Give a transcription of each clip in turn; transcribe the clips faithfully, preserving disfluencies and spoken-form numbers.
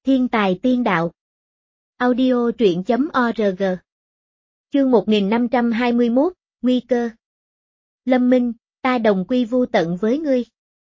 Thiên tài tiên đạo. Audio truyện chấm org. Chương một nghìn năm trăm hai mươi mốt, Nguy cơ. Lâm Minh, ta đồng quy vu tận với ngươi.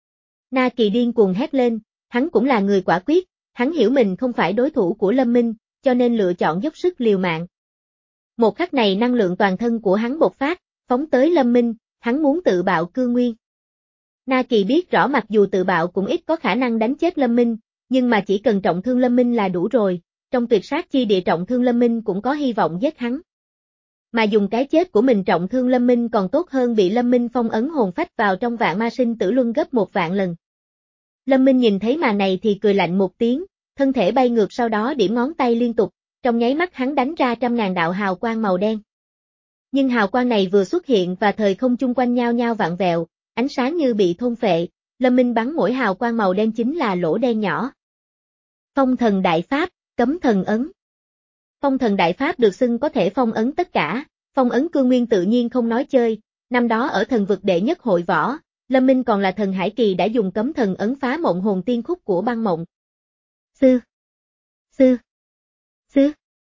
Na Kỳ điên cuồng hét lên, hắn cũng là người quả quyết, hắn hiểu mình không phải đối thủ của Lâm Minh, cho nên lựa chọn dốc sức liều mạng. Một khắc này năng lượng toàn thân của hắn bộc phát, phóng tới Lâm Minh, hắn muốn tự bạo cương nguyên. Na Kỳ biết rõ mặc dù tự bạo cũng ít có khả năng đánh chết Lâm Minh, nhưng mà chỉ cần trọng thương Lâm Minh là đủ rồi, trong tuyệt sát chi địa trọng thương Lâm Minh cũng có hy vọng giết hắn. Mà dùng cái chết của mình trọng thương Lâm Minh còn tốt hơn bị Lâm Minh phong ấn hồn phách vào trong vạn ma sinh tử luân gấp một vạn lần. Lâm Minh nhìn thấy màn này thì cười lạnh một tiếng, thân thể bay ngược sau đó điểm ngón tay liên tục, trong nháy mắt hắn đánh ra trăm ngàn đạo hào quang màu đen. Nhưng hào quang này vừa xuất hiện và thời không chung quanh nhao nhao vặn vẹo, ánh sáng như bị thôn phệ, Lâm Minh bắn mỗi hào quang màu đen chính là lỗ đen nhỏ. Phong thần đại pháp, cấm thần ấn. Phong thần đại pháp được xưng có thể phong ấn tất cả, phong ấn cương nguyên tự nhiên không nói chơi, năm đó ở thần vực đệ nhất hội võ, Lâm Minh còn là thần hải kỳ đã dùng cấm thần ấn phá mộng hồn tiên khúc của băng mộng. Sư, sư, sư,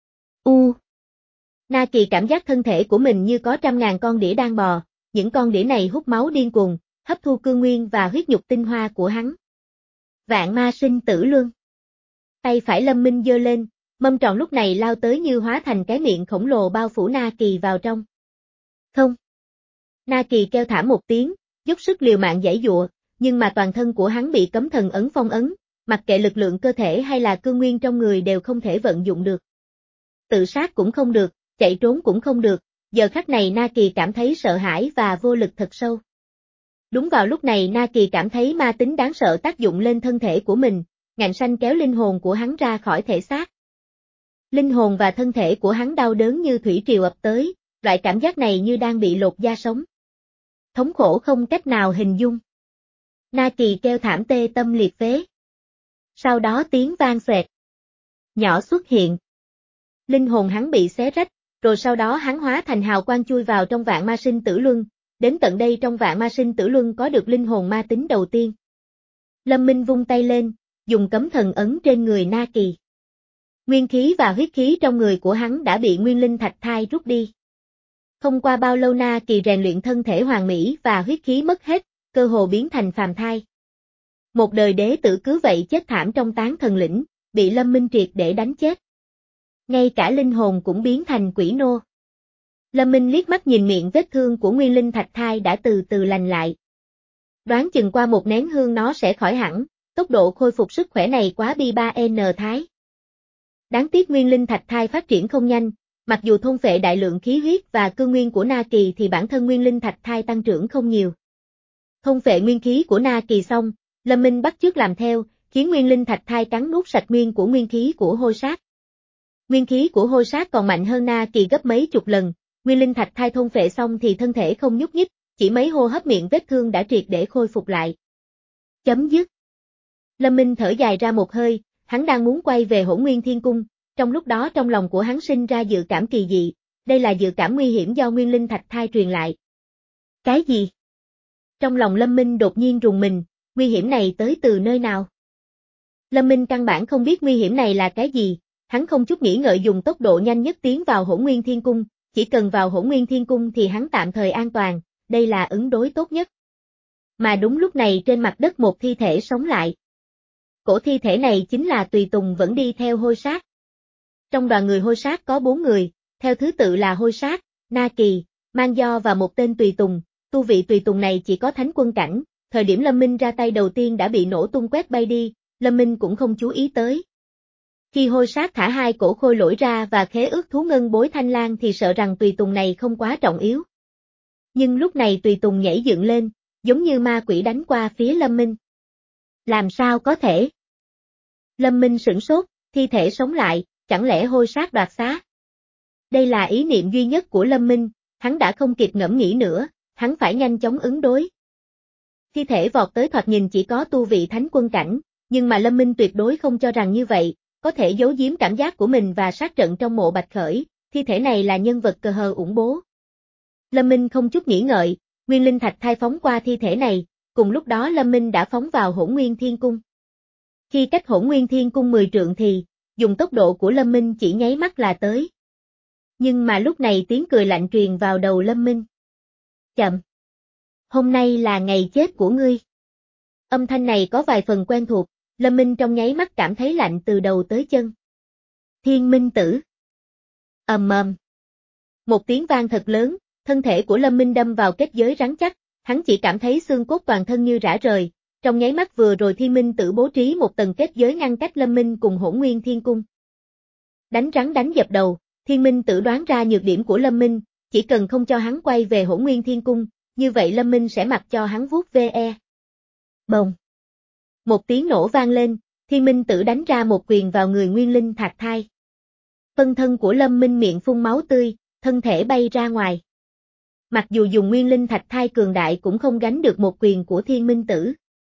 u. Na Kỳ cảm giác thân thể của mình như có trăm ngàn con đĩa đang bò, những con đĩa này hút máu điên cuồng, hấp thu cương nguyên và huyết nhục tinh hoa của hắn. Vạn ma sinh tử luân. Tay phải Lâm Minh giơ lên, mâm tròn lúc này lao tới như hóa thành cái miệng khổng lồ bao phủ Na Kỳ vào trong. Không. Na Kỳ kêu thảm một tiếng, dốc sức liều mạng giãy giụa, nhưng mà toàn thân của hắn bị cấm thần ấn phong ấn, mặc kệ lực lượng cơ thể hay là cương nguyên trong người đều không thể vận dụng được. Tự sát cũng không được, chạy trốn cũng không được, giờ khắc này Na Kỳ cảm thấy sợ hãi và vô lực thật sâu. Đúng vào lúc này Na Kỳ cảm thấy ma tính đáng sợ tác dụng lên thân thể của mình, ngạnh xanh kéo linh hồn của hắn ra khỏi thể xác. Linh hồn và thân thể của hắn đau đớn như thủy triều ập tới, loại cảm giác này như đang bị lột da sống. Thống khổ không cách nào hình dung. Na Kỳ kêu thảm tê tâm liệt phế. Sau đó tiếng vang xoẹt. Nhỏ xuất hiện. Linh hồn hắn bị xé rách, rồi sau đó hắn hóa thành hào quang chui vào trong vạn ma sinh tử luân, đến tận đây trong vạn ma sinh tử luân có được linh hồn ma tính đầu tiên. Lâm Minh vung tay lên, dùng cấm thần ấn trên người Na Kỳ. Nguyên khí và huyết khí trong người của hắn đã bị nguyên linh thạch thai rút đi. Không qua bao lâu Na Kỳ rèn luyện thân thể hoàn mỹ và huyết khí mất hết, cơ hồ biến thành phàm thai. Một đời đế tử cứ vậy chết thảm trong tán thần lĩnh, bị Lâm Minh triệt để đánh chết. Ngay cả linh hồn cũng biến thành quỷ nô. Lâm Minh liếc mắt nhìn miệng vết thương của nguyên linh thạch thai đã từ từ lành lại. Đoán chừng qua một nén hương nó sẽ khỏi hẳn, tốc độ khôi phục sức khỏe này quá bi ba N thái. Đáng tiếc nguyên linh thạch thai phát triển không nhanh, mặc dù thôn phệ đại lượng khí huyết và cương nguyên của Na Kỳ thì bản thân nguyên linh thạch thai tăng trưởng không nhiều. Thôn phệ nguyên khí của Na Kỳ xong, Lâm Minh bắt chước làm theo, khiến nguyên linh thạch thai cắn nuốt sạch nguyên của nguyên khí của hôi sát. Nguyên khí của hôi sát còn mạnh hơn Na Kỳ gấp mấy chục lần, nguyên linh thạch thai thôn phệ xong thì thân thể không nhúc nhích, chỉ mấy hô hấp miệng vết thương đã triệt để khôi phục lại. Chấm dứt. Lâm Minh thở dài ra một hơi, hắn đang muốn quay về Hỗn Nguyên Thiên Cung, trong lúc đó trong lòng của hắn sinh ra dự cảm kỳ dị, đây là dự cảm nguy hiểm do nguyên linh thạch thai truyền lại. Cái gì? Trong lòng Lâm Minh đột nhiên rùng mình, nguy hiểm này tới từ nơi nào? Lâm Minh căn bản không biết nguy hiểm này là cái gì, hắn không chút nghĩ ngợi dùng tốc độ nhanh nhất tiến vào Hỗn Nguyên Thiên Cung, chỉ cần vào Hỗn Nguyên Thiên Cung thì hắn tạm thời an toàn, đây là ứng đối tốt nhất. Mà đúng lúc này trên mặt đất một thi thể sống lại. Cổ thi thể này chính là tùy tùng vẫn đi theo hôi sát. Trong đoàn người hôi sát có bốn người, theo thứ tự là hôi sát, Na Kỳ, Mang Do và một tên tùy tùng, tu vị tùy tùng này chỉ có thánh quân cảnh, thời điểm Lâm Minh ra tay đầu tiên đã bị nổ tung quét bay đi, Lâm Minh cũng không chú ý tới. Khi hôi sát thả hai cổ khôi lỗi ra và khế ước thú ngân bối thanh lang thì sợ rằng tùy tùng này không quá trọng yếu. Nhưng lúc này tùy tùng nhảy dựng lên, giống như ma quỷ đánh qua phía Lâm Minh. Làm sao có thể? Lâm Minh sửng sốt, thi thể sống lại, chẳng lẽ hôi sát đoạt xá? Đây là ý niệm duy nhất của Lâm Minh, hắn đã không kịp ngẫm nghĩ nữa, hắn phải nhanh chóng ứng đối. Thi thể vọt tới thoạt nhìn chỉ có tu vị thánh quân cảnh, nhưng mà Lâm Minh tuyệt đối không cho rằng như vậy, có thể giấu giếm cảm giác của mình và sát trận trong mộ Bạch Khởi, thi thể này là nhân vật cờ hờ ủng bố. Lâm Minh không chút nghĩ ngợi, nguyên linh thạch thai phóng qua thi thể này, cùng lúc đó Lâm Minh đã phóng vào Hỗn Nguyên Thiên Cung. Khi cách Hỗn Nguyên Thiên Cung mười trượng thì, dùng tốc độ của Lâm Minh chỉ nháy mắt là tới. Nhưng mà lúc này tiếng cười lạnh truyền vào đầu Lâm Minh. Chậm. Hôm nay là ngày chết của ngươi. Âm thanh này có vài phần quen thuộc, Lâm Minh trong nháy mắt cảm thấy lạnh từ đầu tới chân. Thiên Minh Tử. Ầm ầm. Một tiếng vang thật lớn, thân thể của Lâm Minh đâm vào kết giới rắn chắc, hắn chỉ cảm thấy xương cốt toàn thân như rã rời, trong nháy mắt vừa rồi Thiên Minh Tử bố trí một tầng kết giới ngăn cách Lâm Minh cùng Hỗn Nguyên Thiên Cung. Đánh rắn đánh dập đầu, Thiên Minh Tử đoán ra nhược điểm của Lâm Minh, chỉ cần không cho hắn quay về Hỗn Nguyên Thiên Cung, như vậy Lâm Minh sẽ mặc cho hắn vuốt ve. Bồng. Một tiếng nổ vang lên, Thiên Minh Tử đánh ra một quyền vào người Nguyên Linh Thạch Thai. Phân thân của Lâm Minh miệng phun máu tươi, thân thể bay ra ngoài. Mặc dù dùng Nguyên Linh Thạch Thai cường đại cũng không gánh được một quyền của Thiên Minh Tử.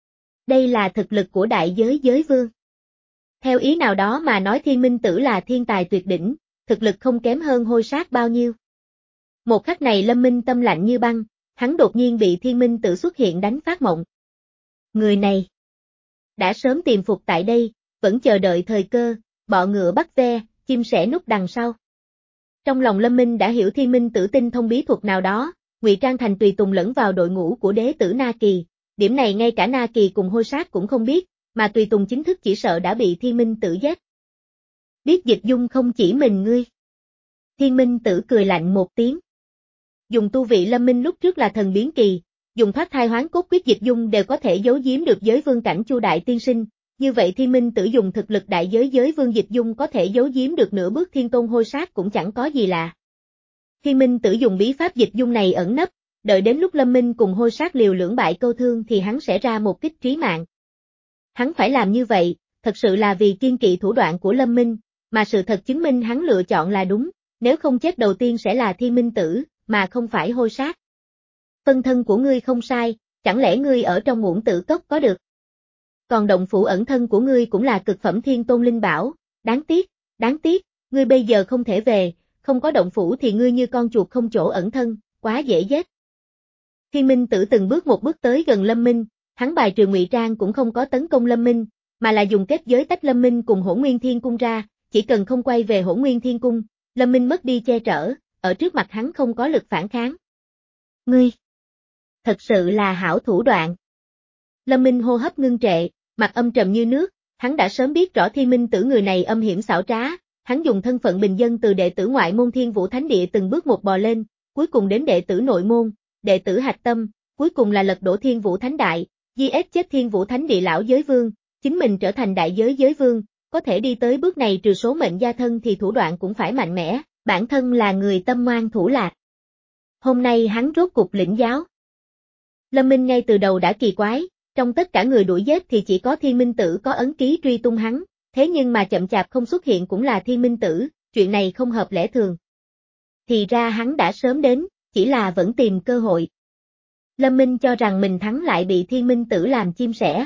Đây là thực lực của đại giới giới vương. Theo ý nào đó mà nói Thiên Minh Tử là thiên tài tuyệt đỉnh, thực lực không kém hơn Hôi Sát bao nhiêu. Một khắc này Lâm Minh tâm lạnh như băng, hắn đột nhiên bị Thiên Minh Tử xuất hiện đánh phát mộng. Người này đã sớm tìm phục tại đây, vẫn chờ đợi thời cơ, bọ ngựa bắt ve, chim sẻ núp đằng sau. Trong lòng Lâm Minh đã hiểu Thiên Minh Tử tinh thông bí thuật nào đó, ngụy trang thành tùy tùng lẫn vào đội ngũ của đế tử Na Kỳ, điểm này ngay cả Na Kỳ cùng Hôi Sát cũng không biết, mà tùy tùng chính thức chỉ sợ đã bị Thiên Minh Tử giết. Biết dịch dung không chỉ mình ngươi. Thiên Minh Tử cười lạnh một tiếng. Dùng tu vị Lâm Minh lúc trước là thần biến kỳ, dùng thoát thai hoán cốt quyết dịch dung đều có thể giấu giếm được giới vương cảnh Chu đại tiên sinh, như vậy Thiên Minh Tử dùng thực lực đại giới giới vương dịch dung có thể giấu giếm được nửa bước Thiên Tôn Hôi Sát cũng chẳng có gì lạ. Thiên Minh Tử dùng bí pháp dịch dung này ẩn nấp, đợi đến lúc Lâm Minh cùng Hôi Sát liều lưỡng bại câu thương thì hắn sẽ ra một kích trí mạng. Hắn phải làm như vậy, thật sự là vì kiên kỵ thủ đoạn của Lâm Minh, mà sự thật chứng minh hắn lựa chọn là đúng, nếu không chết đầu tiên sẽ là Thiên Minh Tử, mà không phải Hôi Sát. Phân thân của ngươi không sai, chẳng lẽ ngươi ở trong Ngũ Tử Cốc có được? Còn động phủ ẩn thân của ngươi cũng là cực phẩm Thiên Tôn linh bảo, đáng tiếc, đáng tiếc, ngươi bây giờ không thể về, không có động phủ thì ngươi như con chuột không chỗ ẩn thân, quá dễ giết. Thiên Minh Tử từng bước một bước tới gần Lâm Minh, hắn bài trừ ngụy trang cũng không có tấn công Lâm Minh, mà là dùng kết giới tách Lâm Minh cùng Hỗn Nguyên Thiên Cung ra, chỉ cần không quay về Hỗn Nguyên Thiên Cung, Lâm Minh mất đi che chở, ở trước mặt hắn không có lực phản kháng. Ngươi, thật sự là hảo thủ đoạn. Lâm Minh hô hấp ngưng trệ, mặt âm trầm như nước, hắn đã sớm biết rõ Thiên Minh Tử người này âm hiểm xảo trá, hắn dùng thân phận bình dân từ đệ tử ngoại môn Thiên Vũ Thánh Địa từng bước một bò lên, cuối cùng đến đệ tử nội môn, đệ tử hạch tâm, cuối cùng là lật đổ Thiên Vũ Thánh Đại, giết chết Thiên Vũ Thánh Địa lão giới vương, chính mình trở thành đại giới giới vương, có thể đi tới bước này trừ số mệnh gia thân thì thủ đoạn cũng phải mạnh mẽ, bản thân là người tâm ngoan thủ lạc. Hôm nay hắn rốt cục lĩnh giáo. Lâm Minh ngay từ đầu đã kỳ quái, trong tất cả người đuổi giết thì chỉ có Thiên Minh Tử có ấn ký truy tung hắn, thế nhưng mà chậm chạp không xuất hiện cũng là Thiên Minh Tử, chuyện này không hợp lẽ thường. Thì ra hắn đã sớm đến, chỉ là vẫn tìm cơ hội. Lâm Minh cho rằng mình thắng lại bị Thiên Minh Tử làm chim sẻ.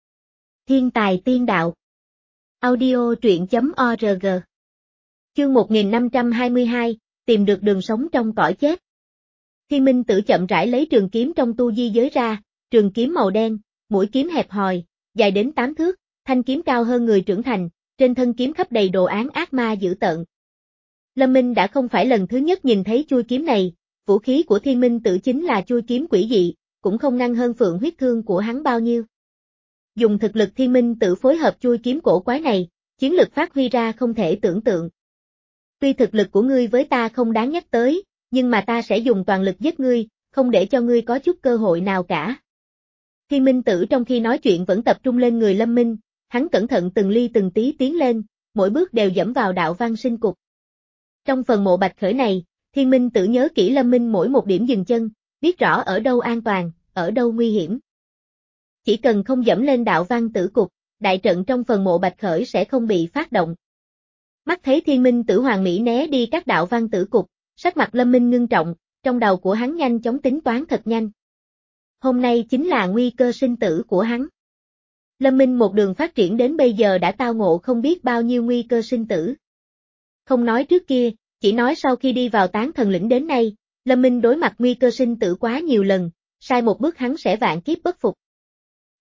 Thiên tài tiên đạo. Audio truyện chấm org. Chương một nghìn năm trăm hai mươi hai, tìm được đường sống trong cõi chết. Thiên Minh Tử chậm rãi lấy trường kiếm trong tu di giới ra, trường kiếm màu đen, mũi kiếm hẹp hòi, dài đến tám thước, thanh kiếm cao hơn người trưởng thành, trên thân kiếm khắp đầy đồ án ác ma dữ tợn. Lâm Minh đã không phải lần thứ nhất nhìn thấy chuôi kiếm này, vũ khí của Thiên Minh Tử chính là chuôi kiếm quỷ dị, cũng không ngăn hơn Phượng huyết thương của hắn bao nhiêu. Dùng thực lực Thiên Minh Tử phối hợp chuôi kiếm cổ quái này, chiến lực phát huy ra không thể tưởng tượng. Tuy thực lực của ngươi với ta không đáng nhắc tới, nhưng mà ta sẽ dùng toàn lực giết ngươi, không để cho ngươi có chút cơ hội nào cả. Thiên Minh Tử trong khi nói chuyện vẫn tập trung lên người Lâm Minh, hắn cẩn thận từng ly từng tí tiến lên, mỗi bước đều dẫm vào đạo văn sinh cục. Trong phần mộ bạch khởi này, Thiên Minh Tử nhớ kỹ Lâm Minh mỗi một điểm dừng chân, biết rõ ở đâu an toàn, ở đâu nguy hiểm. Chỉ cần không dẫm lên đạo văn tử cục, đại trận trong phần mộ bạch khởi sẽ không bị phát động. Mắt thấy Thiên Minh Tử hoàn mỹ né đi các đạo văn tử cục, sắc mặt Lâm Minh ngưng trọng, trong đầu của hắn nhanh chóng tính toán thật nhanh. Hôm nay chính là nguy cơ sinh tử của hắn. Lâm Minh một đường phát triển đến bây giờ đã tao ngộ không biết bao nhiêu nguy cơ sinh tử. Không nói trước kia, chỉ nói sau khi đi vào Tán Thần Lĩnh đến nay, Lâm Minh đối mặt nguy cơ sinh tử quá nhiều lần, sai một bước hắn sẽ vạn kiếp bất phục.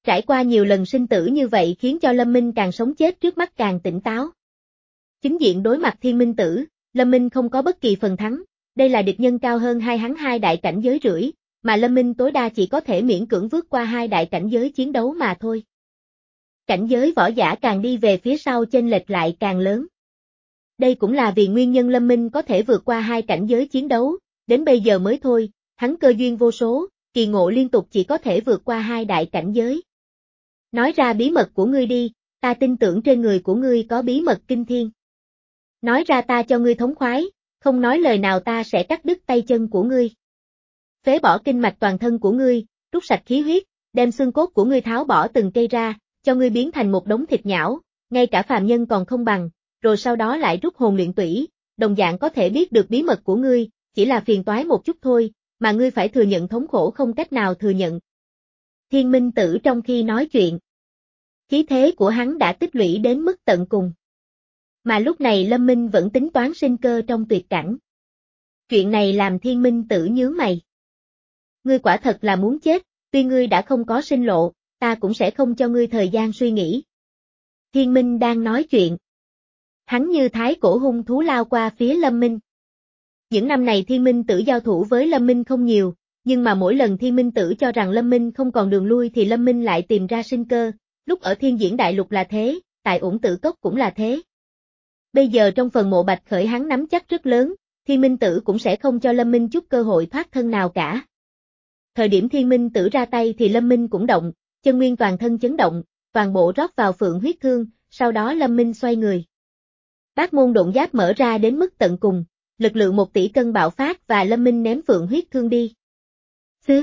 Trải qua nhiều lần sinh tử như vậy khiến cho Lâm Minh càng sống chết trước mắt càng tỉnh táo. Chính diện đối mặt Thiên Minh Tử, Lâm Minh không có bất kỳ phần thắng, đây là địch nhân cao hơn hai hắn hai đại cảnh giới rưỡi, mà Lâm Minh tối đa chỉ có thể miễn cưỡng vượt qua hai đại cảnh giới chiến đấu mà thôi. Cảnh giới võ giả càng đi về phía sau chênh lệch lại càng lớn. Đây cũng là vì nguyên nhân Lâm Minh có thể vượt qua hai cảnh giới chiến đấu, đến bây giờ mới thôi, hắn cơ duyên vô số, kỳ ngộ liên tục chỉ có thể vượt qua hai đại cảnh giới. Nói ra bí mật của ngươi đi, ta tin tưởng trên người của ngươi có bí mật kinh thiên. Nói ra ta cho ngươi thống khoái, không nói lời nào ta sẽ cắt đứt tay chân của ngươi. Phế bỏ kinh mạch toàn thân của ngươi, rút sạch khí huyết, đem xương cốt của ngươi tháo bỏ từng cây ra, cho ngươi biến thành một đống thịt nhão, ngay cả phàm nhân còn không bằng, rồi sau đó lại rút hồn luyện tủy, đồng dạng có thể biết được bí mật của ngươi, chỉ là phiền toái một chút thôi, mà ngươi phải thừa nhận thống khổ không cách nào thừa nhận. Thiên Minh Tử trong khi nói chuyện, khí thế của hắn đã tích lũy đến mức tận cùng. Mà lúc này Lâm Minh vẫn tính toán sinh cơ trong tuyệt cảnh. Chuyện này làm Thiên Minh Tử nhướng mày. Ngươi quả thật là muốn chết, tuy ngươi đã không có sinh lộ, ta cũng sẽ không cho ngươi thời gian suy nghĩ. Thiên Minh đang nói chuyện. Hắn như thái cổ hung thú lao qua phía Lâm Minh. Những năm này Thiên Minh Tử giao thủ với Lâm Minh không nhiều, nhưng mà mỗi lần Thiên Minh Tử cho rằng Lâm Minh không còn đường lui thì Lâm Minh lại tìm ra sinh cơ, lúc ở Thiên Diễn Đại Lục là thế, tại Uổng Tử Cốc cũng là thế. Bây giờ trong phần mộ Bạch Khởi hắn nắm chắc rất lớn, Thiên Minh Tử cũng sẽ không cho Lâm Minh chút cơ hội thoát thân nào cả. Thời điểm Thiên Minh Tử ra tay thì Lâm Minh cũng động, chân nguyên toàn thân chấn động, toàn bộ rót vào Phượng huyết thương, sau đó Lâm Minh xoay người. Bát môn độn giáp mở ra đến mức tận cùng, lực lượng một tỷ cân bạo phát và Lâm Minh ném Phượng huyết thương đi. Xứ.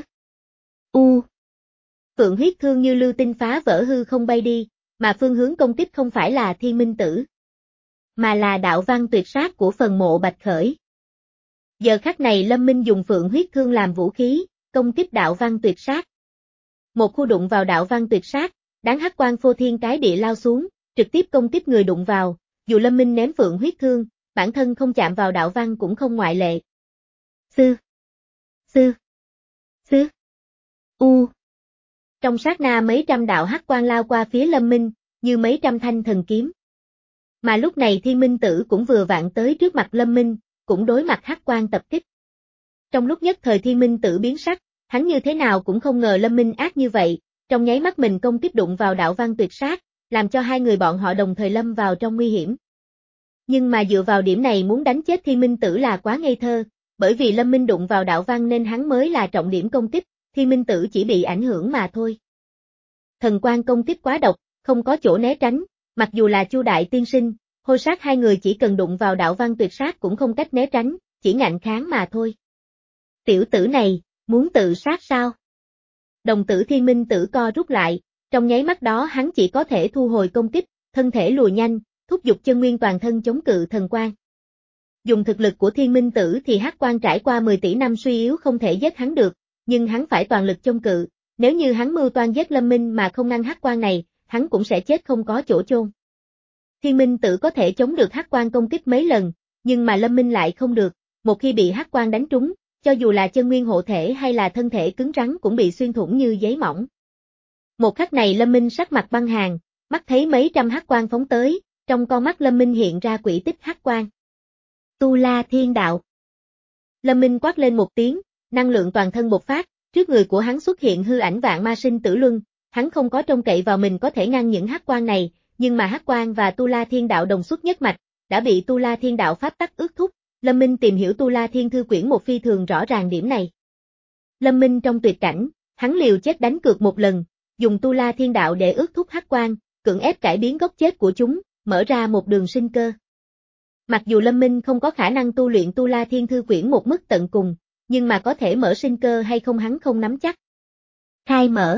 U. Phượng huyết thương như lưu tinh phá vỡ hư không bay đi, mà phương hướng công kích không phải là Thiên Minh Tử, mà là đạo văn tuyệt sát của phần mộ Bạch Khởi. Giờ khắc này Lâm Minh dùng Phượng huyết thương làm vũ khí, công kích đạo văn tuyệt sát. Một khu đụng vào đạo văn tuyệt sát, đáng hắc quang phô thiên cái địa lao xuống, trực tiếp công kích người đụng vào, dù Lâm Minh ném Phượng huyết thương, bản thân không chạm vào đạo văn cũng không ngoại lệ. Sư. Sư. Sư. U. Trong sát na mấy trăm đạo hắc quang lao qua phía Lâm Minh, như mấy trăm thanh thần kiếm. Mà lúc này Thiên Minh Tử cũng vừa vặn tới trước mặt Lâm Minh, cũng đối mặt hắc quang tập kích. Trong lúc nhất thời Thiên Minh Tử biến sắc, hắn như thế nào cũng không ngờ Lâm Minh ác như vậy, trong nháy mắt mình công kích đụng vào đạo văn tuyệt sát, làm cho hai người bọn họ đồng thời lâm vào trong nguy hiểm. Nhưng mà dựa vào điểm này muốn đánh chết Thiên Minh Tử là quá ngây thơ, bởi vì Lâm Minh đụng vào đạo văn nên hắn mới là trọng điểm công kích, Thiên Minh Tử chỉ bị ảnh hưởng mà thôi. Thần quang công kích quá độc, không có chỗ né tránh, mặc dù là Chu Đại Tiên Sinh, hôi sát hai người chỉ cần đụng vào đạo văn tuyệt sát cũng không cách né tránh, chỉ ngạnh kháng mà thôi. Tiểu tử này, muốn tự sát sao? Đồng tử Thiên Minh Tử co rút lại, trong nháy mắt đó hắn chỉ có thể thu hồi công kích, thân thể lùi nhanh, thúc giục chân nguyên toàn thân chống cự thần quang. Dùng thực lực của Thiên Minh Tử thì hắc quang trải qua mười tỷ năm suy yếu không thể giết hắn được, nhưng hắn phải toàn lực chống cự, nếu như hắn mưu toan giết Lâm Minh mà không ngăn hắc quang này, hắn cũng sẽ chết không có chỗ chôn. Thiên Minh Tử có thể chống được hắc quang công kích mấy lần, nhưng mà Lâm Minh lại không được, một khi bị hắc quang đánh trúng, cho dù là chân nguyên hộ thể hay là thân thể cứng rắn cũng bị xuyên thủng như giấy mỏng. Một khắc này Lâm Minh sắc mặt băng hàn, mắt thấy mấy trăm hắc quang phóng tới, trong con mắt Lâm Minh hiện ra quỷ tích hắc quang. Tu La Thiên Đạo. Lâm Minh quát lên một tiếng, năng lượng toàn thân bộc phát, trước người của hắn xuất hiện hư ảnh vạn ma sinh tử luân, hắn không có trông cậy vào mình có thể ngăn những hắc quang này, nhưng mà hắc quang và Tu La Thiên Đạo đồng xuất nhất mạch, đã bị Tu La Thiên Đạo pháp tắc ước thúc, Lâm Minh tìm hiểu Tu La Thiên Thư quyển một phi thường rõ ràng điểm này. Lâm Minh trong tuyệt cảnh, hắn liều chết đánh cược một lần, dùng Tu La Thiên Đạo để ước thúc hắc quang, cưỡng ép cải biến gốc chết của chúng, mở ra một đường sinh cơ. Mặc dù Lâm Minh không có khả năng tu luyện Tu La Thiên Thư quyển một mức tận cùng, nhưng mà có thể mở sinh cơ hay không hắn không nắm chắc. Khai mở.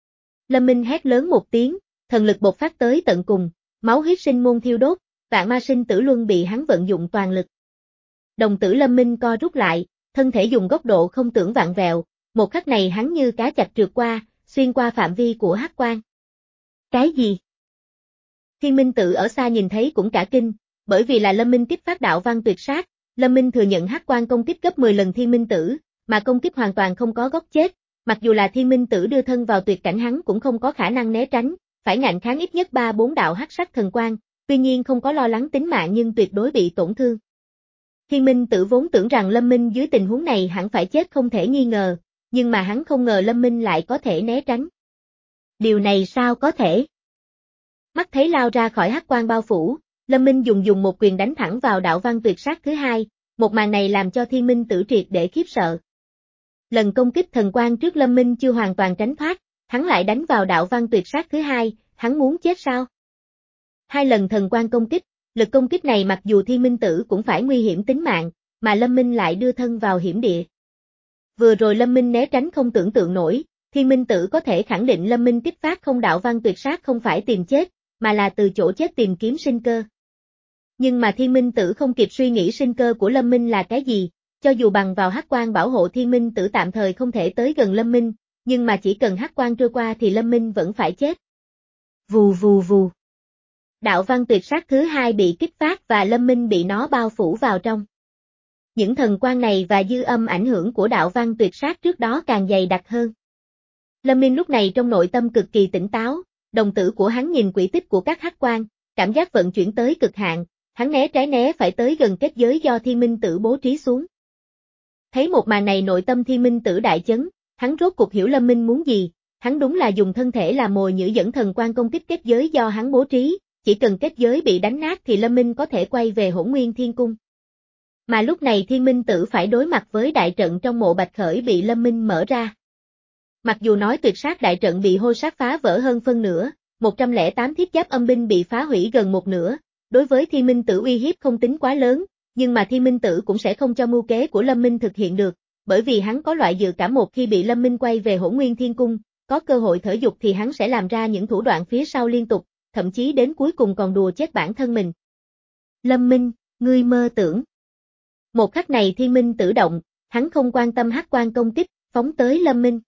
Lâm Minh hét lớn một tiếng, thần lực bộc phát tới tận cùng, máu huyết sinh môn thiêu đốt, vạn ma sinh tử luân bị hắn vận dụng toàn lực. Đồng tử Lâm Minh co rút lại, thân thể dùng góc độ không tưởng vặn vẹo, một khắc này hắn như cá chạch trượt qua, xuyên qua phạm vi của hắc quang. Cái gì? Thiên Minh Tử ở xa nhìn thấy cũng cả kinh, bởi vì là Lâm Minh kích phát đạo văn tuyệt sát, Lâm Minh thừa nhận hắc quang công kích gấp mười lần Thiên Minh Tử, mà công kích hoàn toàn không có góc chết, Mặc dù là Thiên Minh Tử đưa thân vào tuyệt cảnh hắn cũng không có khả năng né tránh, phải ngạnh kháng ít nhất ba bốn đạo hắc sắc thần quang, tuy nhiên không có lo lắng tính mạng nhưng tuyệt đối bị tổn thương. Thiên Minh Tử vốn tưởng rằng Lâm Minh dưới tình huống này hẳn phải chết không thể nghi ngờ, nhưng mà hắn không ngờ Lâm Minh lại có thể né tránh. Điều này sao có thể? Mắt thấy lao ra khỏi hắc quang bao phủ, Lâm Minh dùng dùng một quyền đánh thẳng vào đạo văn tuyệt sát thứ hai, một màn này làm cho Thiên Minh Tử triệt để khiếp sợ. Lần công kích thần quang trước Lâm Minh chưa hoàn toàn tránh thoát, hắn lại đánh vào đạo văn tuyệt sát thứ hai, hắn muốn chết sao? Hai lần thần quang công kích, lực công kích này mặc dù Thiên Minh Tử cũng phải nguy hiểm tính mạng, mà Lâm Minh lại đưa thân vào hiểm địa. Vừa rồi Lâm Minh né tránh không tưởng tượng nổi, Thiên Minh Tử có thể khẳng định Lâm Minh kích phát không đạo văn tuyệt sát không phải tìm chết, mà là từ chỗ chết tìm kiếm sinh cơ. Nhưng mà Thiên Minh Tử không kịp suy nghĩ sinh cơ của Lâm Minh là cái gì, cho dù bằng vào hắc quang bảo hộ Thiên Minh Tử tạm thời không thể tới gần Lâm Minh, nhưng mà chỉ cần hắc quang trôi qua thì Lâm Minh vẫn phải chết. Vù vù vù. Đạo văn tuyệt sát thứ hai bị kích phát và Lâm Minh bị nó bao phủ vào trong. Những thần quang này và dư âm ảnh hưởng của đạo văn tuyệt sát trước đó càng dày đặc hơn. Lâm Minh lúc này trong nội tâm cực kỳ tỉnh táo, đồng tử của hắn nhìn quỹ tích của các hắc quang, cảm giác vận chuyển tới cực hạn, hắn né trái né phải tới gần kết giới do Thiên Minh Tử bố trí xuống. Thấy một màn này nội tâm Thiên Minh Tử đại chấn, hắn rốt cuộc hiểu Lâm Minh muốn gì, hắn đúng là dùng thân thể làm mồi nhử dẫn thần quang công kích kết giới do hắn bố trí, chỉ cần kết giới bị đánh nát thì Lâm Minh có thể quay về Hỗn Nguyên Thiên Cung. Mà lúc này Thiên Minh Tử phải đối mặt với đại trận trong mộ Bạch Khởi bị Lâm Minh mở ra. Mặc dù nói tuyệt sát đại trận bị hôi sát phá vỡ hơn phân nửa, một trăm lẻ tám thiết giáp âm binh bị phá hủy gần một nửa, đối với Thiên Minh Tử uy hiếp không tính quá lớn, nhưng mà Thiên Minh Tử cũng sẽ không cho mưu kế của Lâm Minh thực hiện được, bởi vì hắn có loại dự cảm một khi bị Lâm Minh quay về Hỗn Nguyên Thiên Cung, có cơ hội thở dục thì hắn sẽ làm ra những thủ đoạn phía sau liên tục, thậm chí đến cuối cùng còn đùa chết bản thân mình. Lâm Minh, ngươi mơ tưởng. Một khắc này Thiên Minh Tử động, hắn không quan tâm hắc quang công kích, phóng tới Lâm Minh.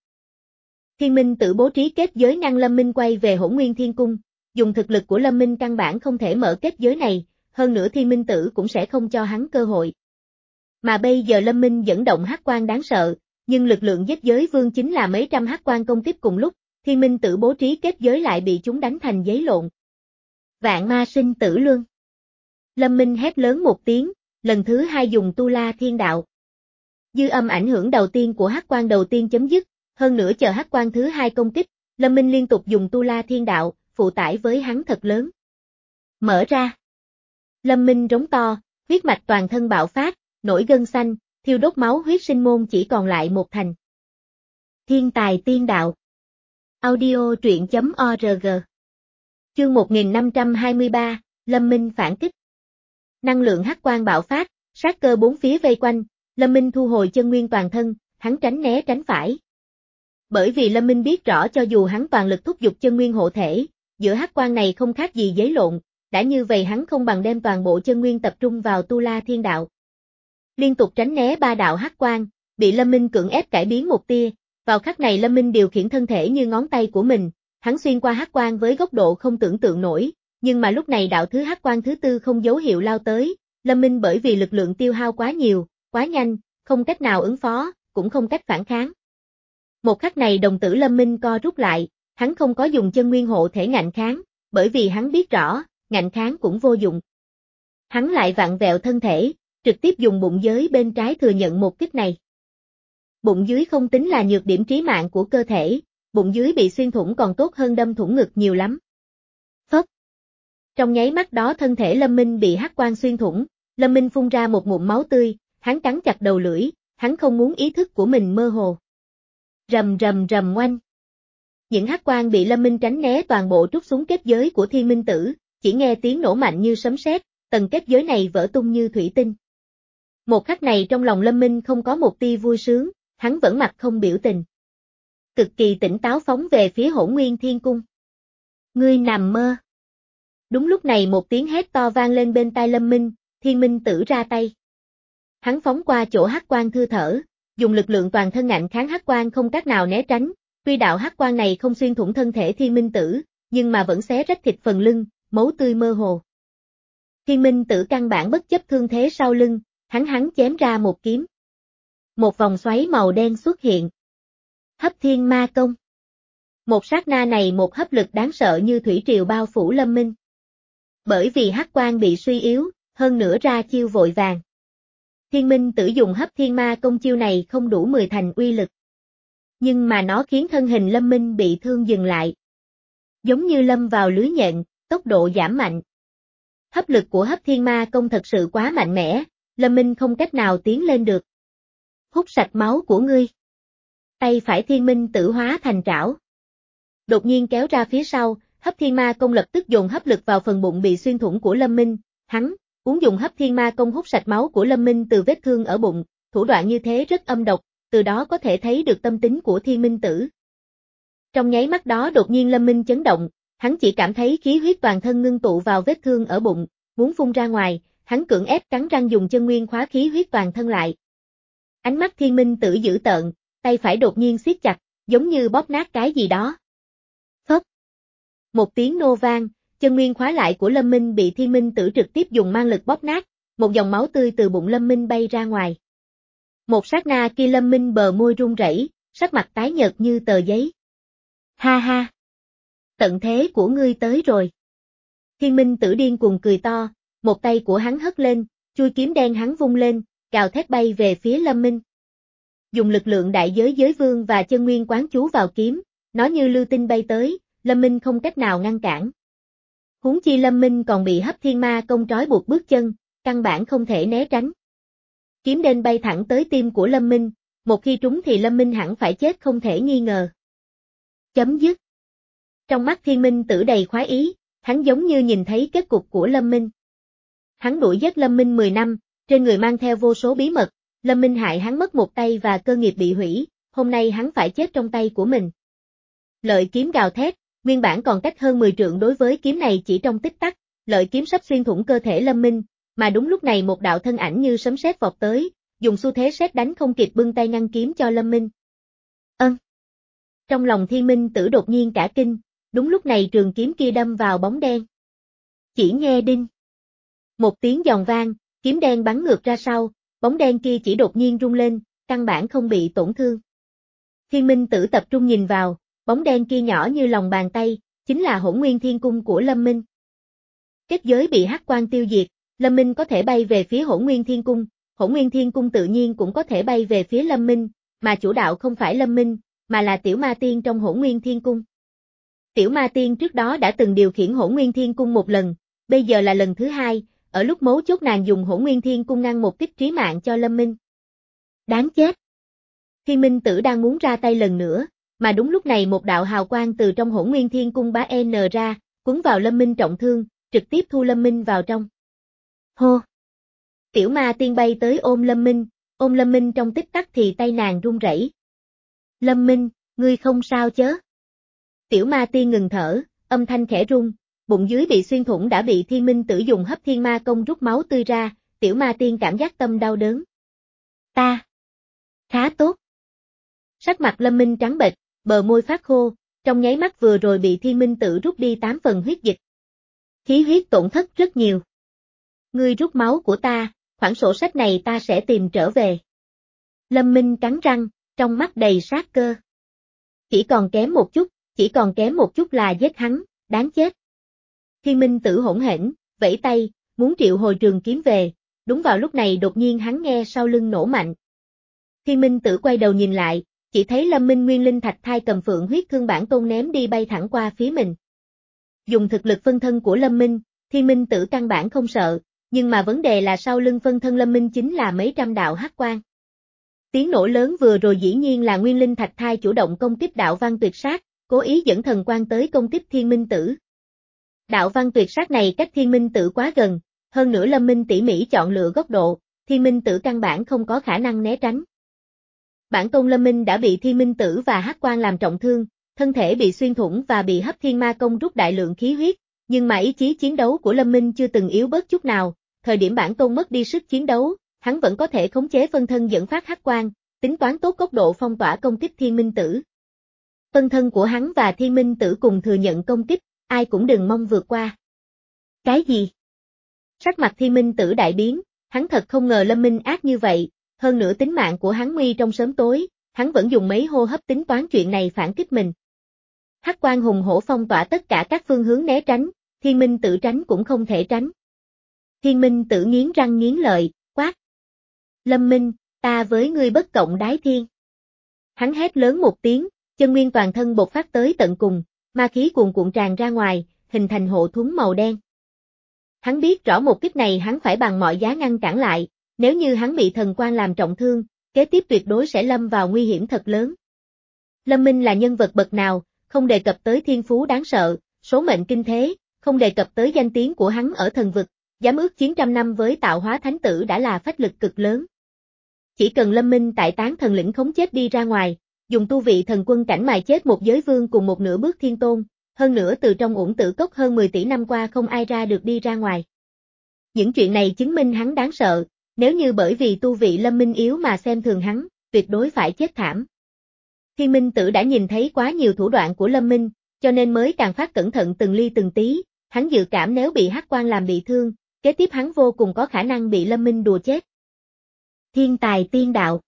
Thiên Minh Tử bố trí kết giới ngăn Lâm Minh quay về Hỗn Nguyên Thiên Cung, dùng thực lực của Lâm Minh căn bản không thể mở kết giới này, hơn nữa Thiên Minh Tử cũng sẽ không cho hắn cơ hội. Mà bây giờ Lâm Minh dẫn động hắc quang đáng sợ, nhưng lực lượng giết giới vương chính là mấy trăm hắc quang công kích cùng lúc, Thiên Minh Tử bố trí kết giới lại bị chúng đánh thành giấy lộn. Vạn ma sinh tử luân. Lâm Minh hét lớn một tiếng, lần thứ hai dùng Tu La Thiên Đạo. Dư âm ảnh hưởng đầu tiên của hắc quang đầu tiên chấm dứt, hơn nữa chờ hắc quang thứ hai công kích, Lâm Minh liên tục dùng Tu La Thiên Đạo, phụ tải với hắn thật lớn. Mở ra. Lâm Minh rống to, huyết mạch toàn thân bạo phát, nổi gân xanh, thiêu đốt máu huyết sinh môn chỉ còn lại một thành. Thiên tài tiên đạo. Audio truyện chấm org. Chương một nghìn năm trăm hai mươi ba, Lâm Minh phản kích. Năng lượng hắc quang bạo phát, sát cơ bốn phía vây quanh, Lâm Minh thu hồi chân nguyên toàn thân, hắn tránh né tránh phải. Bởi vì Lâm Minh biết rõ cho dù hắn toàn lực thúc giục chân nguyên hộ thể, giữa hắc quang này không khác gì giấy lộn, đã như vậy hắn không bằng đem toàn bộ chân nguyên tập trung vào Tu La Thiên Đạo. Liên tục tránh né ba đạo hắc quang, bị Lâm Minh cưỡng ép cải biến một tia, vào khắc này Lâm Minh điều khiển thân thể như ngón tay của mình, hắn xuyên qua hắc quang với góc độ không tưởng tượng nổi, nhưng mà lúc này đạo thứ hắc quang thứ tư không dấu hiệu lao tới, Lâm Minh bởi vì lực lượng tiêu hao quá nhiều, quá nhanh, không cách nào ứng phó, cũng không cách phản kháng. Một khắc này đồng tử Lâm Minh co rút lại, hắn không có dùng chân nguyên hộ thể ngạnh kháng, bởi vì hắn biết rõ, ngạnh kháng cũng vô dụng. Hắn lại vặn vẹo thân thể, trực tiếp dùng bụng giới bên trái thừa nhận một kích này. Bụng dưới không tính là nhược điểm trí mạng của cơ thể, bụng dưới bị xuyên thủng còn tốt hơn đâm thủng ngực nhiều lắm. Phất. Trong nháy mắt đó thân thể Lâm Minh bị hắc quang xuyên thủng, Lâm Minh phun ra một ngụm máu tươi, hắn cắn chặt đầu lưỡi, hắn không muốn ý thức của mình mơ hồ. Rầm rầm rầm oanh. Những hắc quang bị Lâm Minh tránh né toàn bộ trút xuống kết giới của Thiên Minh Tử, chỉ nghe tiếng nổ mạnh như sấm sét, tầng kết giới này vỡ tung như thủy tinh. Một khắc này trong lòng Lâm Minh không có một tia vui sướng, hắn vẫn mặt không biểu tình. Cực kỳ tỉnh táo phóng về phía Hỗn Nguyên Thiên Cung. Ngươi nằm mơ. Đúng lúc này một tiếng hét to vang lên bên tai Lâm Minh, Thiên Minh Tử ra tay. Hắn phóng qua chỗ hắc quang thư thở, dùng lực lượng toàn thân ngạnh kháng hắc quang không cách nào né tránh, tuy đạo hắc quang này không xuyên thủng thân thể Thiên Minh Tử, nhưng mà vẫn xé rách thịt phần lưng, máu tươi mơ hồ. Thiên Minh Tử căn bản bất chấp thương thế sau lưng, hắn hắn chém ra một kiếm. Một vòng xoáy màu đen xuất hiện. Hấp thiên ma công. Một sát na này một hấp lực đáng sợ như thủy triều bao phủ Lâm Minh. Bởi vì hắc quang bị suy yếu, hơn nữa ra chiêu vội vàng. Thiên Minh Tử dùng hấp thiên ma công chiêu này không đủ mười thành uy lực. Nhưng mà nó khiến thân hình Lâm Minh bị thương dừng lại. Giống như lâm vào lưới nhện, tốc độ giảm mạnh. Hấp lực của hấp thiên ma công thật sự quá mạnh mẽ, Lâm Minh không cách nào tiến lên được. Hút sạch máu của ngươi. Tay phải Thiên Minh Tử hóa thành trảo. Đột nhiên kéo ra phía sau, hấp thiên ma công lập tức dồn hấp lực vào phần bụng bị xuyên thủng của Lâm Minh, hắn, uống dùng hấp thiên ma công hút sạch máu của Lâm Minh từ vết thương ở bụng, thủ đoạn như thế rất âm độc, từ đó có thể thấy được tâm tính của Thiên Minh Tử. Trong nháy mắt đó đột nhiên Lâm Minh chấn động, hắn chỉ cảm thấy khí huyết toàn thân ngưng tụ vào vết thương ở bụng, muốn phun ra ngoài, hắn cưỡng ép cắn răng dùng chân nguyên khóa khí huyết toàn thân lại. Ánh mắt Thiên Minh Tử dữ tợn, tay phải đột nhiên siết chặt, giống như bóp nát cái gì đó. Phốc. Một tiếng nô vang, chân nguyên khóa lại của Lâm Minh bị Thiên Minh Tử trực tiếp dùng mang lực bóp nát, một dòng máu tươi từ bụng Lâm Minh bay ra ngoài. Một sát na kia Lâm Minh bờ môi run rẩy, sắc mặt tái nhợt như tờ giấy. Ha ha! Tận thế của ngươi tới rồi. Thiên Minh Tử điên cuồng cười to, một tay của hắn hất lên, chui kiếm đen hắn vung lên, gào thét bay về phía Lâm Minh. Dùng lực lượng đại giới giới vương và chân nguyên quán chú vào kiếm, nó như lưu tinh bay tới, Lâm Minh không cách nào ngăn cản. Huống chi Lâm Minh còn bị hấp thiên ma công trói buộc bước chân, căn bản không thể né tránh. Kiếm đen bay thẳng tới tim của Lâm Minh, một khi trúng thì Lâm Minh hẳn phải chết không thể nghi ngờ. Chấm dứt. Trong mắt Thiên Minh Tử đầy khoái ý, hắn giống như nhìn thấy kết cục của Lâm Minh. Hắn đuổi giết Lâm Minh mười năm, trên người mang theo vô số bí mật, Lâm Minh hại hắn mất một tay và cơ nghiệp bị hủy, hôm nay hắn phải chết trong tay của mình. Lợi kiếm gào thét, nguyên bản còn cách hơn mười trượng đối với kiếm này chỉ trong tích tắc, lợi kiếm sắp xuyên thủng cơ thể Lâm Minh, mà đúng lúc này một đạo thân ảnh như sấm sét vọt tới, dùng xu thế sét đánh không kịp bưng tay ngăn kiếm cho Lâm Minh. Ân. Trong lòng Thiên Minh Tử đột nhiên cả kinh, đúng lúc này trường kiếm kia đâm vào bóng đen. Chỉ nghe đinh. Một tiếng giòn vang, kiếm đen bắn ngược ra sau, bóng đen kia chỉ đột nhiên rung lên, căn bản không bị tổn thương. Thiên Minh Tử tập trung nhìn vào, bóng đen kia nhỏ như lòng bàn tay, chính là Hỗn Nguyên Thiên Cung của Lâm Minh. Kết giới bị hắc quang tiêu diệt, Lâm Minh có thể bay về phía Hỗn Nguyên Thiên Cung, Hỗn Nguyên Thiên Cung tự nhiên cũng có thể bay về phía Lâm Minh, mà chủ đạo không phải Lâm Minh, mà là Tiểu Ma Tiên trong Hỗn Nguyên Thiên Cung. Tiểu Ma Tiên trước đó đã từng điều khiển Hỗn Nguyên Thiên Cung một lần, bây giờ là lần thứ hai, ở lúc mấu chốt nàng dùng Hỗn Nguyên Thiên Cung ngăn một kích trí mạng cho Lâm Minh. Đáng chết! Thiên Minh Tử đang muốn ra tay lần nữa, mà đúng lúc này một đạo hào quang từ trong Hỗn Nguyên Thiên Cung bá n ra, cuốn vào Lâm Minh trọng thương, trực tiếp thu Lâm Minh vào trong. Hô! Tiểu Ma Tiên bay tới ôm Lâm Minh, ôm Lâm Minh trong tích tắc thì tay nàng run rẩy. Lâm Minh, ngươi không sao chớ? Tiểu Ma Tiên ngừng thở, âm thanh khẽ run, bụng dưới bị xuyên thủng đã bị Thiên Minh Tử dùng hấp thiên ma công rút máu tươi ra, Tiểu Ma Tiên cảm giác tâm đau đớn. Ta! Khá tốt! Sắc mặt Lâm Minh trắng bệch, bờ môi phát khô, trong nháy mắt vừa rồi bị Thiên Minh Tử rút đi tám phần huyết dịch. Khí huyết tổn thất rất nhiều. Ngươi rút máu của ta, khoản sổ sách này ta sẽ tìm trở về. Lâm Minh cắn răng, trong mắt đầy sát cơ. Chỉ còn kém một chút, chỉ còn kém một chút là giết hắn, đáng chết. Thiên Minh Tử hỗn hển, vẫy tay, muốn triệu hồi trường kiếm về, đúng vào lúc này đột nhiên hắn nghe sau lưng nổ mạnh. Thiên Minh Tử quay đầu nhìn lại, chỉ thấy Lâm Minh Nguyên Linh Thạch Thai cầm Phượng Huyết Thương bản tôn ném đi bay thẳng qua phía mình. Dùng thực lực phân thân của Lâm Minh, Thiên Minh Tử căn bản không sợ, nhưng mà vấn đề là sau lưng phân thân Lâm Minh chính là mấy trăm đạo hắc quang. Tiếng nổ lớn vừa rồi dĩ nhiên là Nguyên Linh Thạch Thai chủ động công kích đạo văn tuyệt sát, cố ý dẫn thần quang tới công kích Thiên Minh Tử. Đạo văn tuyệt sát này cách Thiên Minh Tử quá gần, hơn nữa Lâm Minh tỉ mỉ chọn lựa góc độ, Thiên Minh Tử căn bản không có khả năng né tránh. Bản tôn Lâm Minh đã bị Thiên Minh Tử và hắc quang làm trọng thương, thân thể bị xuyên thủng và bị hấp thiên ma công rút đại lượng khí huyết, nhưng mà ý chí chiến đấu của Lâm Minh chưa từng yếu bớt chút nào, thời điểm bản tôn mất đi sức chiến đấu, hắn vẫn có thể khống chế phân thân dẫn phát hắc quang, tính toán tốt góc độ phong tỏa công kích Thiên Minh Tử. Phân thân của hắn và Thiên Minh Tử cùng thừa nhận công kích, ai cũng đừng mong vượt qua. Cái gì? Sắc mặt Thiên Minh Tử đại biến, hắn thật không ngờ Lâm Minh ác như vậy, hơn nữa tính mạng của hắn nguy trong sớm tối, hắn vẫn dùng mấy hô hấp tính toán chuyện này phản kích mình. Hắc quang hùng hổ phong tỏa tất cả các phương hướng né tránh, Thiên Minh Tử tránh cũng không thể tránh. Thiên Minh Tử nghiến răng nghiến lợi, quát. Lâm Minh, ta với ngươi bất cộng đái thiên. Hắn hét lớn một tiếng, chân nguyên toàn thân bộc phát tới tận cùng, ma khí cuồn cuộn tràn ra ngoài, hình thành hộ thuẫn màu đen. Hắn biết rõ một kích này hắn phải bằng mọi giá ngăn cản lại, nếu như hắn bị thần quang làm trọng thương, kế tiếp tuyệt đối sẽ lâm vào nguy hiểm thật lớn. Lâm Minh là nhân vật bậc nào, không đề cập tới thiên phú đáng sợ, số mệnh kinh thế, không đề cập tới danh tiếng của hắn ở thần vực, dám ước chiến trăm năm với tạo hóa thánh tử đã là phách lực cực lớn. Chỉ cần Lâm Minh tại tán thần lĩnh khống chết đi ra ngoài, dùng tu vị thần quân cảnh mài chết một giới vương cùng một nửa bước thiên tôn, hơn nữa từ trong uổng tử cốc hơn mười tỷ năm qua không ai ra được đi ra ngoài. Những chuyện này chứng minh hắn đáng sợ, nếu như bởi vì tu vị Lâm Minh yếu mà xem thường hắn, tuyệt đối phải chết thảm. Thiên Minh Tử đã nhìn thấy quá nhiều thủ đoạn của Lâm Minh, cho nên mới càng phát cẩn thận từng ly từng tí, hắn dự cảm nếu bị hắc quang làm bị thương, kế tiếp hắn vô cùng có khả năng bị Lâm Minh đùa chết. Thiên tài tiên đạo.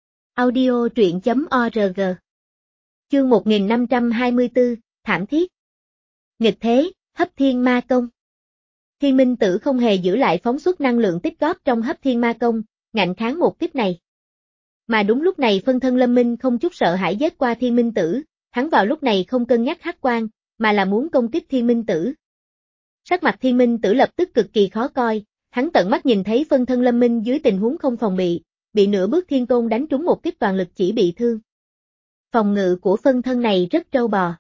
Audio truyện chấm org. Chương một nghìn năm trăm hai mươi tư, thảm thiết. Nghịch thế, hấp thiên ma công. Thiên Minh Tử không hề giữ lại phóng xuất năng lượng tích góp trong hấp thiên ma công, ngạnh kháng một kích này. Mà đúng lúc này phân thân Lâm Minh không chút sợ hãi giết qua Thiên Minh Tử, hắn vào lúc này không cân nhắc hắc quang, mà là muốn công kích Thiên Minh Tử. Sắc mặt Thiên Minh Tử lập tức cực kỳ khó coi, hắn tận mắt nhìn thấy phân thân Lâm Minh dưới tình huống không phòng bị, bị nửa bước thiên tôn đánh trúng một kích toàn lực chỉ bị thương. Phòng ngự của phân thân này rất trâu bò.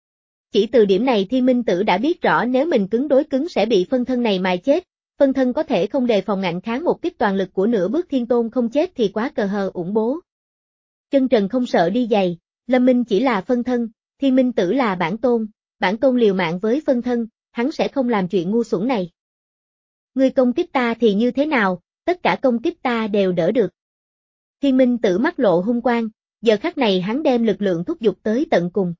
Chỉ từ điểm này Thiên Minh Tử đã biết rõ nếu mình cứng đối cứng sẽ bị phân thân này mài chết, phân thân có thể không đề phòng ngạnh kháng một kích toàn lực của nửa bước thiên tôn không chết thì quá cờ hờ ủng bố. Chân trần không sợ đi giày, Lâm Minh chỉ là phân thân, Thiên Minh Tử là bản tôn, bản tôn liều mạng với phân thân, hắn sẽ không làm chuyện ngu xuẩn này. Ngươi công kích ta thì như thế nào, tất cả công kích ta đều đỡ được. Thiên Minh Tử mắt lộ hung quang, giờ khắc này hắn đem lực lượng thúc giục tới tận cùng.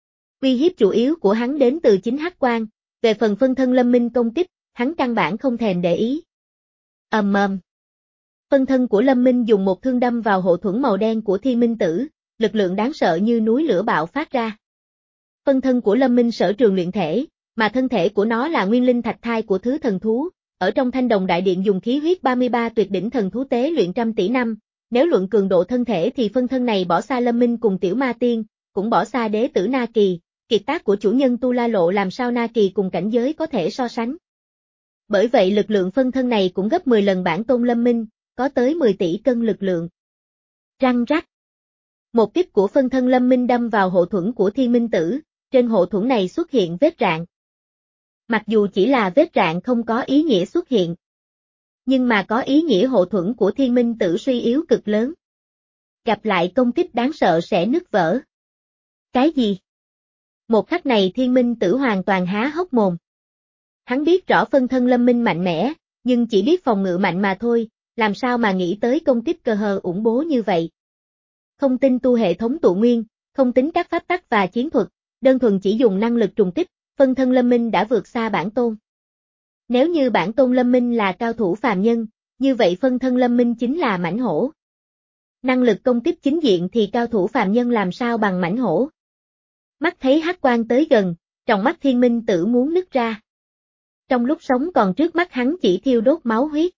Uy hiếp chủ yếu của hắn đến từ chính hắc quang, về phần phân thân Lâm Minh công kích, hắn căn bản không thèm để ý. Ầm ầm. Phân thân của Lâm Minh dùng một thương đâm vào hộ thuẫn màu đen của Thiên Minh Tử, lực lượng đáng sợ như núi lửa bạo phát ra. Phân thân của Lâm Minh sở trường luyện thể, mà thân thể của nó là nguyên linh thạch thai của thứ thần thú, ở trong Thanh Đồng Đại Điện dùng khí huyết ba mươi ba tuyệt đỉnh thần thú tế luyện trăm tỷ năm, nếu luận cường độ thân thể thì phân thân này bỏ xa Lâm Minh cùng Tiểu Ma Tiên, cũng bỏ xa đế tử Na Kỳ, kiệt tác của chủ nhân Tu La Lộ làm sao Na Kỳ cùng cảnh giới có thể so sánh. Bởi vậy lực lượng phân thân này cũng gấp mười lần bản tôn Lâm Minh, có tới mười tỷ cân lực lượng. Răng rắc. Một kích của phân thân Lâm Minh đâm vào hộ thuẫn của Thiên Minh Tử, trên hộ thuẫn này xuất hiện vết rạn. Mặc dù chỉ là vết rạn không có ý nghĩa xuất hiện, nhưng mà có ý nghĩa hộ thuẫn của Thiên Minh Tử suy yếu cực lớn. Gặp lại công kích đáng sợ sẽ nứt vỡ. Cái gì? Một khắc này Thiên Minh Tử hoàn toàn há hốc mồm. Hắn biết rõ phân thân Lâm Minh mạnh mẽ, nhưng chỉ biết phòng ngự mạnh mà thôi, làm sao mà nghĩ tới công kích cơ hờ ủng bố như vậy. Không tin tu hệ thống tụ nguyên, không tính các pháp tắc và chiến thuật, đơn thuần chỉ dùng năng lực trùng kích, phân thân Lâm Minh đã vượt xa bản tôn. Nếu như bản tôn Lâm Minh là cao thủ phàm nhân, như vậy phân thân Lâm Minh chính là mãnh hổ. Năng lực công kích chính diện thì cao thủ phàm nhân làm sao bằng mãnh hổ. Mắt thấy hắc quang tới gần, trong mắt Thiên Minh Tử muốn nứt ra. Trong lúc sống còn trước mắt hắn chỉ thiêu đốt máu huyết.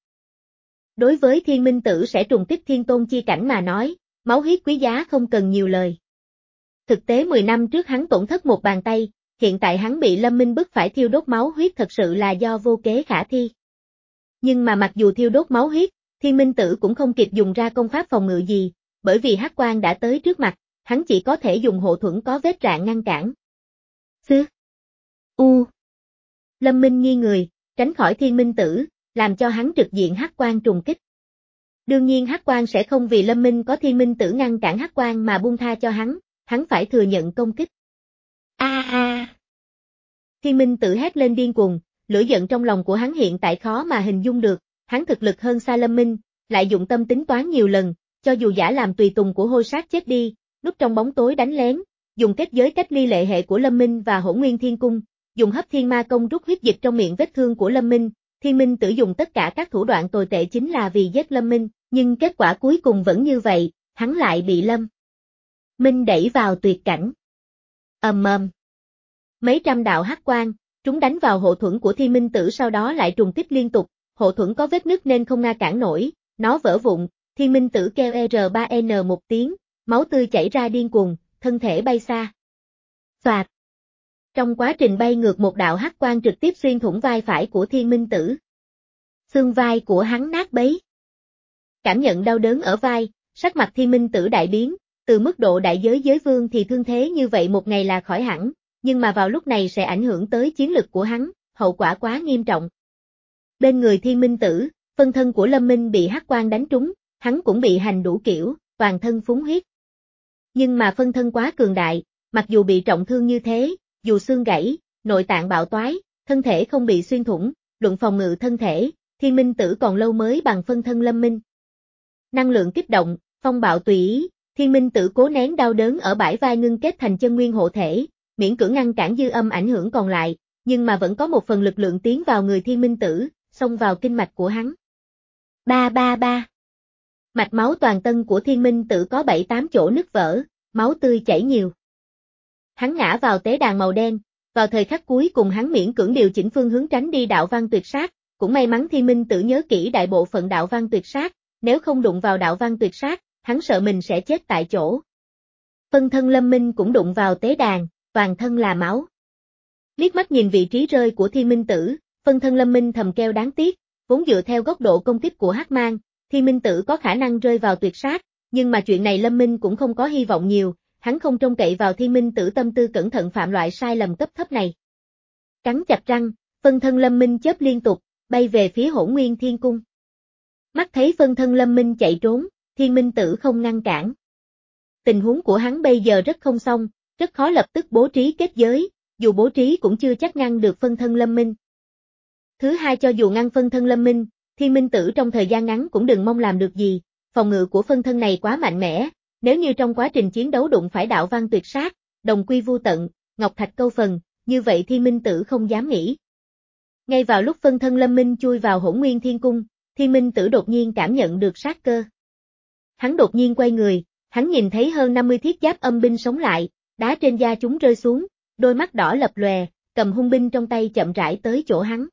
Đối với Thiên Minh Tử sẽ trùng kích thiên tôn chi cảnh mà nói, máu huyết quý giá không cần nhiều lời. Thực tế mười năm trước hắn tổn thất một bàn tay, hiện tại hắn bị Lâm Minh bức phải thiêu đốt máu huyết thật sự là do vô kế khả thi. Nhưng mà mặc dù thiêu đốt máu huyết, Thiên Minh Tử cũng không kịp dùng ra công pháp phòng ngự gì, bởi vì hắc quang đã tới trước mặt, hắn chỉ có thể dùng hộ thuẫn có vết rạn ngăn cản. Xứ. U. Lâm Minh nghiêng người, tránh khỏi Thiên Minh Tử, làm cho hắn trực diện hắc quang trùng kích. Đương nhiên hắc quang sẽ không vì Lâm Minh có Thiên Minh Tử ngăn cản hắc quang mà buông tha cho hắn, hắn phải thừa nhận công kích. A a. Thiên Minh Tử hét lên điên cuồng, lửa giận trong lòng của hắn hiện tại khó mà hình dung được, hắn thực lực hơn xa Lâm Minh, lại dụng tâm tính toán nhiều lần, cho dù giả làm tùy tùng của hôi sát chết đi, núp trong bóng tối đánh lén, dùng kết giới cách ly lệ hệ của Lâm Minh và Hỗn Nguyên Thiên Cung, dùng hấp thiên ma công rút huyết dịch trong miệng vết thương của Lâm Minh, Thiên Minh Tử dùng tất cả các thủ đoạn tồi tệ chính là vì giết Lâm Minh, nhưng kết quả cuối cùng vẫn như vậy, hắn lại bị Lâm Minh đẩy vào tuyệt cảnh. Ầm ầm. Mấy trăm đạo hắc quang, chúng đánh vào hộ thuẫn của Thiên Minh Tử sau đó lại trùng kích liên tục, hộ thuẫn có vết nứt nên không ngăn cản nổi, nó vỡ vụn, Thiên Minh Tử kêu R ba N một tiếng, máu tươi chảy ra điên cuồng, thân thể bay xa. Xoạt. Trong quá trình bay ngược một đạo hắc quang trực tiếp xuyên thủng vai phải của Thiên Minh Tử. Xương vai của hắn nát bấy. Cảm nhận đau đớn ở vai, sắc mặt Thiên Minh Tử đại biến, từ mức độ đại giới giới vương thì thương thế như vậy một ngày là khỏi hẳn, nhưng mà vào lúc này sẽ ảnh hưởng tới chiến lực của hắn, hậu quả quá nghiêm trọng. Bên người Thiên Minh Tử, phân thân của Lâm Minh bị hắc quang đánh trúng, hắn cũng bị hành đủ kiểu, toàn thân phúng huyết. Nhưng mà phân thân quá cường đại, mặc dù bị trọng thương như thế, dù xương gãy, nội tạng bạo toái, thân thể không bị xuyên thủng, luận phòng ngự thân thể, Thiên Minh Tử còn lâu mới bằng phân thân Lâm Minh. Năng lượng kích động, phong bạo tùy ý, Thiên Minh Tử cố nén đau đớn ở bãi vai ngưng kết thành chân nguyên hộ thể, miễn cưỡng ngăn cản dư âm ảnh hưởng còn lại, nhưng mà vẫn có một phần lực lượng tiến vào người Thiên Minh Tử, xông vào kinh mạch của hắn. Ba ba ba. Mạch máu toàn thân của Thiên Minh Tử có bảy tám chỗ nứt vỡ, máu tươi chảy nhiều. Hắn ngã vào tế đàn màu đen, vào thời khắc cuối cùng hắn miễn cưỡng điều chỉnh phương hướng tránh đi đạo văn tuyệt sát, cũng may mắn Thiên Minh Tử nhớ kỹ đại bộ phận đạo văn tuyệt sát, nếu không đụng vào đạo văn tuyệt sát, hắn sợ mình sẽ chết tại chỗ. Phân thân Lâm Minh cũng đụng vào tế đàn, toàn thân là máu. Liếc mắt nhìn vị trí rơi của Thiên Minh Tử, phân thân Lâm Minh thầm kêu đáng tiếc, vốn dựa theo góc độ công kích của Hắc Mang, Thiên Minh Tử có khả năng rơi vào tuyệt sát, nhưng mà chuyện này Lâm Minh cũng không có hy vọng nhiều, hắn không trông cậy vào Thiên Minh Tử tâm tư cẩn thận phạm loại sai lầm cấp thấp này. Cắn chặt răng, phân thân Lâm Minh chớp liên tục, bay về phía Hỗn Nguyên Thiên Cung. Mắt thấy phân thân Lâm Minh chạy trốn, Thiên Minh Tử không ngăn cản. Tình huống của hắn bây giờ rất không xong, rất khó lập tức bố trí kết giới, dù bố trí cũng chưa chắc ngăn được phân thân Lâm Minh. Thứ hai, cho dù ngăn phân thân Lâm Minh, Thiên Minh Tử trong thời gian ngắn cũng đừng mong làm được gì, phòng ngự của phân thân này quá mạnh mẽ, nếu như trong quá trình chiến đấu đụng phải đạo văn tuyệt sát, đồng quy vu tận, ngọc thạch câu phần, như vậy Thiên Minh Tử không dám nghĩ. Ngay vào lúc phân thân Lâm Minh chui vào Hỗn Nguyên Thiên Cung, Thiên Minh Tử đột nhiên cảm nhận được sát cơ. Hắn đột nhiên quay người, hắn nhìn thấy hơn năm mươi thiết giáp âm binh sống lại, đá trên da chúng rơi xuống, đôi mắt đỏ lập lòe, cầm hung binh trong tay chậm rãi tới chỗ hắn.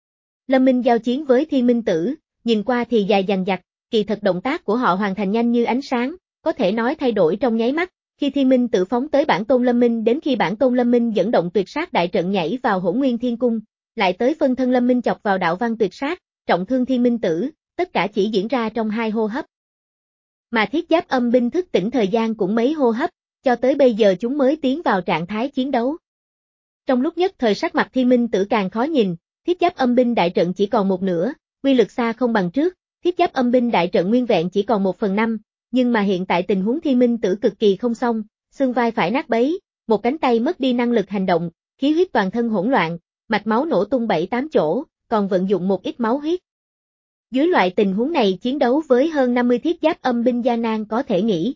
Lâm Minh giao chiến với Thiên Minh Tử, nhìn qua thì dài dằng dặc, kỳ thật động tác của họ hoàn thành nhanh như ánh sáng, có thể nói thay đổi trong nháy mắt, khi Thiên Minh Tử phóng tới bản tôn Lâm Minh đến khi bản tôn Lâm Minh dẫn động tuyệt sát đại trận nhảy vào Hỗn Nguyên Thiên Cung, lại tới phân thân Lâm Minh chọc vào đạo văn tuyệt sát, trọng thương Thiên Minh Tử, tất cả chỉ diễn ra trong hai hô hấp. Mà thiết giáp âm binh thức tỉnh thời gian cũng mấy hô hấp, cho tới bây giờ chúng mới tiến vào trạng thái chiến đấu. Trong lúc nhất thời sắc mặt Thiên Minh Tử càng khó nhìn, thiết giáp âm binh đại trận chỉ còn một nửa, uy lực xa không bằng trước, thiết giáp âm binh đại trận nguyên vẹn chỉ còn một phần năm, nhưng mà hiện tại tình huống Thiên Minh Tử cực kỳ không xong, xương vai phải nát bấy, một cánh tay mất đi năng lực hành động, khí huyết toàn thân hỗn loạn, mạch máu nổ tung bảy tám chỗ, còn vận dụng một ít máu huyết. Dưới loại tình huống này chiến đấu với hơn năm mươi thiết giáp âm binh gian nan có thể nghĩ.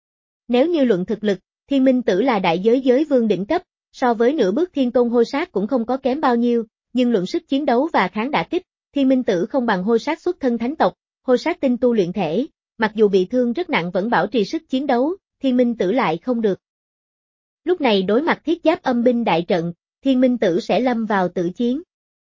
Nếu như luận thực lực, Thiên Minh Tử là đại giới giới vương đỉnh cấp, so với nửa bước thiên tôn hôi sát cũng không có kém bao nhiêu, nhưng luận sức chiến đấu và kháng đả kích, Thiên Minh Tử không bằng hôi sát xuất thân thánh tộc, hôi sát tinh tu luyện thể, mặc dù bị thương rất nặng vẫn bảo trì sức chiến đấu, Thiên Minh Tử lại không được. Lúc này đối mặt thiết giáp âm binh đại trận, Thiên Minh Tử sẽ lâm vào tử chiến.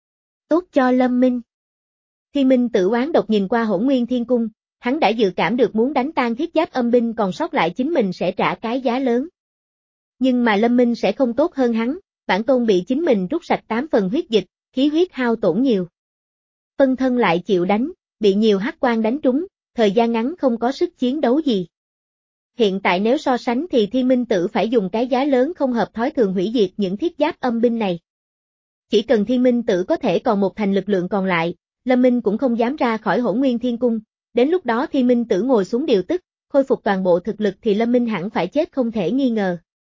Tốt cho Lâm Minh. Thiên Minh Tử oán độc nhìn qua Hỗn Nguyên Thiên Cung, hắn đã dự cảm được muốn đánh tan thiết giáp âm binh còn sót lại chính mình sẽ trả cái giá lớn. Nhưng mà Lâm Minh sẽ không tốt hơn hắn, bản tôn bị chính mình rút sạch tám phần huyết dịch, khí huyết hao tổn nhiều. Phân thân lại chịu đánh, bị nhiều hắc quang đánh trúng, thời gian ngắn không có sức chiến đấu gì. Hiện tại nếu so sánh thì Thiên Minh Tử phải dùng cái giá lớn không hợp thói thường hủy diệt những thiết giáp âm binh này. Chỉ cần Thiên Minh Tử có thể còn một thành lực lượng còn lại, Lâm Minh cũng không dám ra khỏi Hỗn Nguyên Thiên Cung, đến lúc đó Thiên Minh Tử ngồi xuống điều tức, khôi phục toàn bộ thực lực thì Lâm Minh hẳn phải chết không thể nghi ngờ.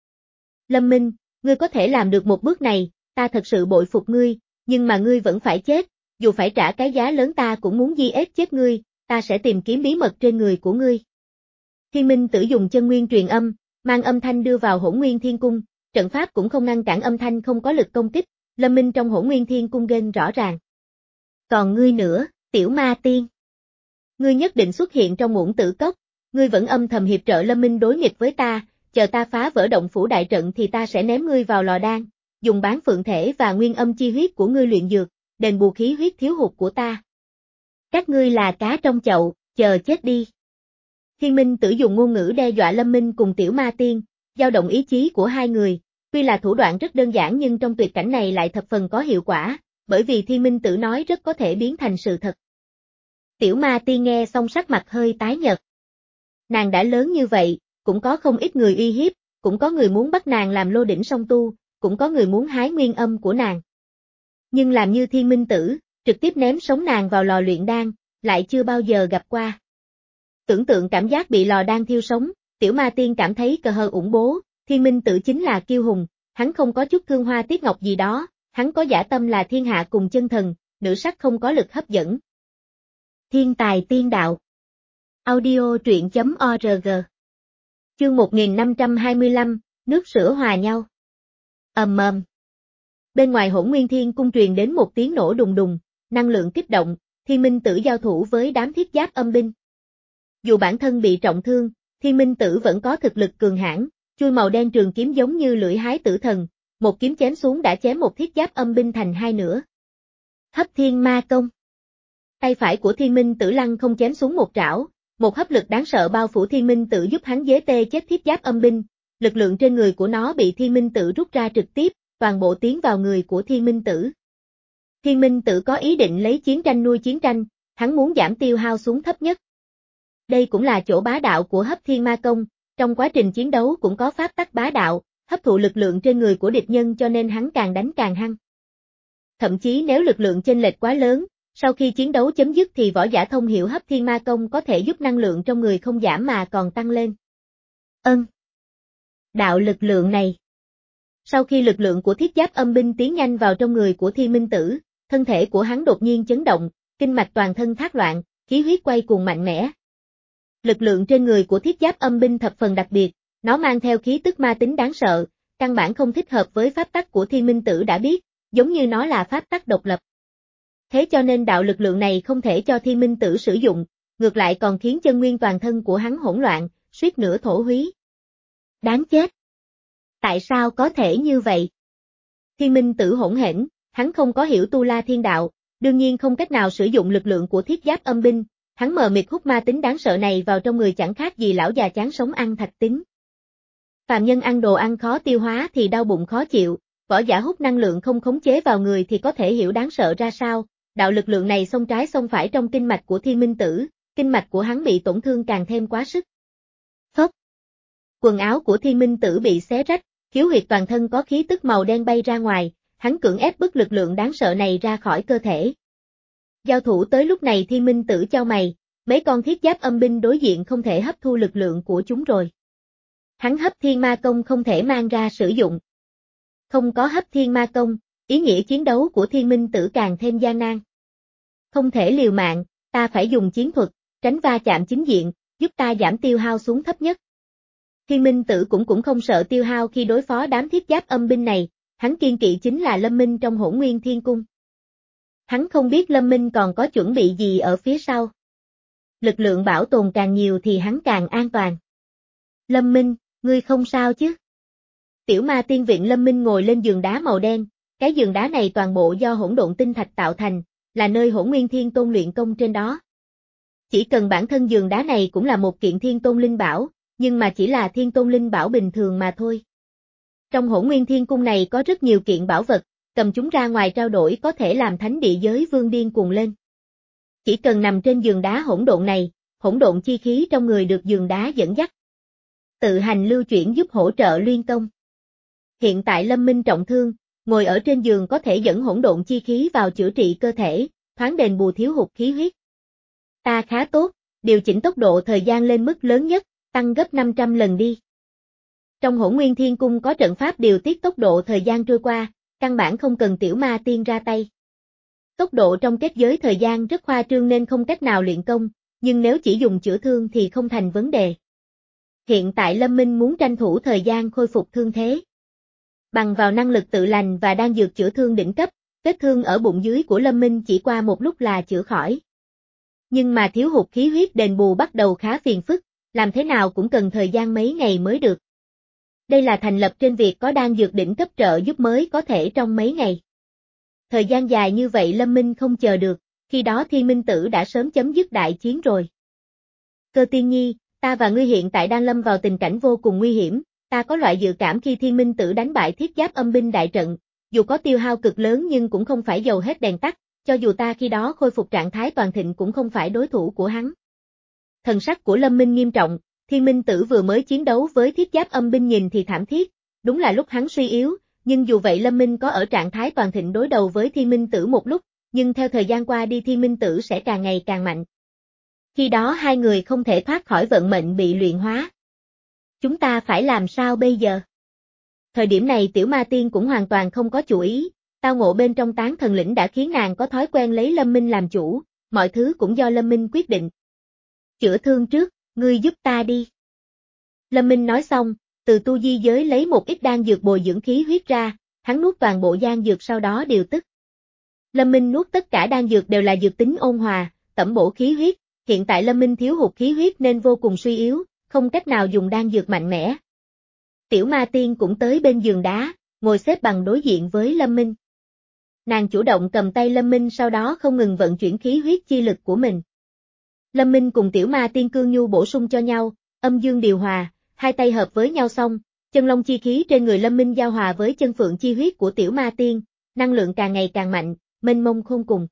Lâm Minh, ngươi có thể làm được một bước này, ta thật sự bội phục ngươi, nhưng mà ngươi vẫn phải chết, dù phải trả cái giá lớn ta cũng muốn di ết chết ngươi, ta sẽ tìm kiếm bí mật trên người của ngươi. Thiên Minh Tử dùng chân nguyên truyền âm, mang âm thanh đưa vào Hỗn Nguyên Thiên Cung, trận pháp cũng không ngăn cản âm thanh không có lực công kích, Lâm Minh trong Hỗn Nguyên Thiên Cung ghen rõ ràng. Còn ngươi nữa, tiểu ma tiên. Ngươi nhất định xuất hiện trong Uổng Tử Cốc, ngươi vẫn âm thầm hiệp trợ Lâm Minh đối nghịch với ta, chờ ta phá vỡ động phủ đại trận thì ta sẽ ném ngươi vào lò đan, dùng bán phượng thể và nguyên âm chi huyết của ngươi luyện dược, đền bù khí huyết thiếu hụt của ta. Các ngươi là cá trong chậu, chờ chết đi. Thiên Minh Tử dùng ngôn ngữ đe dọa Lâm Minh cùng Tiểu Ma Tiên, dao động ý chí của hai người, tuy là thủ đoạn rất đơn giản nhưng trong tuyệt cảnh này lại thập phần có hiệu quả, bởi vì Thiên Minh Tử nói rất có thể biến thành sự thật. Tiểu Ma Tiên nghe xong sắc mặt hơi tái nhợt. Nàng đã lớn như vậy, cũng có không ít người uy hiếp, cũng có người muốn bắt nàng làm lô đỉnh song tu, cũng có người muốn hái nguyên âm của nàng. Nhưng làm như Thiên Minh Tử, trực tiếp ném sống nàng vào lò luyện đan, lại chưa bao giờ gặp qua. Tưởng tượng cảm giác bị lò đan thiêu sống, Tiểu Ma Tiên cảm thấy cờ hờ ủng bố, Thiên Minh Tử chính là kiêu hùng, hắn không có chút thương hoa tiếc ngọc gì đó, hắn có dã tâm là thiên hạ cùng chân thần, nữ sắc không có lực hấp dẫn. Thiên tài tiên đạo. Audio truyện chấm org. Chương một nghìn năm trăm hai mươi lăm, nước sữa hòa nhau. Ầm ầm. Bên ngoài Hỗn Nguyên Thiên Cung truyền đến một tiếng nổ đùng đùng, năng lượng kích động, Thiên Minh Tử giao thủ với đám thiết giáp âm binh. Dù bản thân bị trọng thương, Thiên Minh Tử vẫn có thực lực cường hãn, chui màu đen trường kiếm giống như lưỡi hái tử thần, một kiếm chém xuống đã chém một thiết giáp âm binh thành hai nửa. Hấp Thiên Ma Công. Tay phải của Thiên Minh Tử lăng không chém xuống một trảo, một hấp lực đáng sợ bao phủ Thiên Minh Tử giúp hắn dế tê chết thiết giáp âm binh, lực lượng trên người của nó bị Thiên Minh Tử rút ra trực tiếp, toàn bộ tiến vào người của Thiên Minh Tử. Thiên Minh Tử có ý định lấy chiến tranh nuôi chiến tranh, hắn muốn giảm tiêu hao xuống thấp nhất. Đây cũng là chỗ bá đạo của Hấp Thiên Ma Công, trong quá trình chiến đấu cũng có pháp tắc bá đạo, hấp thụ lực lượng trên người của địch nhân cho nên hắn càng đánh càng hăng. Thậm chí nếu lực lượng chênh lệch quá lớn, sau khi chiến đấu chấm dứt thì võ giả thông hiểu Hấp Thiên Ma Công có thể giúp năng lượng trong người không giảm mà còn tăng lên. Ân. Đạo lực lượng này. Sau khi lực lượng của thiết giáp âm binh tiến nhanh vào trong người của Thiên Minh Tử, thân thể của hắn đột nhiên chấn động, kinh mạch toàn thân thác loạn, khí huyết quay cuồng mạnh mẽ. Lực lượng trên người của thiết giáp âm binh thập phần đặc biệt, nó mang theo khí tức ma tính đáng sợ, căn bản không thích hợp với pháp tắc của Thiên Minh Tử đã biết, giống như nó là pháp tắc độc lập. Thế cho nên đạo lực lượng này không thể cho Thiên Minh Tử sử dụng, ngược lại còn khiến chân nguyên toàn thân của hắn hỗn loạn, suýt nữa thổ húy. Đáng chết! Tại sao có thể như vậy? Thiên Minh Tử hỗn hển, hắn không có hiểu tu la thiên đạo, đương nhiên không cách nào sử dụng lực lượng của thiết giáp âm binh, hắn mờ mịt hút ma tính đáng sợ này vào trong người chẳng khác gì lão già chán sống ăn thạch tín. Phàm nhân ăn đồ ăn khó tiêu hóa thì đau bụng khó chịu, võ giả hút năng lượng không khống chế vào người thì có thể hiểu đáng sợ ra sao, đạo lực lượng này xông trái xông phải trong kinh mạch của Thiên Minh Tử, kinh mạch của hắn bị tổn thương càng thêm quá sức. Phốc. Quần áo của Thiên Minh Tử bị xé rách, khiếu huyệt toàn thân có khí tức màu đen bay ra ngoài, hắn cưỡng ép bức lực lượng đáng sợ này ra khỏi cơ thể. Giao thủ tới lúc này Thiên Minh Tử chau mày, mấy con thiết giáp âm binh đối diện không thể hấp thu lực lượng của chúng rồi. Hắn Hấp Thiên Ma Công không thể mang ra sử dụng. Không có Hấp Thiên Ma Công, ý nghĩa chiến đấu của Thiên Minh Tử càng thêm gian nan. Không thể liều mạng, ta phải dùng chiến thuật, tránh va chạm chính diện, giúp ta giảm tiêu hao xuống thấp nhất. Thiên Minh Tử cũng cũng không sợ tiêu hao khi đối phó đám thiết giáp âm binh này, hắn kiên kỵ chính là Lâm Minh trong Hỗn Nguyên Thiên Cung. Hắn không biết Lâm Minh còn có chuẩn bị gì ở phía sau. Lực lượng bảo tồn càng nhiều thì hắn càng an toàn. Lâm Minh, ngươi không sao chứ? Tiểu Ma Tiên viện Lâm Minh ngồi lên giường đá màu đen, cái giường đá này toàn bộ do hỗn độn tinh thạch tạo thành, là nơi Hỗn Nguyên Thiên Tôn luyện công trên đó. Chỉ cần bản thân giường đá này cũng là một kiện Thiên Tôn linh bảo, nhưng mà chỉ là Thiên Tôn linh bảo bình thường mà thôi. Trong Hỗn Nguyên Thiên Cung này có rất nhiều kiện bảo vật, cầm chúng ra ngoài trao đổi có thể làm thánh địa giới vương điên cuồng lên. Chỉ cần nằm trên giường đá hỗn độn này, hỗn độn chi khí trong người được giường đá dẫn dắt. Tự hành lưu chuyển giúp hỗ trợ luyện công. Hiện tại Lâm Minh trọng thương, ngồi ở trên giường có thể dẫn hỗn độn chi khí vào chữa trị cơ thể, thoáng đền bù thiếu hụt khí huyết. Ta khá tốt, điều chỉnh tốc độ thời gian lên mức lớn nhất, tăng gấp năm trăm lần đi. Trong Hỗn Nguyên Thiên Cung có trận pháp điều tiết tốc độ thời gian trôi qua, căn bản không cần Tiểu Ma Tiên ra tay. Tốc độ trong kết giới thời gian rất khoa trương nên không cách nào luyện công, nhưng nếu chỉ dùng chữa thương thì không thành vấn đề. Hiện tại Lâm Minh muốn tranh thủ thời gian khôi phục thương thế. Bằng vào năng lực tự lành và đang dược chữa thương đỉnh cấp, vết thương ở bụng dưới của Lâm Minh chỉ qua một lúc là chữa khỏi. Nhưng mà thiếu hụt khí huyết đền bù bắt đầu khá phiền phức, làm thế nào cũng cần thời gian mấy ngày mới được. Đây là thành lập trên việc có đan dược đỉnh cấp trợ giúp mới có thể trong mấy ngày. Thời gian dài như vậy Lâm Minh không chờ được, khi đó Thiên Minh Tử đã sớm chấm dứt đại chiến rồi. Cơ Tiên Nhi, ta và ngươi hiện tại đang lâm vào tình cảnh vô cùng nguy hiểm, ta có loại dự cảm khi Thiên Minh Tử đánh bại Thiết Giáp Âm binh đại trận, dù có tiêu hao cực lớn nhưng cũng không phải dầu hết đèn tắt, cho dù ta khi đó khôi phục trạng thái toàn thịnh cũng không phải đối thủ của hắn. Thần sắc của Lâm Minh nghiêm trọng, Thiên Minh Tử vừa mới chiến đấu với Thiết Giáp Âm binh nhìn thì thảm thiết, đúng là lúc hắn suy yếu, nhưng dù vậy Lâm Minh có ở trạng thái toàn thịnh đối đầu với Thiên Minh Tử một lúc, nhưng theo thời gian qua đi Thiên Minh Tử sẽ càng ngày càng mạnh. Khi đó hai người không thể thoát khỏi vận mệnh bị luyện hóa. Chúng ta phải làm sao bây giờ? Thời điểm này Tiểu Ma Tiên cũng hoàn toàn không có chủ ý, tao ngộ bên trong Tán Thần Lĩnh đã khiến nàng có thói quen lấy Lâm Minh làm chủ, mọi thứ cũng do Lâm Minh quyết định. Chữa thương trước, ngươi giúp ta đi. Lâm Minh nói xong, từ tu di giới lấy một ít đan dược bồi dưỡng khí huyết ra, hắn nuốt toàn bộ đan dược sau đó điều tức. Lâm Minh nuốt tất cả đan dược đều là dược tính ôn hòa, tẩm bổ khí huyết, hiện tại Lâm Minh thiếu hụt khí huyết nên vô cùng suy yếu, không cách nào dùng đan dược mạnh mẽ. Tiểu Ma Tiên cũng tới bên giường đá, ngồi xếp bằng đối diện với Lâm Minh. Nàng chủ động cầm tay Lâm Minh sau đó không ngừng vận chuyển khí huyết chi lực của mình. Lâm Minh cùng Tiểu Ma Tiên cương nhu bổ sung cho nhau, âm dương điều hòa, hai tay hợp với nhau xong, chân long chi khí trên người Lâm Minh giao hòa với chân phượng chi huyết của Tiểu Ma Tiên, năng lượng càng ngày càng mạnh, mênh mông khôn cùng.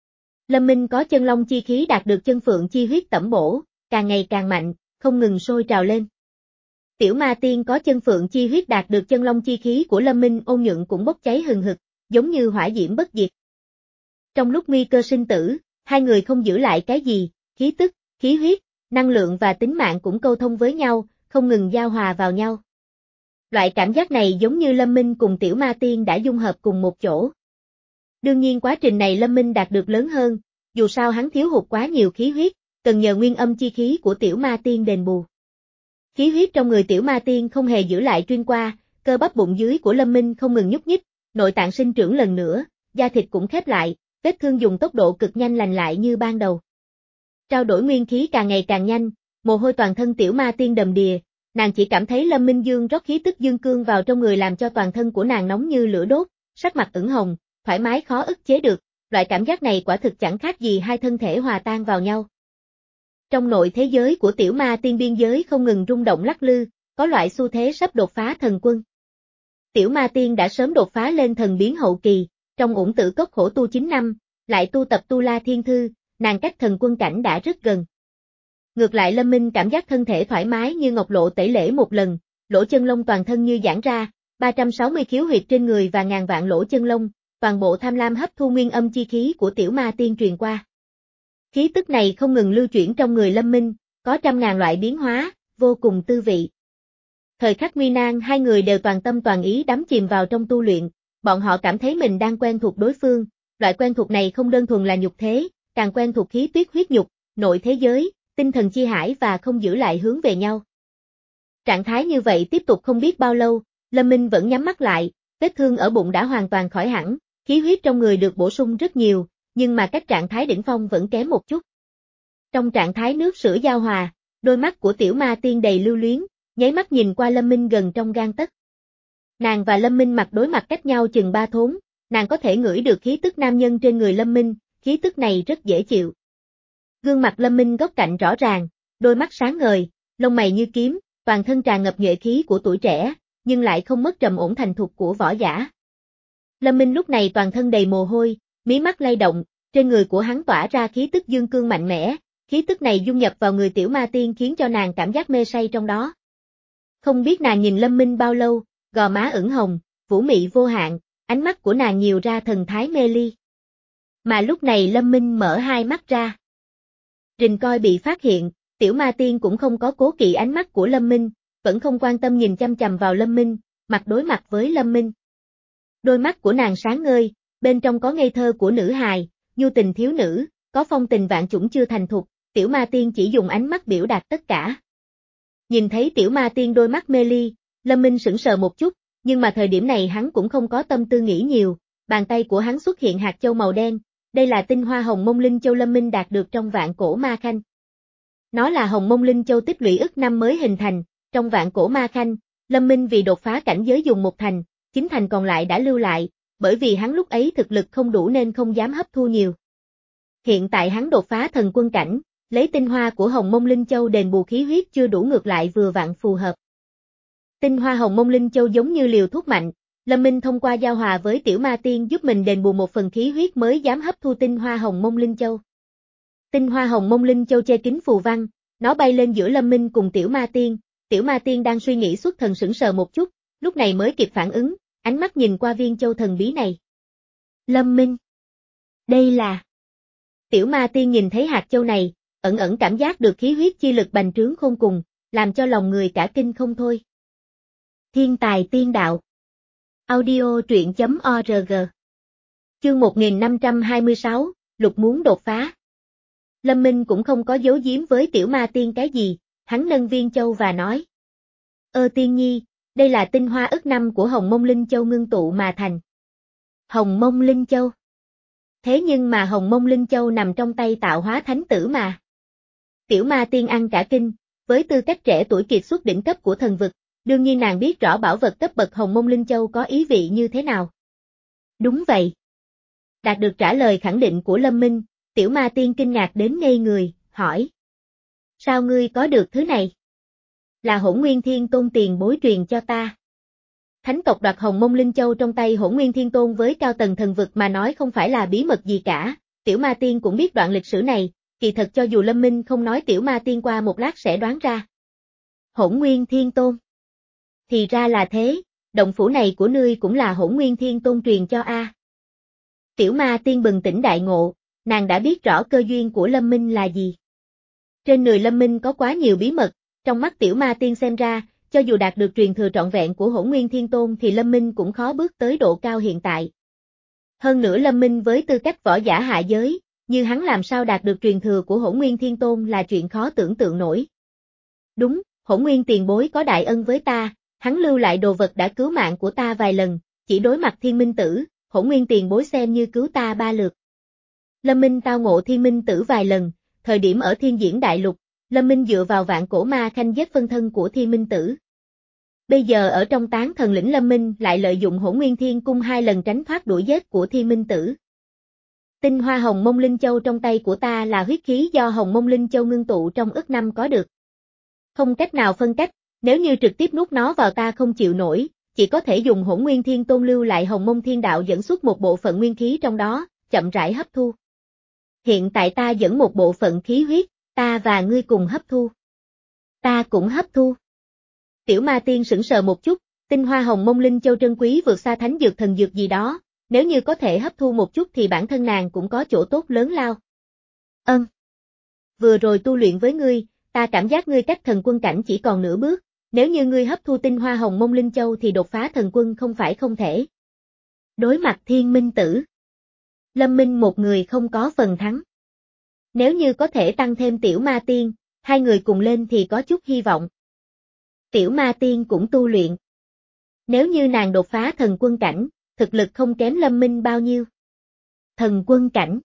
Lâm Minh có chân long chi khí đạt được chân phượng chi huyết tẩm bổ, càng ngày càng mạnh, không ngừng sôi trào lên. Tiểu Ma Tiên có chân phượng chi huyết đạt được chân long chi khí của Lâm Minh ôn nhuận cũng bốc cháy hừng hực, giống như hỏa diễm bất diệt. Trong lúc nguy cơ sinh tử, hai người không giữ lại cái gì, khí tức, khí huyết, năng lượng và tính mạng cũng câu thông với nhau, không ngừng giao hòa vào nhau. Loại cảm giác này giống như Lâm Minh cùng Tiểu Ma Tiên đã dung hợp cùng một chỗ. Đương nhiên quá trình này Lâm Minh đạt được lớn hơn, dù sao hắn thiếu hụt quá nhiều khí huyết, cần nhờ nguyên âm chi khí của Tiểu Ma Tiên đền bù. Khí huyết trong người Tiểu Ma Tiên không hề giữ lại truyền qua, cơ bắp bụng dưới của Lâm Minh không ngừng nhúc nhích, nội tạng sinh trưởng lần nữa, da thịt cũng khép lại, vết thương dùng tốc độ cực nhanh lành lại như ban đầu. Trao đổi nguyên khí càng ngày càng nhanh, mồ hôi toàn thân Tiểu Ma Tiên đầm đìa, nàng chỉ cảm thấy Lâm Minh Dương rót khí tức dương cương vào trong người làm cho toàn thân của nàng nóng như lửa đốt, sắc mặt ửng hồng, thoải mái khó ức chế được, loại cảm giác này quả thực chẳng khác gì hai thân thể hòa tan vào nhau. Trong nội thế giới của Tiểu Ma Tiên biên giới không ngừng rung động lắc lư, có loại xu thế sắp đột phá thần quân. Tiểu Ma Tiên đã sớm đột phá lên thần biến hậu kỳ, trong Uổng Tử Cốc khổ tu chín năm, lại tu tập Tu La Thiên Thư, nàng cách thần quân cảnh đã rất gần. Ngược lại Lâm Minh cảm giác thân thể thoải mái như ngọc lộ tẩy lễ một lần, lỗ chân lông toàn thân như giãn ra, ba trăm sáu mươi khiếu huyệt trên người và ngàn vạn lỗ chân lông, toàn bộ tham lam hấp thu nguyên âm chi khí của Tiểu Ma Tiên truyền qua. Khí tức này không ngừng lưu chuyển trong người Lâm Minh, có trăm ngàn loại biến hóa, vô cùng tư vị. Thời khắc nguy nan hai người đều toàn tâm toàn ý đắm chìm vào trong tu luyện, bọn họ cảm thấy mình đang quen thuộc đối phương, loại quen thuộc này không đơn thuần là nhục thế, càng quen thuộc khí tuyết huyết nhục, nội thế giới, tinh thần chi hải và không giữ lại hướng về nhau. Trạng thái như vậy tiếp tục không biết bao lâu, Lâm Minh vẫn nhắm mắt lại, vết thương ở bụng đã hoàn toàn khỏi hẳn, khí huyết trong người được bổ sung rất nhiều, nhưng mà cách trạng thái đỉnh phong vẫn kém một chút. Trong trạng thái nước sữa giao hòa, đôi mắt của Tiểu Ma Tiên đầy lưu luyến, nháy mắt nhìn qua Lâm Minh gần trong gang tấc. Nàng và Lâm Minh mặt đối mặt cách nhau chừng ba thốn, nàng có thể ngửi được khí tức nam nhân trên người Lâm Minh, khí tức này rất dễ chịu. Gương mặt Lâm Minh góc cạnh rõ ràng, đôi mắt sáng ngời, lông mày như kiếm, toàn thân tràn ngập nhuệ khí của tuổi trẻ, nhưng lại không mất trầm ổn thành thục của võ giả. Lâm Minh lúc này toàn thân đầy mồ hôi, mí mắt lay động, trên người của hắn tỏa ra khí tức dương cương mạnh mẽ, khí tức này dung nhập vào người Tiểu Ma Tiên khiến cho nàng cảm giác mê say trong đó. Không biết nàng nhìn Lâm Minh bao lâu, gò má ửng hồng, vũ mị vô hạn, ánh mắt của nàng nhiều ra thần thái mê ly. Mà lúc này Lâm Minh mở hai mắt ra. Rình coi bị phát hiện, Tiểu Ma Tiên cũng không có cố kỵ ánh mắt của Lâm Minh, vẫn không quan tâm nhìn chăm chằm vào Lâm Minh, mặt đối mặt với Lâm Minh. Đôi mắt của nàng sáng ngời, bên trong có ngây thơ của nữ hài, nhu tình thiếu nữ, có phong tình vạn chủng chưa thành thục, Tiểu Ma Tiên chỉ dùng ánh mắt biểu đạt tất cả. Nhìn thấy Tiểu Ma Tiên đôi mắt mê ly, Lâm Minh sững sờ một chút, nhưng mà thời điểm này hắn cũng không có tâm tư nghĩ nhiều, bàn tay của hắn xuất hiện hạt châu màu đen, đây là tinh hoa hồng mông linh châu Lâm Minh đạt được trong vạn cổ ma khanh. Nó là hồng mông linh châu tích lũy ức năm mới hình thành, trong vạn cổ ma khanh, Lâm Minh vì đột phá cảnh giới dùng một thành, chín thành còn lại đã lưu lại, bởi vì hắn lúc ấy thực lực không đủ nên không dám hấp thu nhiều. Hiện tại hắn đột phá thần quân cảnh, lấy tinh hoa của Hồng Mông Linh Châu đền bù khí huyết chưa đủ ngược lại vừa vặn phù hợp. Tinh hoa Hồng Mông Linh Châu giống như liều thuốc mạnh, Lâm Minh thông qua giao hòa với Tiểu Ma Tiên giúp mình đền bù một phần khí huyết mới dám hấp thu tinh hoa Hồng Mông Linh Châu. Tinh hoa Hồng Mông Linh Châu che kín phù văn, nó bay lên giữa Lâm Minh cùng Tiểu Ma Tiên, Tiểu Ma Tiên đang suy nghĩ xuất thần sững sờ một chút, lúc này mới kịp phản ứng, ánh mắt nhìn qua viên châu thần bí này. Lâm Minh. Đây là... Tiểu Ma Tiên nhìn thấy hạt châu này, ẩn ẩn cảm giác được khí huyết chi lực bành trướng khôn cùng, làm cho lòng người cả kinh không thôi. Thiên tài tiên đạo. Audio truyện chấm org. Chương một nghìn năm trăm hai mươi sáu, Lục muốn đột phá. Lâm Minh cũng không có giấu giếm với Tiểu Ma Tiên cái gì, hắn nâng viên châu và nói. Ơ Tiên Nhi, đây là tinh hoa ức năm của Hồng Mông Linh Châu ngưng tụ mà thành. Hồng Mông Linh Châu. Thế nhưng mà Hồng Mông Linh Châu nằm trong tay tạo hóa thánh tử mà. Tiểu Ma Tiên ăn cả kinh, với tư cách trẻ tuổi kiệt xuất đỉnh cấp của thần vực, đương nhiên nàng biết rõ bảo vật cấp bậc Hồng Mông Linh Châu có ý vị như thế nào. Đúng vậy. Đạt được trả lời khẳng định của Lâm Minh, Tiểu Ma Tiên kinh ngạc đến ngây người, hỏi. Sao ngươi có được thứ này? Là Hỗn Nguyên Thiên Tôn tiền bối truyền cho ta. Thánh tộc đoạt Hồng Mông Linh Châu trong tay Hỗn Nguyên Thiên Tôn với cao tầng thần vực mà nói không phải là bí mật gì cả, Tiểu Ma Tiên cũng biết đoạn lịch sử này, kỳ thật cho dù Lâm Minh không nói Tiểu Ma Tiên qua một lát sẽ đoán ra. Hỗn Nguyên Thiên Tôn. Thì ra là thế, động phủ này của ngươi cũng là Hỗn Nguyên Thiên Tôn truyền cho a. Tiểu Ma Tiên bừng tỉnh đại ngộ, nàng đã biết rõ cơ duyên của Lâm Minh là gì. Trên người Lâm Minh có quá nhiều bí mật, trong mắt Tiểu Ma Tiên xem ra, cho dù đạt được truyền thừa trọn vẹn của Hỗn Nguyên Thiên Tôn thì Lâm Minh cũng khó bước tới độ cao hiện tại. Hơn nữa Lâm Minh với tư cách võ giả hạ giới, như hắn làm sao đạt được truyền thừa của Hỗn Nguyên Thiên Tôn là chuyện khó tưởng tượng nổi. Đúng, Hỗn Nguyên tiền bối có đại ân với ta, hắn lưu lại đồ vật đã cứu mạng của ta vài lần, chỉ đối mặt Thiên Minh Tử, Hỗn Nguyên tiền bối xem như cứu ta ba lượt. Lâm Minh tao ngộ Thiên Minh Tử vài lần, thời điểm ở Thiên Diễn Đại Lục, Lâm Minh dựa vào vạn cổ ma khanh giết phân thân của Thiên Minh Tử. Bây giờ ở trong tán thần lĩnh Lâm Minh lại lợi dụng Hỗn Nguyên Thiên Cung hai lần tránh thoát đuổi giết của Thiên Minh Tử. Tinh hoa Hồng Mông Linh Châu trong tay của ta là huyết khí do Hồng Mông Linh Châu ngưng tụ trong ức năm có được. Không cách nào phân cách, nếu như trực tiếp nuốt nó vào ta không chịu nổi, chỉ có thể dùng Hỗn Nguyên Thiên Tôn lưu lại Hồng Mông Thiên Đạo dẫn xuất một bộ phận nguyên khí trong đó, chậm rãi hấp thu. Hiện tại ta dẫn một bộ phận khí huyết, ta và ngươi cùng hấp thu. Ta cũng hấp thu. Tiểu Ma Tiên sững sờ một chút, tinh hoa Hồng Mông Linh Châu trân quý vượt xa thánh dược thần dược gì đó, nếu như có thể hấp thu một chút thì bản thân nàng cũng có chỗ tốt lớn lao. Ân. Vừa rồi tu luyện với ngươi, ta cảm giác ngươi cách thần quân cảnh chỉ còn nửa bước, nếu như ngươi hấp thu tinh hoa Hồng Mông Linh Châu thì đột phá thần quân không phải không thể. Đối mặt Thiên Minh Tử. Lâm Minh một người không có phần thắng. Nếu như có thể tăng thêm Tiểu Ma Tiên, hai người cùng lên thì có chút hy vọng. Tiểu Ma Tiên cũng tu luyện. Nếu như nàng đột phá thần quân cảnh, thực lực không kém Lâm Minh bao nhiêu. Thần quân cảnh.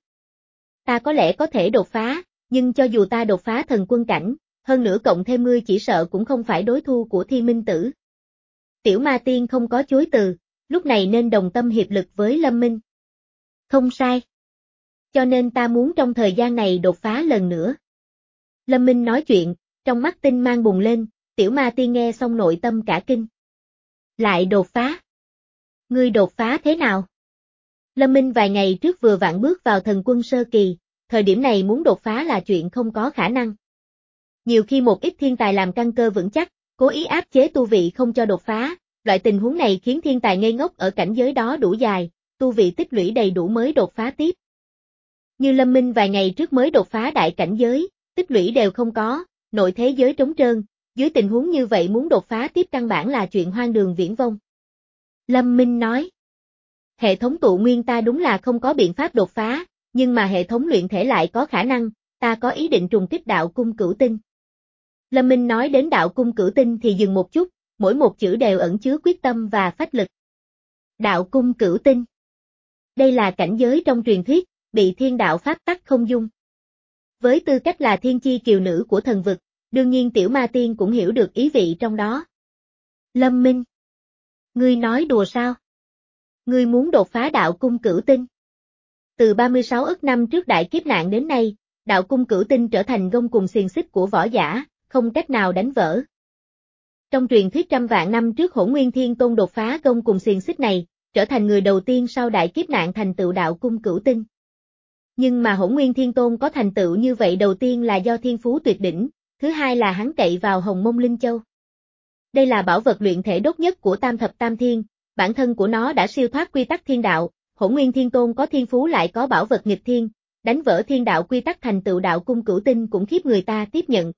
Ta có lẽ có thể đột phá, nhưng cho dù ta đột phá thần quân cảnh, hơn nữa cộng thêm ngươi chỉ sợ cũng không phải đối thủ của Thiên Minh Tử. Tiểu Ma Tiên không có chối từ, lúc này nên đồng tâm hiệp lực với Lâm Minh. Không sai. Cho nên ta muốn trong thời gian này đột phá lần nữa. Lâm Minh nói chuyện, trong mắt tinh mang bùng lên, Tiểu Ma Tiên nghe xong nội tâm cả kinh. Lại đột phá. Ngươi đột phá thế nào? Lâm Minh vài ngày trước vừa vặn bước vào thần quân sơ kỳ, thời điểm này muốn đột phá là chuyện không có khả năng. Nhiều khi một ít thiên tài làm căn cơ vững chắc, cố ý áp chế tu vị không cho đột phá, loại tình huống này khiến thiên tài ngây ngốc ở cảnh giới đó đủ dài, tu vị tích lũy đầy đủ mới đột phá tiếp. Như Lâm Minh vài ngày trước mới đột phá đại cảnh giới, tích lũy đều không có, nội thế giới trống trơn, dưới tình huống như vậy muốn đột phá tiếp căn bản là chuyện hoang đường viển vông. Lâm Minh nói, hệ thống tụ nguyên ta đúng là không có biện pháp đột phá, nhưng mà hệ thống luyện thể lại có khả năng, ta có ý định trùng kích đạo cung cửu tinh. Lâm Minh nói đến đạo cung cửu tinh thì dừng một chút, mỗi một chữ đều ẩn chứa quyết tâm và phách lực. Đạo cung cửu tinh. Đây là cảnh giới trong truyền thuyết, bị thiên đạo pháp tắc không dung. Với tư cách là thiên chi kiều nữ của thần vực, đương nhiên Tiểu Ma Tiên cũng hiểu được ý vị trong đó. Lâm Minh. Ngươi nói đùa sao? Ngươi muốn đột phá đạo cung cửu tinh. Từ ba mươi sáu ức năm trước đại kiếp nạn đến nay, đạo cung cửu tinh trở thành gông cùng xiềng xích của võ giả, không cách nào đánh vỡ. Trong truyền thuyết trăm vạn năm trước Hỗn Nguyên Thiên Tôn đột phá gông cùng xiềng xích này, trở thành người đầu tiên sau đại kiếp nạn thành tựu đạo cung cửu tinh. Nhưng mà Hỗn Nguyên Thiên Tôn có thành tựu như vậy đầu tiên là do thiên phú tuyệt đỉnh, thứ hai là hắn cậy vào Hồng Mông Linh Châu. Đây là bảo vật luyện thể đốt nhất của Tam Thập Tam Thiên, bản thân của nó đã siêu thoát quy tắc thiên đạo, Hỗn Nguyên Thiên Tôn có thiên phú lại có bảo vật nghịch thiên, đánh vỡ thiên đạo quy tắc thành tựu đạo cung cửu tinh cũng khiếp người ta tiếp nhận.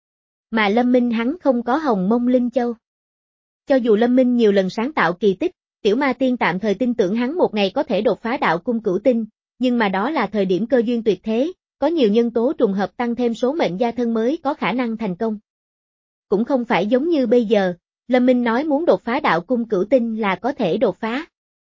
Mà Lâm Minh hắn không có Hồng Mông Linh Châu. Cho dù Lâm Minh nhiều lần sáng tạo kỳ tích, Tiểu Ma Tiên tạm thời tin tưởng hắn một ngày có thể đột phá đạo cung cửu tinh, nhưng mà đó là thời điểm cơ duyên tuyệt thế, có nhiều nhân tố trùng hợp tăng thêm số mệnh gia thân mới có khả năng thành công. Cũng không phải giống như bây giờ, Lâm Minh nói muốn đột phá đạo cung cửu tinh là có thể đột phá.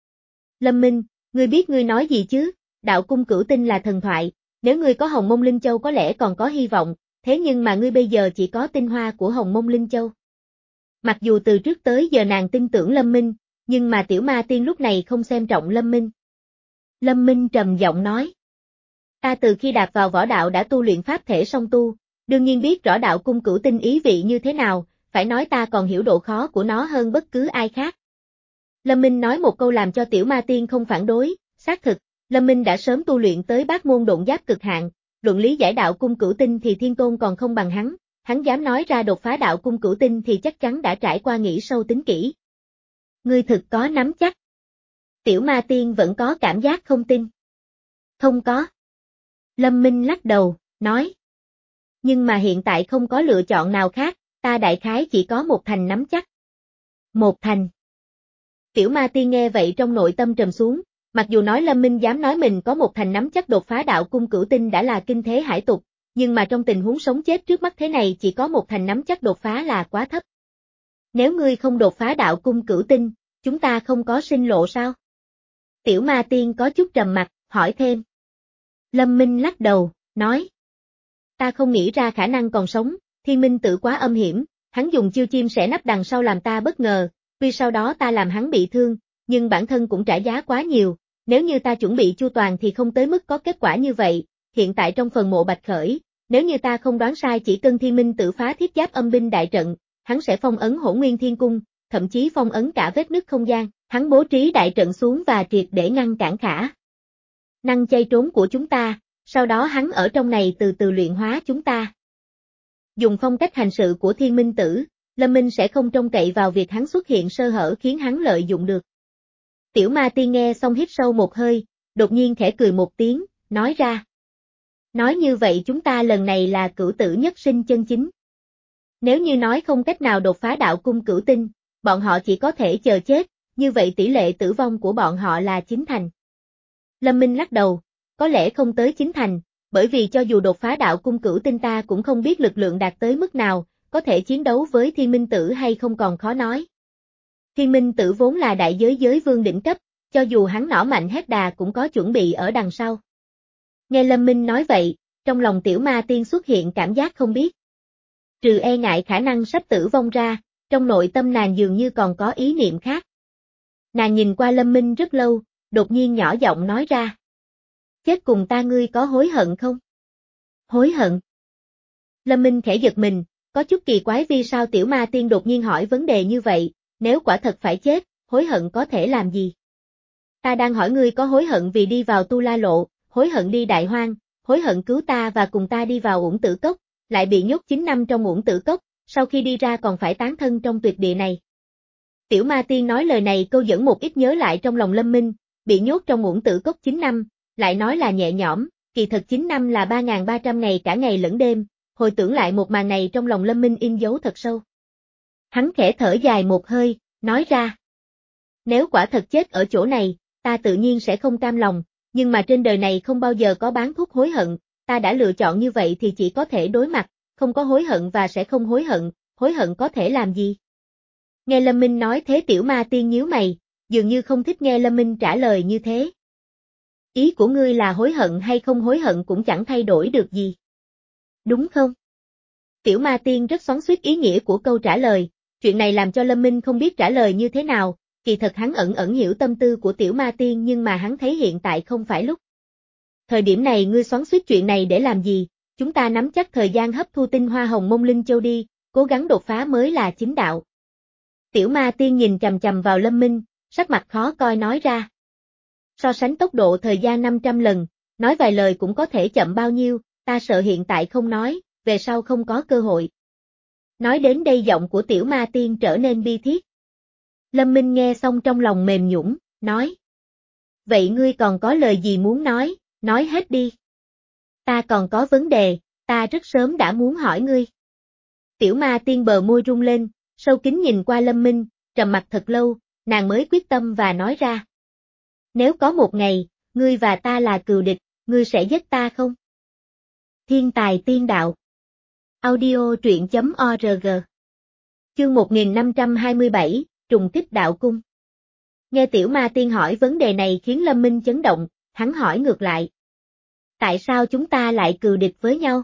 Lâm Minh, ngươi biết ngươi nói gì chứ, đạo cung cửu tinh là thần thoại, nếu ngươi có Hồng Mông Linh Châu có lẽ còn có hy vọng, thế nhưng mà ngươi bây giờ chỉ có tinh hoa của Hồng Mông Linh Châu. Mặc dù từ trước tới giờ nàng tin tưởng Lâm Minh, nhưng mà Tiểu Ma Tiên lúc này không xem trọng Lâm Minh. Lâm Minh trầm giọng nói. Ta từ khi đạp vào võ đạo đã tu luyện pháp thể song tu, đương nhiên biết rõ đạo cung cửu tinh ý vị như thế nào, phải nói ta còn hiểu độ khó của nó hơn bất cứ ai khác. Lâm Minh nói một câu làm cho Tiểu Ma Tiên không phản đối, xác thực, Lâm Minh đã sớm tu luyện tới bát môn độn giáp cực hạn, luận lý giải đạo cung cửu tinh thì Thiên Tôn còn không bằng hắn, hắn dám nói ra đột phá đạo cung cửu tinh thì chắc chắn đã trải qua nghĩ sâu tính kỹ. Ngươi thực có nắm chắc. Tiểu Ma Tiên vẫn có cảm giác không tin. Không có. Lâm Minh lắc đầu, nói. Nhưng mà hiện tại không có lựa chọn nào khác, ta đại khái chỉ có một thành nắm chắc. Một thành. Tiểu Ma Tiên nghe vậy trong nội tâm trầm xuống, mặc dù nói Lâm Minh dám nói mình có một thành nắm chắc đột phá đạo cung cửu tinh đã là kinh thế hải tục, nhưng mà trong tình huống sống chết trước mắt thế này chỉ có một thành nắm chắc đột phá là quá thấp. Nếu ngươi không đột phá đạo cung cửu tinh, chúng ta không có sinh lộ sao? Tiểu Ma Tiên có chút trầm mặt, hỏi thêm. Lâm Minh lắc đầu, nói. Ta không nghĩ ra khả năng còn sống, Thiên Minh Tử quá âm hiểm, hắn dùng chiêu chim sẻ nắp đằng sau làm ta bất ngờ, tuy sau đó ta làm hắn bị thương, nhưng bản thân cũng trả giá quá nhiều, nếu như ta chuẩn bị chu toàn thì không tới mức có kết quả như vậy, hiện tại trong phần mộ Bạch Khởi, nếu như ta không đoán sai chỉ cần Thiên Minh Tử phá thiết giáp âm binh đại trận, hắn sẽ phong ấn Hỗn Nguyên Thiên Cung, thậm chí phong ấn cả vết nứt không gian, hắn bố trí đại trận xuống và triệt để ngăn cản khả năng chay trốn của chúng ta, sau đó hắn ở trong này từ từ luyện hóa chúng ta. Dùng phong cách hành sự của Thiên Minh Tử, Lâm Minh sẽ không trông cậy vào việc hắn xuất hiện sơ hở khiến hắn lợi dụng được. Tiểu Ma Tiên nghe xong hít sâu một hơi, đột nhiên khẽ cười một tiếng, nói ra. Nói như vậy chúng ta lần này là cửu tử nhất sinh chân chính. Nếu như nói không cách nào đột phá đạo cung cửu tinh, bọn họ chỉ có thể chờ chết, như vậy tỷ lệ tử vong của bọn họ là chín thành. Lâm Minh lắc đầu, có lẽ không tới chín thành, bởi vì cho dù đột phá đạo cung cửu tinh ta cũng không biết lực lượng đạt tới mức nào, có thể chiến đấu với Thiên Minh Tử hay không còn khó nói. Thiên Minh Tử vốn là đại giới giới vương đỉnh cấp, cho dù hắn nỏ mạnh hét đà cũng có chuẩn bị ở đằng sau. Nghe Lâm Minh nói vậy, trong lòng Tiểu Ma Tiên xuất hiện cảm giác không biết. Trừ e ngại khả năng sắp tử vong ra, trong nội tâm nàng dường như còn có ý niệm khác. Nàng nhìn qua Lâm Minh rất lâu, đột nhiên nhỏ giọng nói ra. Chết cùng ta ngươi có hối hận không? Hối hận. Lâm Minh khẽ giật mình, có chút kỳ quái vì sao Tiểu Ma Tiên đột nhiên hỏi vấn đề như vậy, nếu quả thật phải chết, hối hận có thể làm gì? Ta đang hỏi ngươi có hối hận vì đi vào Tu La Lộ, hối hận đi Đại Hoang, hối hận cứu ta và cùng ta đi vào Uổng Tử Cốc, lại bị nhốt chín năm trong Uổng Tử Cốc, sau khi đi ra còn phải tán thân trong tuyệt địa này. Tiểu Ma Tiên nói lời này câu dẫn một ít nhớ lại trong lòng Lâm Minh, bị nhốt trong Uổng Tử Cốc chín năm, lại nói là nhẹ nhõm, kỳ thật chín năm là ba nghìn ba trăm ngày cả ngày lẫn đêm, hồi tưởng lại một màn này trong lòng Lâm Minh in dấu thật sâu. Hắn khẽ thở dài một hơi, nói ra. Nếu quả thật chết ở chỗ này, ta tự nhiên sẽ không cam lòng, nhưng mà trên đời này không bao giờ có bán thuốc hối hận, ta đã lựa chọn như vậy thì chỉ có thể đối mặt, không có hối hận và sẽ không hối hận, hối hận có thể làm gì? Nghe Lâm Minh nói thế Tiểu Ma Tiên nhíu mày, dường như không thích nghe Lâm Minh trả lời như thế. Ý của ngươi là hối hận hay không hối hận cũng chẳng thay đổi được gì. Đúng không? Tiểu Ma Tiên rất xoắn xuýt ý nghĩa của câu trả lời, chuyện này làm cho Lâm Minh không biết trả lời như thế nào, kỳ thật hắn ẩn ẩn hiểu tâm tư của tiểu ma tiên nhưng mà hắn thấy hiện tại không phải lúc. Thời điểm này ngươi xoắn xuýt chuyện này để làm gì, chúng ta nắm chắc thời gian hấp thu tinh hoa hồng mông linh châu đi, cố gắng đột phá mới là chính đạo. Tiểu ma tiên nhìn chằm chằm vào Lâm Minh, sắc mặt khó coi nói ra. So sánh tốc độ thời gian năm trăm lần, nói vài lời cũng có thể chậm bao nhiêu, ta sợ hiện tại không nói, về sau không có cơ hội. Nói đến đây giọng của tiểu ma tiên trở nên bi thiết. Lâm Minh nghe xong trong lòng mềm nhũn, nói. Vậy ngươi còn có lời gì muốn nói, nói hết đi. Ta còn có vấn đề, ta rất sớm đã muốn hỏi ngươi. Tiểu ma tiên bờ môi rung lên, sâu kín nhìn qua Lâm Minh, trầm mặt thật lâu, nàng mới quyết tâm và nói ra. Nếu có một ngày, ngươi và ta là cừu địch, ngươi sẽ giết ta không? Thiên tài tiên đạo. Audio truyện chấm org. Chương một nghìn năm trăm hai mươi bảy, trùng kích đạo cung. Nghe tiểu ma tiên hỏi vấn đề này khiến Lâm Minh chấn động, hắn hỏi ngược lại. Tại sao chúng ta lại cừu địch với nhau?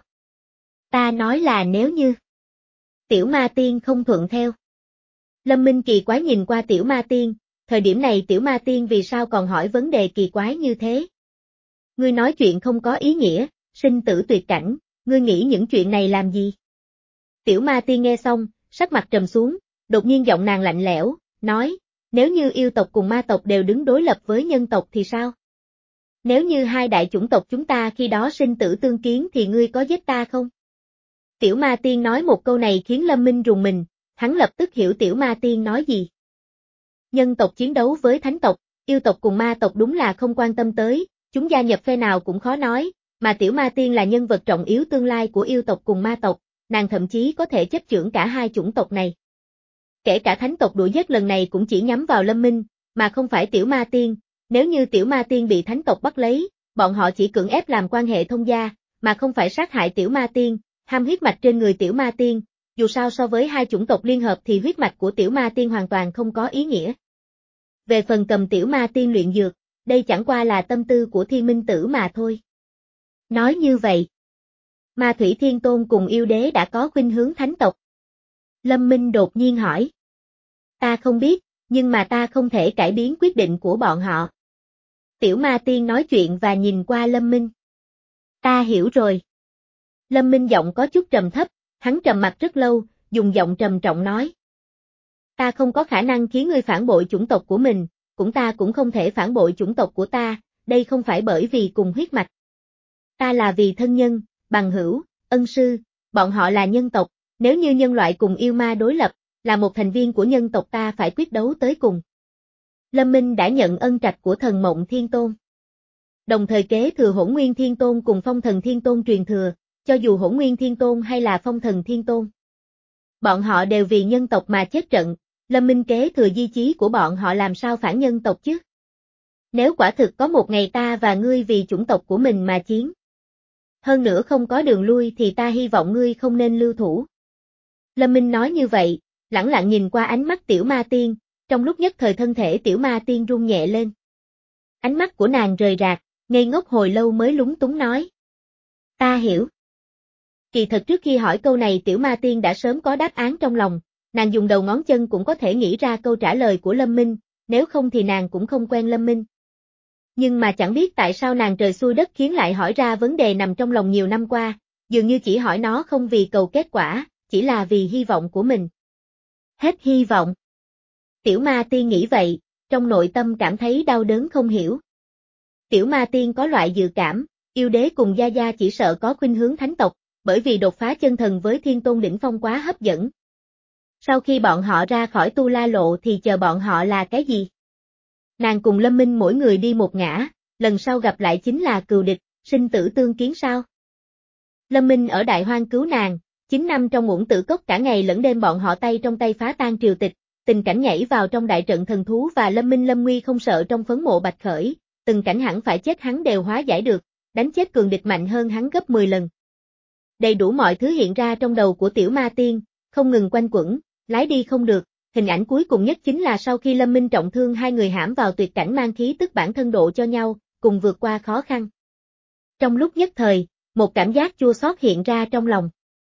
Ta nói là nếu như. Tiểu ma tiên không thuận theo. Lâm Minh kỳ quái nhìn qua tiểu ma tiên, thời điểm này tiểu ma tiên vì sao còn hỏi vấn đề kỳ quái như thế? Ngươi nói chuyện không có ý nghĩa, sinh tử tuyệt cảnh, ngươi nghĩ những chuyện này làm gì? Tiểu ma tiên nghe xong, sắc mặt trầm xuống, đột nhiên giọng nàng lạnh lẽo, nói, nếu như yêu tộc cùng ma tộc đều đứng đối lập với nhân tộc thì sao? Nếu như hai đại chủng tộc chúng ta khi đó sinh tử tương kiến thì ngươi có giết ta không? Tiểu ma tiên nói một câu này khiến Lâm Minh rùng mình, hắn lập tức hiểu tiểu ma tiên nói gì. Nhân tộc chiến đấu với thánh tộc, yêu tộc cùng ma tộc đúng là không quan tâm tới, chúng gia nhập phe nào cũng khó nói, mà tiểu ma tiên là nhân vật trọng yếu tương lai của yêu tộc cùng ma tộc, nàng thậm chí có thể chấp chưởng cả hai chủng tộc này. Kể cả thánh tộc đuổi giết lần này cũng chỉ nhắm vào Lâm Minh, mà không phải tiểu ma tiên, nếu như tiểu ma tiên bị thánh tộc bắt lấy, bọn họ chỉ cưỡng ép làm quan hệ thông gia, mà không phải sát hại tiểu ma tiên, ham huyết mạch trên người tiểu ma tiên, dù sao so với hai chủng tộc liên hợp thì huyết mạch của tiểu ma tiên hoàn toàn không có ý nghĩa. Về phần cầm tiểu ma tiên luyện dược, đây chẳng qua là tâm tư của Thiên Minh Tử mà thôi. Nói như vậy, Ma Thủy Thiên Tôn cùng yêu đế đã có khuynh hướng thánh tộc. Lâm Minh đột nhiên hỏi. Ta không biết, nhưng mà ta không thể cải biến quyết định của bọn họ. Tiểu ma tiên nói chuyện và nhìn qua Lâm Minh. Ta hiểu rồi. Lâm Minh giọng có chút trầm thấp, hắn trầm mặt rất lâu, dùng giọng trầm trọng nói. Ta không có khả năng khiến ngươi phản bội chủng tộc của mình, cũng ta cũng không thể phản bội chủng tộc của ta, đây không phải bởi vì cùng huyết mạch. Ta là vì thân nhân, bằng hữu, ân sư, bọn họ là nhân tộc, nếu như nhân loại cùng yêu ma đối lập, là một thành viên của nhân tộc ta phải quyết đấu tới cùng. Lâm Minh đã nhận ân trạch của thần Mộng Thiên Tôn. Đồng thời kế thừa Hỗn Nguyên Thiên Tôn cùng Phong Thần Thiên Tôn truyền thừa, cho dù Hỗn Nguyên Thiên Tôn hay là Phong Thần Thiên Tôn. Bọn họ đều vì nhân tộc mà chết trận, Lâm Minh kế thừa di chí của bọn họ làm sao phản nhân tộc chứ? Nếu quả thực có một ngày ta và ngươi vì chủng tộc của mình mà chiến. Hơn nữa không có đường lui thì ta hy vọng ngươi không nên lưu thủ. Lâm Minh nói như vậy, lẳng lặng nhìn qua ánh mắt tiểu ma tiên, trong lúc nhất thời thân thể tiểu ma tiên rung nhẹ lên. Ánh mắt của nàng rời rạc, ngây ngốc hồi lâu mới lúng túng nói. Ta hiểu. Kỳ thật trước khi hỏi câu này tiểu ma tiên đã sớm có đáp án trong lòng, nàng dùng đầu ngón chân cũng có thể nghĩ ra câu trả lời của Lâm Minh, nếu không thì nàng cũng không quen Lâm Minh. Nhưng mà chẳng biết tại sao nàng trời xui đất khiến lại hỏi ra vấn đề nằm trong lòng nhiều năm qua, dường như chỉ hỏi nó không vì cầu kết quả, chỉ là vì hy vọng của mình. Hết hy vọng. Tiểu ma tiên nghĩ vậy, trong nội tâm cảm thấy đau đớn không hiểu. Tiểu ma tiên có loại dự cảm, yêu đế cùng Gia Gia chỉ sợ có khuynh hướng thánh tộc, bởi vì đột phá chân thần với Thiên Tôn đỉnh phong quá hấp dẫn. Sau khi bọn họ ra khỏi Tu La Lộ thì chờ bọn họ là cái gì? Nàng cùng Lâm Minh mỗi người đi một ngã, lần sau gặp lại chính là cừu địch, sinh tử tương kiến sao? Lâm Minh ở Đại Hoang cứu nàng, chín năm trong Uổng Tử Cốc cả ngày lẫn đêm bọn họ tay trong tay phá tan triều tịch, tình cảnh nhảy vào trong đại trận thần thú và Lâm Minh lâm nguy không sợ trong phấn mộ Bạch Khởi, từng cảnh hẳn phải chết hắn đều hóa giải được, đánh chết cường địch mạnh hơn hắn gấp mười lần. Đầy đủ mọi thứ hiện ra trong đầu của tiểu ma tiên, không ngừng quanh quẩn, lái đi không được, hình ảnh cuối cùng nhất chính là sau khi Lâm Minh trọng thương hai người hãm vào tuyệt cảnh mang khí tức bản thân độ cho nhau, cùng vượt qua khó khăn. Trong lúc nhất thời, một cảm giác chua xót hiện ra trong lòng.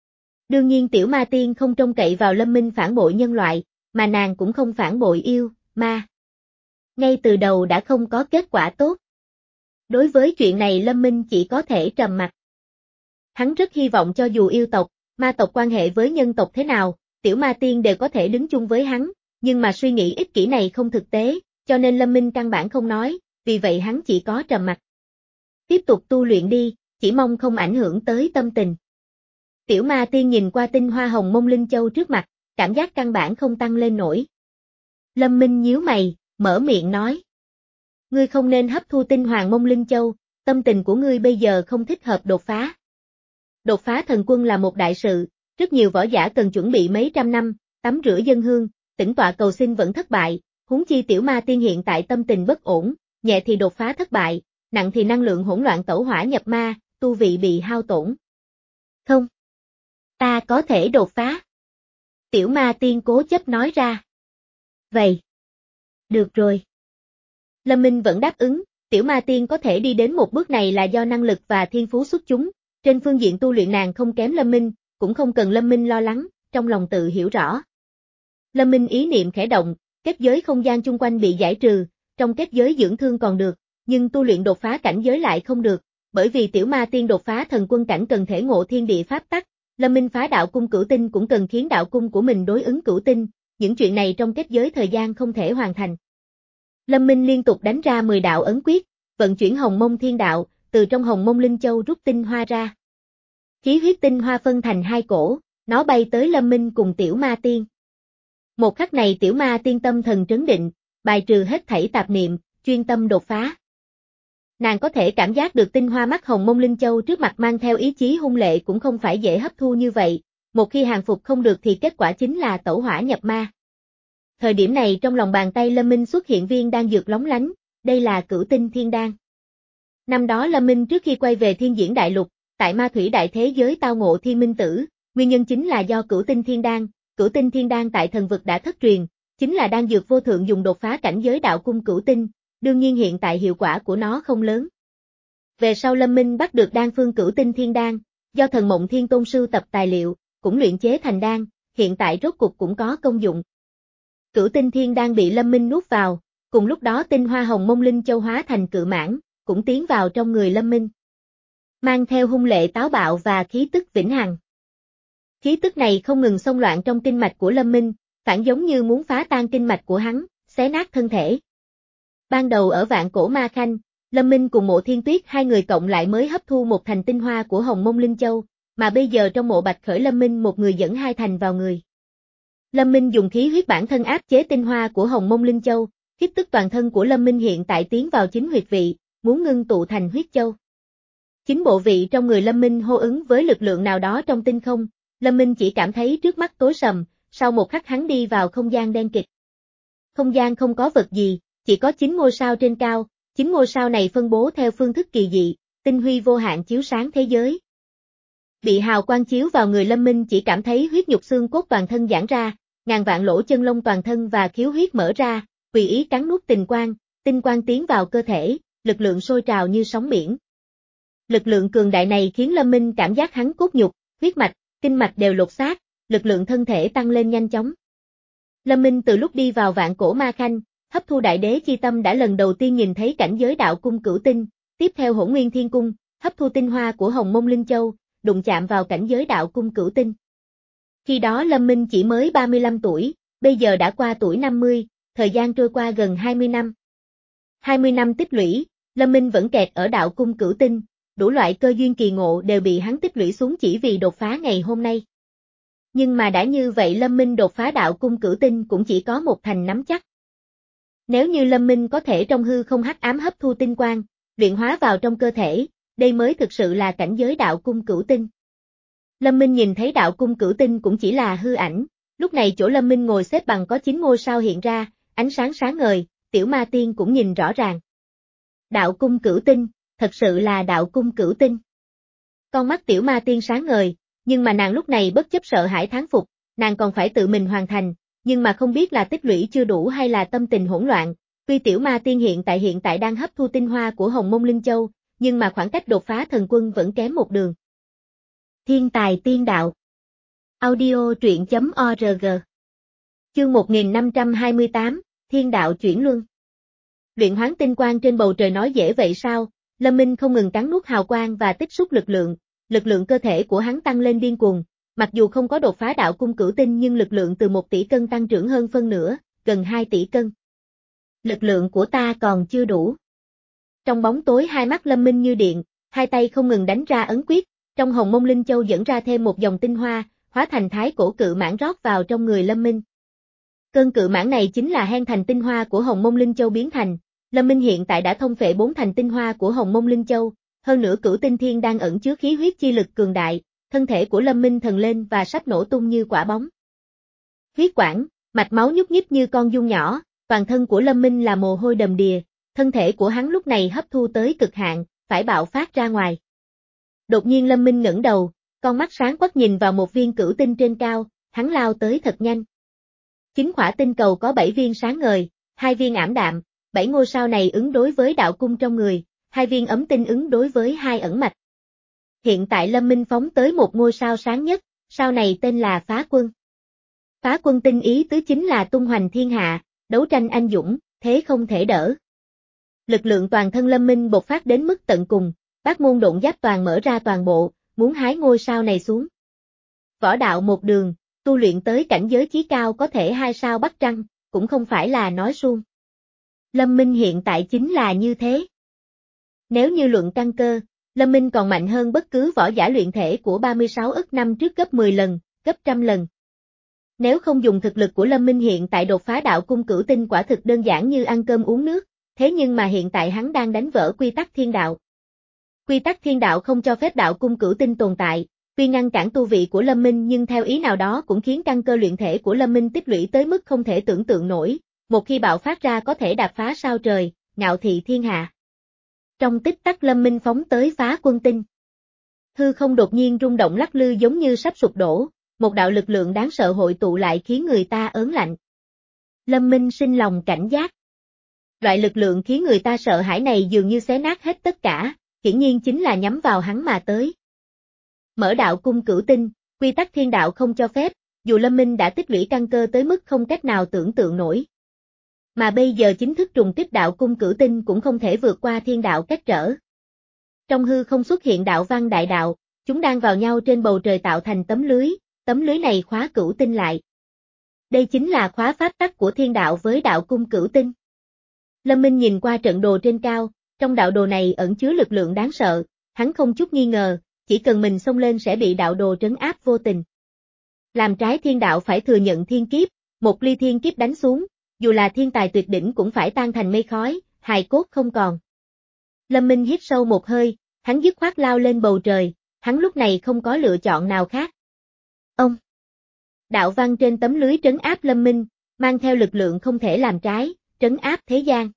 Đương nhiên tiểu ma tiên không trông cậy vào Lâm Minh phản bội nhân loại, mà nàng cũng không phản bội yêu, ma. Ngay từ đầu đã không có kết quả tốt. Đối với chuyện này Lâm Minh chỉ có thể trầm mặc. Hắn rất hy vọng cho dù yêu tộc, ma tộc quan hệ với nhân tộc thế nào, tiểu ma tiên đều có thể đứng chung với hắn, nhưng mà suy nghĩ ích kỷ này không thực tế, cho nên Lâm Minh căn bản không nói, vì vậy hắn chỉ có trầm mặc. Tiếp tục tu luyện đi, chỉ mong không ảnh hưởng tới tâm tình. Tiểu ma tiên nhìn qua tinh hoa hồng mông linh châu trước mặt, cảm giác căn bản không tăng lên nổi. Lâm Minh nhíu mày, mở miệng nói. Ngươi không nên hấp thu tinh hoàng mông linh châu, tâm tình của ngươi bây giờ không thích hợp đột phá. Đột phá thần quân là một đại sự, rất nhiều võ giả cần chuẩn bị mấy trăm năm, tắm rửa dân hương, tĩnh tọa cầu xin vẫn thất bại, huống chi tiểu ma tiên hiện tại tâm tình bất ổn, nhẹ thì đột phá thất bại, nặng thì năng lượng hỗn loạn tẩu hỏa nhập ma, tu vị bị hao tổn. Không. Ta có thể đột phá. Tiểu ma tiên cố chấp nói ra. Vậy. Được rồi. Lâm Minh vẫn đáp ứng, tiểu ma tiên có thể đi đến một bước này là do năng lực và thiên phú xuất chúng, trên phương diện tu luyện nàng không kém Lâm Minh, cũng không cần Lâm Minh lo lắng, trong lòng tự hiểu rõ. Lâm Minh ý niệm khẽ động, kết giới không gian chung quanh bị giải trừ, trong kết giới dưỡng thương còn được, nhưng tu luyện đột phá cảnh giới lại không được, bởi vì tiểu ma tiên đột phá thần quân cảnh cần thể ngộ thiên địa pháp tắc, Lâm Minh phá đạo cung cửu tinh cũng cần khiến đạo cung của mình đối ứng cửu tinh, những chuyện này trong kết giới thời gian không thể hoàn thành. Lâm Minh liên tục đánh ra mười đạo ấn quyết, vận chuyển hồng mông thiên đạo, từ trong hồng mông linh châu rút tinh hoa ra. Khí huyết tinh hoa phân thành hai cổ, nó bay tới Lâm Minh cùng tiểu ma tiên. Một khắc này tiểu ma tiên tâm thần trấn định, bài trừ hết thảy tạp niệm, chuyên tâm đột phá. Nàng có thể cảm giác được tinh hoa mắt hồng mông linh châu trước mặt mang theo ý chí hung lệ cũng không phải dễ hấp thu như vậy, một khi hàng phục không được thì kết quả chính là tẩu hỏa nhập ma. Thời điểm này trong lòng bàn tay Lâm Minh xuất hiện viên đan dược lóng lánh, đây là cửu tinh thiên đan. Năm đó Lâm Minh trước khi quay về thiên diễn đại lục, tại ma thủy đại thế giới tao ngộ thiên minh tử, nguyên nhân chính là do cửu tinh thiên đan, cửu tinh thiên đan tại thần vực đã thất truyền, chính là đan dược vô thượng dùng đột phá cảnh giới đạo cung cửu tinh, đương nhiên hiện tại hiệu quả của nó không lớn. Về sau Lâm Minh bắt được đan phương cửu tinh thiên đan, do thần mộng thiên tôn sưu tập tài liệu, cũng luyện chế thành đan, hiện tại rốt cục cũng có công dụng. Cửu tinh thiên đan bị Lâm Minh nuốt vào, cùng lúc đó tinh hoa hồng mông linh châu hóa thành cự mãng, cũng tiến vào trong người Lâm Minh. Mang theo hung lệ táo bạo và khí tức vĩnh hằng. Khí tức này không ngừng xông loạn trong kinh mạch của Lâm Minh, phản giống như muốn phá tan kinh mạch của hắn, xé nát thân thể. Ban đầu ở Vạn Cổ Ma Khanh, Lâm Minh cùng Mộ Thiên Tuyết hai người cộng lại mới hấp thu một thành tinh hoa của Hồng Mông Linh Châu, mà bây giờ trong Mộ Bạch Khởi Lâm Minh một người dẫn hai thành vào người. Lâm Minh dùng khí huyết bản thân áp chế tinh hoa của Hồng Mông Linh Châu, khí tức toàn thân của Lâm Minh hiện tại tiến vào chính huyệt vị, muốn ngưng tụ thành huyết châu. Chính bộ vị trong người Lâm Minh hô ứng với lực lượng nào đó trong tinh không, Lâm Minh chỉ cảm thấy trước mắt tối sầm, sau một khắc hắn đi vào không gian đen kịt. Không gian không có vật gì, chỉ có chín ngôi sao trên cao, chín ngôi sao này phân bố theo phương thức kỳ dị, tinh huy vô hạn chiếu sáng thế giới. Bị hào quang chiếu vào người Lâm Minh chỉ cảm thấy huyết nhục xương cốt toàn thân giãn ra, ngàn vạn lỗ chân lông toàn thân và khiếu huyết mở ra, tùy ý cắn nuốt tình quang, tinh quang tiến vào cơ thể, lực lượng sôi trào như sóng biển. Lực lượng cường đại này khiến Lâm Minh cảm giác hắn cốt nhục, huyết mạch, kinh mạch đều lột xác, lực lượng thân thể tăng lên nhanh chóng. Lâm Minh từ lúc đi vào Vạn Cổ Ma Khanh, hấp thu đại đế chi tâm đã lần đầu tiên nhìn thấy cảnh giới đạo cung cửu tinh, tiếp theo Hỗn Nguyên Thiên Cung, hấp thu tinh hoa của Hồng Mông Linh Châu, đụng chạm vào cảnh giới đạo cung cửu tinh. Khi đó Lâm Minh chỉ mới ba mươi lăm tuổi, bây giờ đã qua tuổi năm mươi, thời gian trôi qua gần hai mươi năm. hai mươi năm tích lũy, Lâm Minh vẫn kẹt ở đạo cung cửu tinh, đủ loại cơ duyên kỳ ngộ đều bị hắn tích lũy xuống chỉ vì đột phá ngày hôm nay. Nhưng mà đã như vậy Lâm Minh đột phá đạo cung cửu tinh cũng chỉ có một thành nắm chắc. Nếu như Lâm Minh có thể trong hư không hắc ám hấp thu tinh quang, luyện hóa vào trong cơ thể, đây mới thực sự là cảnh giới đạo cung cửu tinh. Lâm Minh nhìn thấy đạo cung cửu tinh cũng chỉ là hư ảnh, lúc này chỗ Lâm Minh ngồi xếp bằng có chín ngôi sao hiện ra, ánh sáng sáng ngời, tiểu ma tiên cũng nhìn rõ ràng. Đạo cung cửu tinh, thật sự là đạo cung cửu tinh. Con mắt tiểu ma tiên sáng ngời, nhưng mà nàng lúc này bất chấp sợ hãi thán phục, nàng còn phải tự mình hoàn thành, nhưng mà không biết là tích lũy chưa đủ hay là tâm tình hỗn loạn, tuy tiểu ma tiên hiện tại hiện tại đang hấp thu tinh hoa của Hồng Mông Linh Châu, nhưng mà khoảng cách đột phá thần quân vẫn kém một đường. Thiên tài tiên đạo. Audio truyện chấm org. Chương một nghìn năm trăm hai mươi tám, Thiên đạo chuyển luân. Luyện hoán tinh quang trên bầu trời nói dễ vậy sao? Lâm Minh không ngừng cắn nuốt hào quang và tích xúc lực lượng, lực lượng cơ thể của hắn tăng lên điên cuồng, mặc dù không có đột phá đạo cung cửu tinh nhưng lực lượng từ một tỷ cân tăng trưởng hơn phân nửa, gần hai tỷ cân. Lực lượng của ta còn chưa đủ. Trong bóng tối hai mắt Lâm Minh như điện, hai tay không ngừng đánh ra ấn quyết, trong hồng mông linh châu dẫn ra thêm một dòng tinh hoa, hóa thành thái cổ cự mãn rót vào trong người Lâm Minh. Cơn cự mãn này chính là hen thành tinh hoa của hồng mông linh châu biến thành. Lâm Minh hiện tại đã thông phệ bốn thành tinh hoa của hồng mông linh châu, hơn nữa cửu tinh thiên đang ẩn chứa khí huyết chi lực cường đại, thân thể của Lâm Minh thần lên và sắp nổ tung như quả bóng. Huyết quản, mạch máu nhúc nhích như con giun nhỏ, toàn thân của Lâm Minh là mồ hôi đầm đìa, thân thể của hắn lúc này hấp thu tới cực hạn, phải bạo phát ra ngoài. Đột nhiên Lâm Minh ngẩng đầu, con mắt sáng quắc nhìn vào một viên cửu tinh trên cao, hắn lao tới thật nhanh. Chính khỏa tinh cầu có bảy viên sáng ngời, hai viên ảm đạm, bảy ngôi sao này ứng đối với đạo cung trong người, hai viên ấm tinh ứng đối với hai ẩn mạch. Hiện tại Lâm Minh phóng tới một ngôi sao sáng nhất, sao này tên là Phá Quân. Phá Quân tinh ý tứ chính là tung hoành thiên hạ, đấu tranh anh dũng, thế không thể đỡ. Lực lượng toàn thân Lâm Minh bộc phát đến mức tận cùng, bát môn độn giáp toàn mở ra toàn bộ, muốn hái ngôi sao này xuống. Võ đạo một đường, tu luyện tới cảnh giới chí cao có thể hai sao bắt trăng, cũng không phải là nói suông. Lâm Minh hiện tại chính là như thế. Nếu như luận căn cơ, Lâm Minh còn mạnh hơn bất cứ võ giả luyện thể của ba mươi sáu ức năm trước gấp mười lần, gấp trăm lần. Nếu không dùng thực lực của Lâm Minh hiện tại đột phá đạo cung cửu tinh quả thực đơn giản như ăn cơm uống nước, thế nhưng mà hiện tại hắn đang đánh vỡ quy tắc thiên đạo. Quy tắc thiên đạo không cho phép đạo cung cửu tinh tồn tại, tuy ngăn cản tu vị của Lâm Minh nhưng theo ý nào đó cũng khiến căn cơ luyện thể của Lâm Minh tích lũy tới mức không thể tưởng tượng nổi, một khi bạo phát ra có thể đạp phá sao trời, ngạo thị thiên hạ. Trong tích tắc Lâm Minh phóng tới Phá Quân tinh. Hư không đột nhiên rung động lắc lư giống như sắp sụp đổ, một đạo lực lượng đáng sợ hội tụ lại khiến người ta ớn lạnh. Lâm Minh sinh lòng cảnh giác. Loại lực lượng khiến người ta sợ hãi này dường như xé nát hết tất cả, hiển nhiên chính là nhắm vào hắn mà tới. Mở đạo cung cửu tinh, quy tắc thiên đạo không cho phép, dù Lâm Minh đã tích lũy căn cơ tới mức không cách nào tưởng tượng nổi. Mà bây giờ chính thức trùng kích đạo cung cửu tinh cũng không thể vượt qua thiên đạo cách trở. Trong hư không xuất hiện đạo văn đại đạo, chúng đang vào nhau trên bầu trời tạo thành tấm lưới, tấm lưới này khóa cửu tinh lại. Đây chính là khóa pháp tắc của thiên đạo với đạo cung cửu tinh. Lâm Minh nhìn qua trận đồ trên cao, trong đạo đồ này ẩn chứa lực lượng đáng sợ, hắn không chút nghi ngờ, chỉ cần mình xông lên sẽ bị đạo đồ trấn áp vô tình. Làm trái thiên đạo phải thừa nhận thiên kiếp, một ly thiên kiếp đánh xuống, dù là thiên tài tuyệt đỉnh cũng phải tan thành mây khói, hài cốt không còn. Lâm Minh hít sâu một hơi, hắn dứt khoát lao lên bầu trời, hắn lúc này không có lựa chọn nào khác. Ông! Đạo văn trên tấm lưới trấn áp Lâm Minh, mang theo lực lượng không thể làm trái, trấn áp thế gian.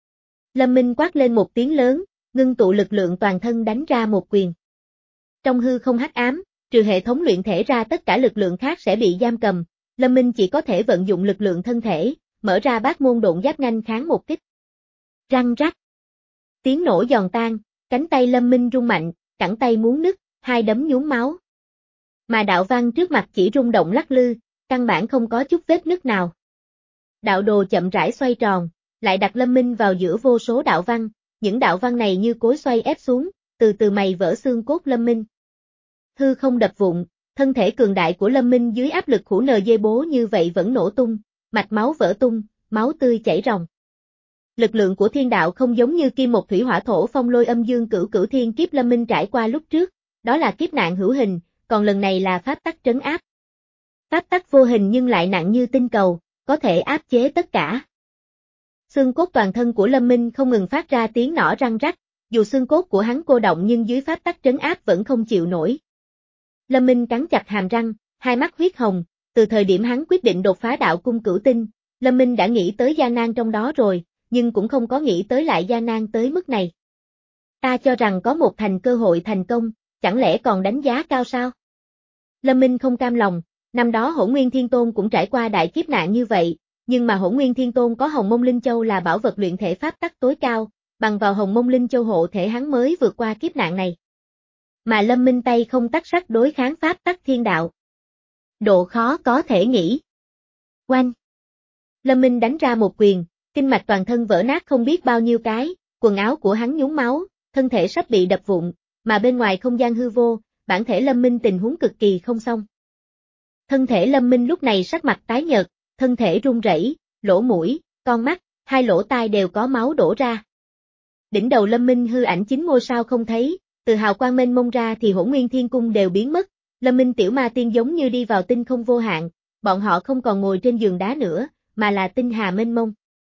Lâm Minh quát lên một tiếng lớn, ngưng tụ lực lượng toàn thân đánh ra một quyền. Trong hư không hắc ám, trừ hệ thống luyện thể ra tất cả lực lượng khác sẽ bị giam cầm, Lâm Minh chỉ có thể vận dụng lực lượng thân thể, mở ra bát môn độn giáp nhanh kháng một kích. Răng rắc. Tiếng nổ giòn tan, cánh tay Lâm Minh rung mạnh, cẳng tay muốn nứt, hai đấm nhuốm máu. Mà đạo văn trước mặt chỉ rung động lắc lư, căn bản không có chút vết nứt nào. Đạo đồ chậm rãi xoay tròn, lại đặt Lâm Minh vào giữa vô số đạo văn, những đạo văn này như cối xoay ép xuống, từ từ mày vỡ xương cốt Lâm Minh. Hư không đập vụn, thân thể cường đại của Lâm Minh dưới áp lực khủ nờ dê bố như vậy vẫn nổ tung, mạch máu vỡ tung, máu tươi chảy ròng. Lực lượng của thiên đạo không giống như kim một thủy hỏa thổ phong lôi âm dương cửu cửu thiên kiếp Lâm Minh trải qua lúc trước, đó là kiếp nạn hữu hình, còn lần này là pháp tắc trấn áp. Pháp tắc vô hình nhưng lại nặng như tinh cầu, có thể áp chế tất cả. Xương cốt toàn thân của Lâm Minh không ngừng phát ra tiếng nỏ răng rắc, dù xương cốt của hắn cô động nhưng dưới pháp tắc trấn áp vẫn không chịu nổi. Lâm Minh cắn chặt hàm răng, hai mắt huyết hồng, từ thời điểm hắn quyết định đột phá đạo cung cửu tinh, Lâm Minh đã nghĩ tới gian nan trong đó rồi, nhưng cũng không có nghĩ tới lại gian nan tới mức này. Ta cho rằng có một thành cơ hội thành công, chẳng lẽ còn đánh giá cao sao? Lâm Minh không cam lòng, năm đó Hỗn Nguyên Thiên Tôn cũng trải qua đại kiếp nạn như vậy, nhưng mà Hỗn Nguyên Thiên Tôn có Hồng Mông Linh Châu là bảo vật luyện thể pháp tắc tối cao, bằng vào Hồng Mông Linh Châu hộ thể hắn mới vượt qua kiếp nạn này. Mà Lâm Minh tay không tắc sắt đối kháng pháp tắc thiên đạo. Độ khó có thể nghĩ. Oanh! Lâm Minh đánh ra một quyền, kinh mạch toàn thân vỡ nát không biết bao nhiêu cái, quần áo của hắn nhúng máu, thân thể sắp bị đập vụn, mà bên ngoài không gian hư vô, bản thể Lâm Minh tình huống cực kỳ không xong. Thân thể Lâm Minh lúc này sắc mặt tái nhợt, thân thể run rẩy, lỗ mũi, con mắt, hai lỗ tai đều có máu đổ ra. Đỉnh đầu Lâm Minh hư ảnh chín ngôi sao không thấy, từ hào quang mênh mông ra thì Hỗn Nguyên Thiên Cung đều biến mất, Lâm Minh tiểu ma tiên giống như đi vào tinh không vô hạn, bọn họ không còn ngồi trên giường đá nữa, mà là tinh hà mênh mông.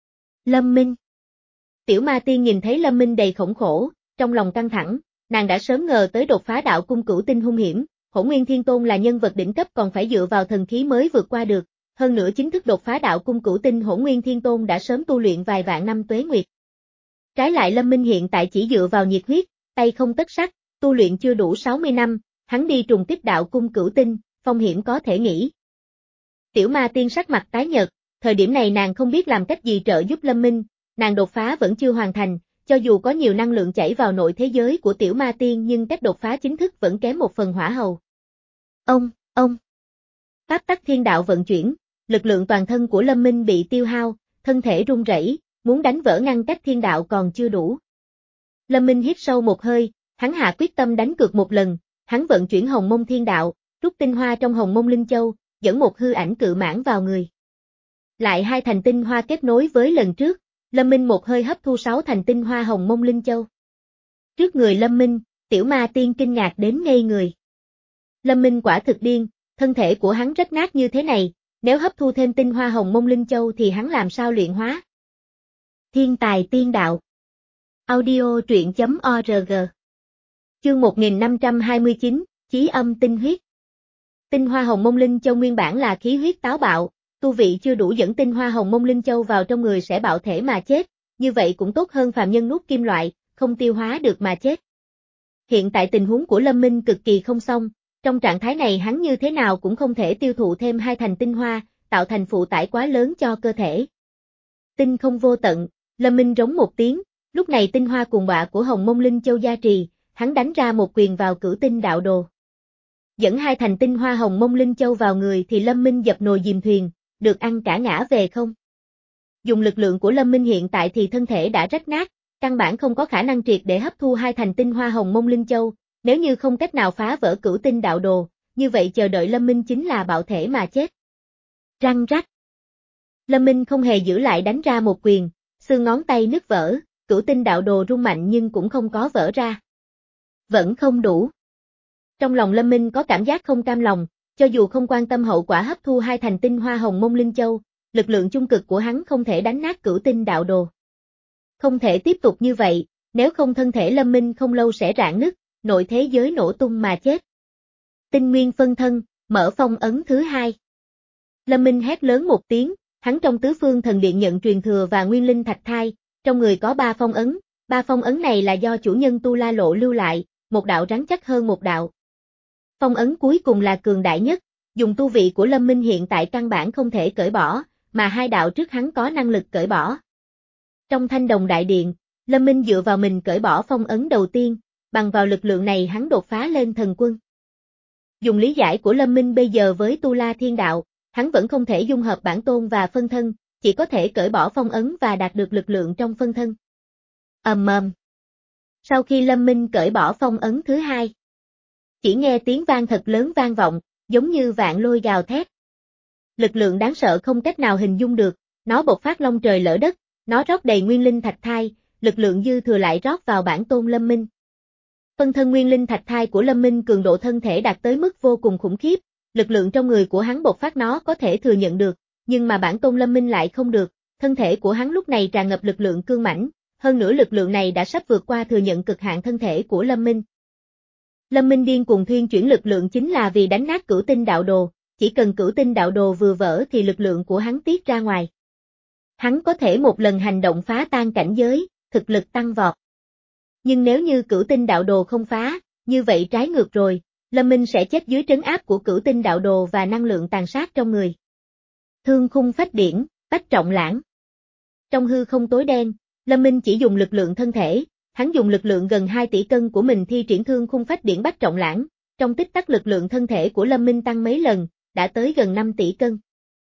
Lâm Minh. Tiểu ma tiên nhìn thấy Lâm Minh đầy khổng khổ, trong lòng căng thẳng, nàng đã sớm ngờ tới đột phá đạo cung cửu tinh hung hiểm, Hỗn Nguyên Thiên Tôn là nhân vật đỉnh cấp còn phải dựa vào thần khí mới vượt qua được, hơn nữa chính thức đột phá đạo cung cửu tinh Hỗn Nguyên Thiên Tôn đã sớm tu luyện vài vạn năm tuế nguyệt. Trái lại Lâm Minh hiện tại chỉ dựa vào nhiệt huyết, tay không tất sắt, tu luyện chưa đủ sáu mươi năm, hắn đi trùng kích đạo cung cửu tinh, phong hiểm có thể nghĩ. Tiểu ma tiên sắc mặt tái nhợt, thời điểm này nàng không biết làm cách gì trợ giúp Lâm Minh, nàng đột phá vẫn chưa hoàn thành, cho dù có nhiều năng lượng chảy vào nội thế giới của tiểu ma tiên nhưng cách đột phá chính thức vẫn kém một phần hỏa hầu. Ông, ông. Pháp tắc thiên đạo vận chuyển, lực lượng toàn thân của Lâm Minh bị tiêu hao, thân thể run rẩy, muốn đánh vỡ ngăn cách thiên đạo còn chưa đủ. Lâm Minh hít sâu một hơi, hắn hạ quyết tâm đánh cược một lần, hắn vận chuyển Hồng Mông Thiên Đạo, rút tinh hoa trong Hồng Mông Linh Châu, dẫn một hư ảnh cự mãng vào người. Lại hai thành tinh hoa kết nối với lần trước, Lâm Minh một hơi hấp thu sáu thành tinh hoa Hồng Mông Linh Châu. Trước người Lâm Minh, tiểu ma tiên kinh ngạc đến ngây người. Lâm Minh quả thực điên, thân thể của hắn rách nát như thế này, nếu hấp thu thêm tinh hoa Hồng Mông Linh Châu thì hắn làm sao luyện hóa? Thiên tài tiên đạo. Audio truyện chấm org. Chương một nghìn năm trăm hai mươi chín, Chí âm tinh huyết. Tinh hoa Hồng Mông Linh Châu nguyên bản là khí huyết táo bạo, tu vị chưa đủ dẫn tinh hoa Hồng Mông Linh Châu vào trong người sẽ bạo thể mà chết, như vậy cũng tốt hơn phàm nhân nuốt kim loại, không tiêu hóa được mà chết. Hiện tại tình huống của Lâm Minh cực kỳ không xong, trong trạng thái này hắn như thế nào cũng không thể tiêu thụ thêm hai thành tinh hoa, tạo thành phụ tải quá lớn cho cơ thể. Tinh không vô tận, Lâm Minh rống một tiếng, lúc này tinh hoa cuồng bạo của Hồng Mông Linh Châu gia trì, hắn đánh ra một quyền vào cửu tinh đạo đồ. Dẫn hai thành tinh hoa Hồng Mông Linh Châu vào người thì Lâm Minh dập nồi dìm thuyền, được ăn cả ngã về không. Dùng lực lượng của Lâm Minh hiện tại thì thân thể đã rách nát, căn bản không có khả năng triệt để hấp thu hai thành tinh hoa Hồng Mông Linh Châu, nếu như không cách nào phá vỡ cửu tinh đạo đồ, như vậy chờ đợi Lâm Minh chính là bạo thể mà chết. Răng rắc. Lâm Minh không hề giữ lại đánh ra một quyền, xương ngón tay nứt vỡ, cửu tinh đạo đồ rung mạnh nhưng cũng không có vỡ ra. Vẫn không đủ. Trong lòng Lâm Minh có cảm giác không cam lòng, cho dù không quan tâm hậu quả hấp thu hai thành tinh hoa Hồng Mông Linh Châu, lực lượng chung cực của hắn không thể đánh nát cửu tinh đạo đồ. Không thể tiếp tục như vậy, nếu không thân thể Lâm Minh không lâu sẽ rạn nứt, nội thế giới nổ tung mà chết. Tinh nguyên phân thân, mở phong ấn thứ hai. Lâm Minh hét lớn một tiếng, hắn trong tứ phương thần điện nhận truyền thừa và nguyên linh thạch thai, trong người có ba phong ấn, ba phong ấn này là do chủ nhân Tu La Lộ lưu lại, một đạo rắn chắc hơn một đạo. Phong ấn cuối cùng là cường đại nhất, dùng tu vị của Lâm Minh hiện tại căn bản không thể cởi bỏ, mà hai đạo trước hắn có năng lực cởi bỏ. Trong Thanh Đồng Đại Điện, Lâm Minh dựa vào mình cởi bỏ phong ấn đầu tiên, bằng vào lực lượng này hắn đột phá lên thần quân. Dùng lý giải của Lâm Minh bây giờ với Tu La Thiên Đạo, hắn vẫn không thể dung hợp bản tôn và phân thân, chỉ có thể cởi bỏ phong ấn và đạt được lực lượng trong phân thân. Ầm ầm. Sau khi Lâm Minh cởi bỏ phong ấn thứ hai, chỉ nghe tiếng vang thật lớn vang vọng, giống như vạn lôi gào thét. Lực lượng đáng sợ không cách nào hình dung được, nó bộc phát long trời lở đất, nó rót đầy nguyên linh thạch thai, lực lượng dư thừa lại rót vào bản tôn Lâm Minh. Phân thân nguyên linh thạch thai của Lâm Minh cường độ thân thể đạt tới mức vô cùng khủng khiếp, lực lượng trong người của hắn bộc phát nó có thể thừa nhận được, nhưng mà bản tôn Lâm Minh lại không được, thân thể của hắn lúc này tràn ngập lực lượng cương mãnh, hơn nữa lực lượng này đã sắp vượt qua thừa nhận cực hạn thân thể của Lâm Minh. Lâm Minh điên cuồng thuyên chuyển lực lượng chính là vì đánh nát cửu tinh đạo đồ, chỉ cần cửu tinh đạo đồ vừa vỡ thì lực lượng của hắn tiết ra ngoài. Hắn có thể một lần hành động phá tan cảnh giới, thực lực tăng vọt. Nhưng nếu như cửu tinh đạo đồ không phá, như vậy trái ngược rồi, Lâm Minh sẽ chết dưới trấn áp của cửu tinh đạo đồ và năng lượng tàn sát trong người. Thương khung phách điển, Bách Trọng Lãng. Trong hư không tối đen, Lâm Minh chỉ dùng lực lượng thân thể, hắn dùng lực lượng gần hai tỷ cân của mình thi triển thương khung phách điển Bách Trọng Lãng, trong tích tắc lực lượng thân thể của Lâm Minh tăng mấy lần, đã tới gần năm tỷ cân.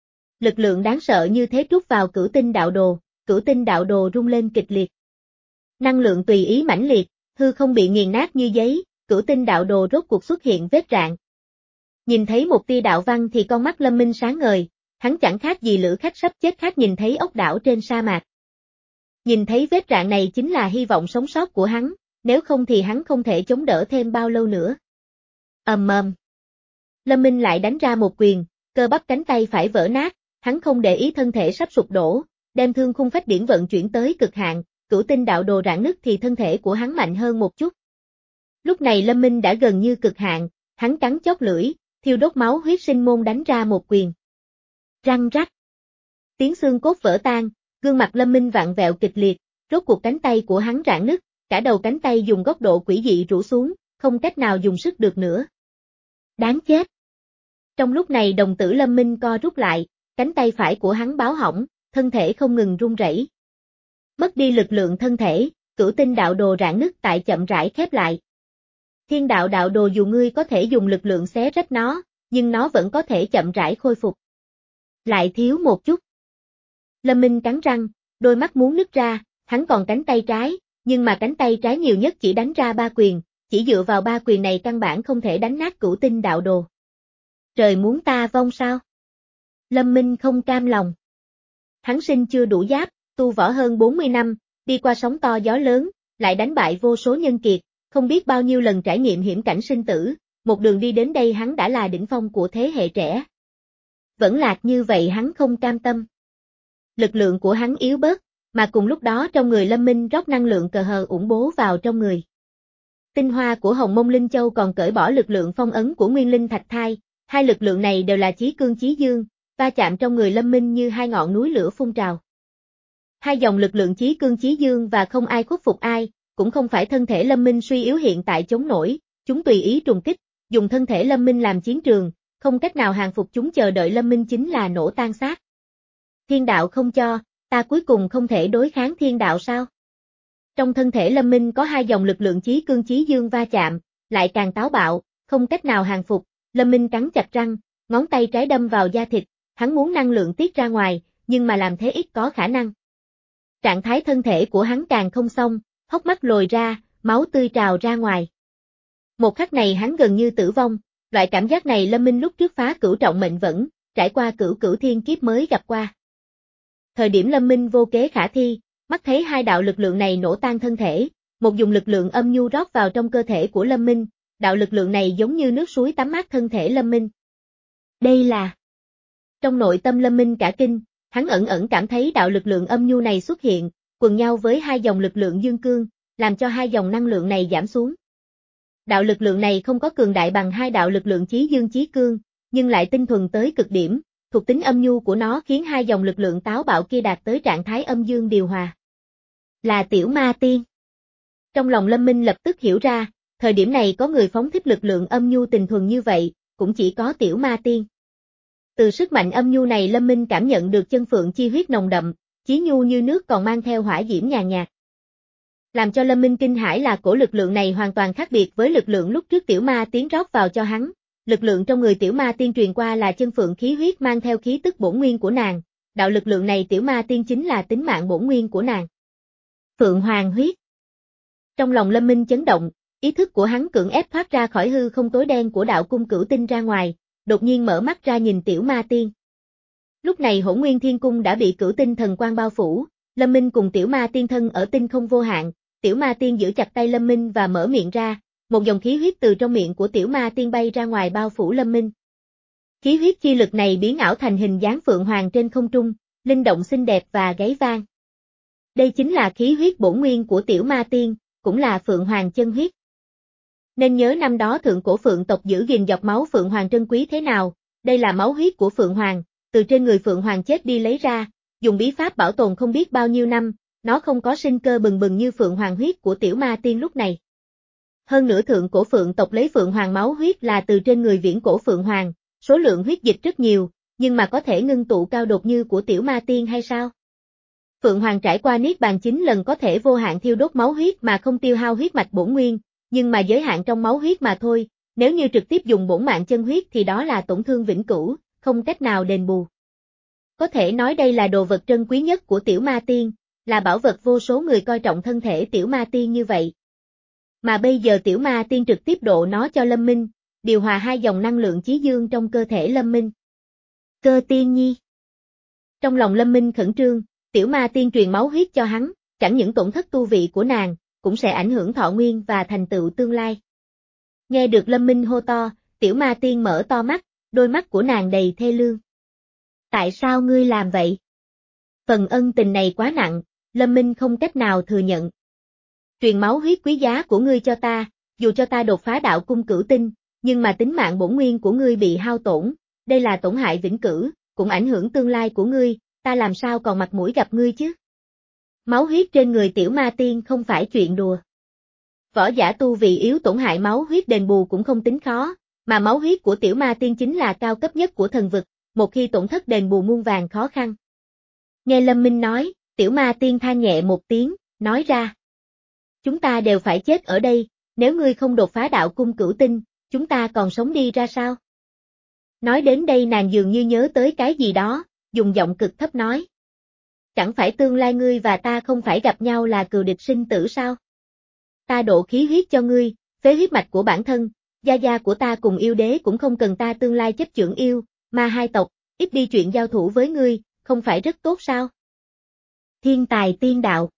Lực lượng đáng sợ như thế trút vào cửu tinh đạo đồ, cửu tinh đạo đồ rung lên kịch liệt. Năng lượng tùy ý mãnh liệt, hư không bị nghiền nát như giấy, cửu tinh đạo đồ rốt cuộc xuất hiện vết rạn. Nhìn thấy một tia đạo văn thì con mắt Lâm Minh sáng ngời, hắn chẳng khác gì lữ khách sắp chết khác nhìn thấy ốc đảo trên sa mạc. Nhìn thấy vết rạn này chính là hy vọng sống sót của hắn, nếu không thì hắn không thể chống đỡ thêm bao lâu nữa. Ầm ầm. Lâm Minh lại đánh ra một quyền, cơ bắp cánh tay phải vỡ nát, hắn không để ý thân thể sắp sụp đổ, đem thương khung phách điển vận chuyển tới cực hạn, cửu tinh đạo đồ rạn nứt thì thân thể của hắn mạnh hơn một chút. Lúc này Lâm Minh đã gần như cực hạn, hắn cắn chót lưỡi, thiêu đốt máu huyết sinh môn đánh ra một quyền. Răng rắc. Tiếng xương cốt vỡ tan, gương mặt Lâm Minh vặn vẹo kịch liệt, rốt cuộc cánh tay của hắn rạn nứt, cả đầu cánh tay dùng góc độ quỷ dị rũ xuống, không cách nào dùng sức được nữa. Đáng chết. Trong lúc này đồng tử Lâm Minh co rút lại, cánh tay phải của hắn báo hỏng, thân thể không ngừng run rẩy. Mất đi lực lượng thân thể, cửu tinh đạo đồ rạn nứt tại chậm rãi khép lại. Thiên đạo đạo đồ dù ngươi có thể dùng lực lượng xé rách nó, nhưng nó vẫn có thể chậm rãi khôi phục. Lại thiếu một chút. Lâm Minh cắn răng, đôi mắt muốn nứt ra, hắn còn cánh tay trái, nhưng mà cánh tay trái nhiều nhất chỉ đánh ra ba quyền, chỉ dựa vào ba quyền này căn bản không thể đánh nát cửu tinh đạo đồ. Trời muốn ta vong sao? Lâm Minh không cam lòng. Hắn sinh chưa đủ giáp, tu võ hơn bốn mươi năm, đi qua sóng to gió lớn, lại đánh bại vô số nhân kiệt, không biết bao nhiêu lần trải nghiệm hiểm cảnh sinh tử, một đường đi đến đây hắn đã là đỉnh phong của thế hệ trẻ. Vẫn lạc như vậy hắn không cam tâm. Lực lượng của hắn yếu bớt, mà cùng lúc đó trong người Lâm Minh rót năng lượng cờ hờ ủng bố vào trong người. Tinh hoa của Hồng Mông Linh Châu còn cởi bỏ lực lượng phong ấn của Nguyên Linh Thạch Thai, hai lực lượng này đều là chí cương chí dương, va chạm trong người Lâm Minh như hai ngọn núi lửa phun trào. Hai dòng lực lượng chí cương chí dương và không ai khuất phục ai, cũng không phải thân thể Lâm Minh suy yếu hiện tại chống nổi, chúng tùy ý trùng kích, dùng thân thể Lâm Minh làm chiến trường, không cách nào hàng phục chúng chờ đợi Lâm Minh chính là nổ tan xác. Thiên đạo không cho, ta cuối cùng không thể đối kháng thiên đạo sao? Trong thân thể Lâm Minh có hai dòng lực lượng chí cương chí dương va chạm, lại càng táo bạo, không cách nào hàng phục, Lâm Minh cắn chặt răng, ngón tay trái đâm vào da thịt, hắn muốn năng lượng tiết ra ngoài, nhưng mà làm thế ít có khả năng. Trạng thái thân thể của hắn càng không xong, hốc mắt lồi ra, máu tươi trào ra ngoài. Một khắc này hắn gần như tử vong, loại cảm giác này Lâm Minh lúc trước phá cửu trọng mệnh vẫn, trải qua cửu cửu thiên kiếp mới gặp qua. Thời điểm Lâm Minh vô kế khả thi, mắt thấy hai đạo lực lượng này nổ tan thân thể, một dùng lực lượng âm nhu rót vào trong cơ thể của Lâm Minh, đạo lực lượng này giống như nước suối tắm mát thân thể Lâm Minh. Đây là... Trong nội tâm Lâm Minh cả kinh, hắn ẩn ẩn cảm thấy đạo lực lượng âm nhu này xuất hiện, quần nhau với hai dòng lực lượng dương cương, làm cho hai dòng năng lượng này giảm xuống. Đạo lực lượng này không có cường đại bằng hai đạo lực lượng chí dương chí cương, nhưng lại tinh thuần tới cực điểm, thuộc tính âm nhu của nó khiến hai dòng lực lượng táo bạo kia đạt tới trạng thái âm dương điều hòa. Là tiểu ma tiên. Trong lòng Lâm Minh lập tức hiểu ra, thời điểm này có người phóng thích lực lượng âm nhu tình thuần như vậy, cũng chỉ có tiểu ma tiên. Từ sức mạnh âm nhu này Lâm Minh cảm nhận được chân phượng chi huyết nồng đậm, chí nhu như nước còn mang theo hỏa diễm nhàn nhạt. Làm cho Lâm Minh kinh hãi là cổ lực lượng này hoàn toàn khác biệt với lực lượng lúc trước tiểu ma tiên rót vào cho hắn. Lực lượng trong người tiểu ma tiên truyền qua là chân phượng khí huyết mang theo khí tức bổn nguyên của nàng, đạo lực lượng này tiểu ma tiên chính là tính mạng bổn nguyên của nàng. Phượng hoàng huyết. Trong lòng Lâm Minh chấn động, ý thức của hắn cưỡng ép thoát ra khỏi hư không tối đen của đạo cung cửu tinh ra ngoài, đột nhiên mở mắt ra nhìn tiểu ma tiên. Lúc này Hỗn Nguyên Thiên Cung đã bị cửu tinh thần quang bao phủ, Lâm Minh cùng tiểu ma tiên thân ở tinh không vô hạn, tiểu ma tiên giữ chặt tay Lâm Minh và mở miệng ra, một dòng khí huyết từ trong miệng của tiểu ma tiên bay ra ngoài bao phủ Lâm Minh. Khí huyết chi lực này biến ảo thành hình dáng phượng hoàng trên không trung, linh động xinh đẹp và gáy vang. Đây chính là khí huyết bổn nguyên của tiểu ma tiên, cũng là phượng hoàng chân huyết. Nên nhớ năm đó thượng cổ phượng tộc giữ gìn giọt máu phượng hoàng trân quý thế nào, đây là máu huyết của phượng hoàng, từ trên người phượng hoàng chết đi lấy ra, dùng bí pháp bảo tồn không biết bao nhiêu năm, nó không có sinh cơ bừng bừng như phượng hoàng huyết của tiểu ma tiên lúc này. Hơn nữa thượng cổ phượng tộc lấy phượng hoàng máu huyết là từ trên người viễn cổ phượng hoàng, số lượng huyết dịch rất nhiều, nhưng mà có thể ngưng tụ cao đột như của tiểu ma tiên hay sao? Phượng hoàng trải qua niết bàn chín lần có thể vô hạn thiêu đốt máu huyết mà không tiêu hao huyết mạch bổn nguyên, nhưng mà giới hạn trong máu huyết mà thôi, nếu như trực tiếp dùng bổn mạng chân huyết thì đó là tổn thương vĩnh cửu, không cách nào đền bù. Có thể nói đây là đồ vật trân quý nhất của tiểu ma tiên, là bảo vật vô số người coi trọng thân thể tiểu ma tiên như vậy. Mà bây giờ tiểu ma tiên trực tiếp độ nó cho Lâm Minh, điều hòa hai dòng năng lượng chí dương trong cơ thể Lâm Minh. Cơ tiên nhi. Trong lòng Lâm Minh khẩn trương, tiểu ma tiên truyền máu huyết cho hắn, chẳng những tổn thất tu vị của nàng, cũng sẽ ảnh hưởng thọ nguyên và thành tựu tương lai. Nghe được Lâm Minh hô to, tiểu ma tiên mở to mắt, đôi mắt của nàng đầy thê lương. Tại sao ngươi làm vậy? Phần ân tình này quá nặng, Lâm Minh không cách nào thừa nhận. Truyền máu huyết quý giá của ngươi cho ta, dù cho ta đột phá đạo cung cửu tinh, nhưng mà tính mạng bổn nguyên của ngươi bị hao tổn, đây là tổn hại vĩnh cửu, cũng ảnh hưởng tương lai của ngươi, ta làm sao còn mặt mũi gặp ngươi chứ? Máu huyết trên người tiểu ma tiên không phải chuyện đùa. Võ giả tu vì yếu tổn hại máu huyết đền bù cũng không tính khó, mà máu huyết của tiểu ma tiên chính là cao cấp nhất của thần vực, một khi tổn thất đền bù muôn vàn khó khăn. Nghe Lâm Minh nói, tiểu ma tiên than nhẹ một tiếng, nói ra. Chúng ta đều phải chết ở đây, nếu ngươi không đột phá đạo cung cửu tinh, chúng ta còn sống đi ra sao? Nói đến đây nàng dường như nhớ tới cái gì đó, dùng giọng cực thấp nói. Chẳng phải tương lai ngươi và ta không phải gặp nhau là cừu địch sinh tử sao? Ta độ khí huyết cho ngươi, phế huyết mạch của bản thân, gia gia của ta cùng yêu đế cũng không cần ta tương lai chấp chưởng yêu, mà hai tộc, ít đi chuyện giao thủ với ngươi, không phải rất tốt sao? Thiên tài tiên đạo.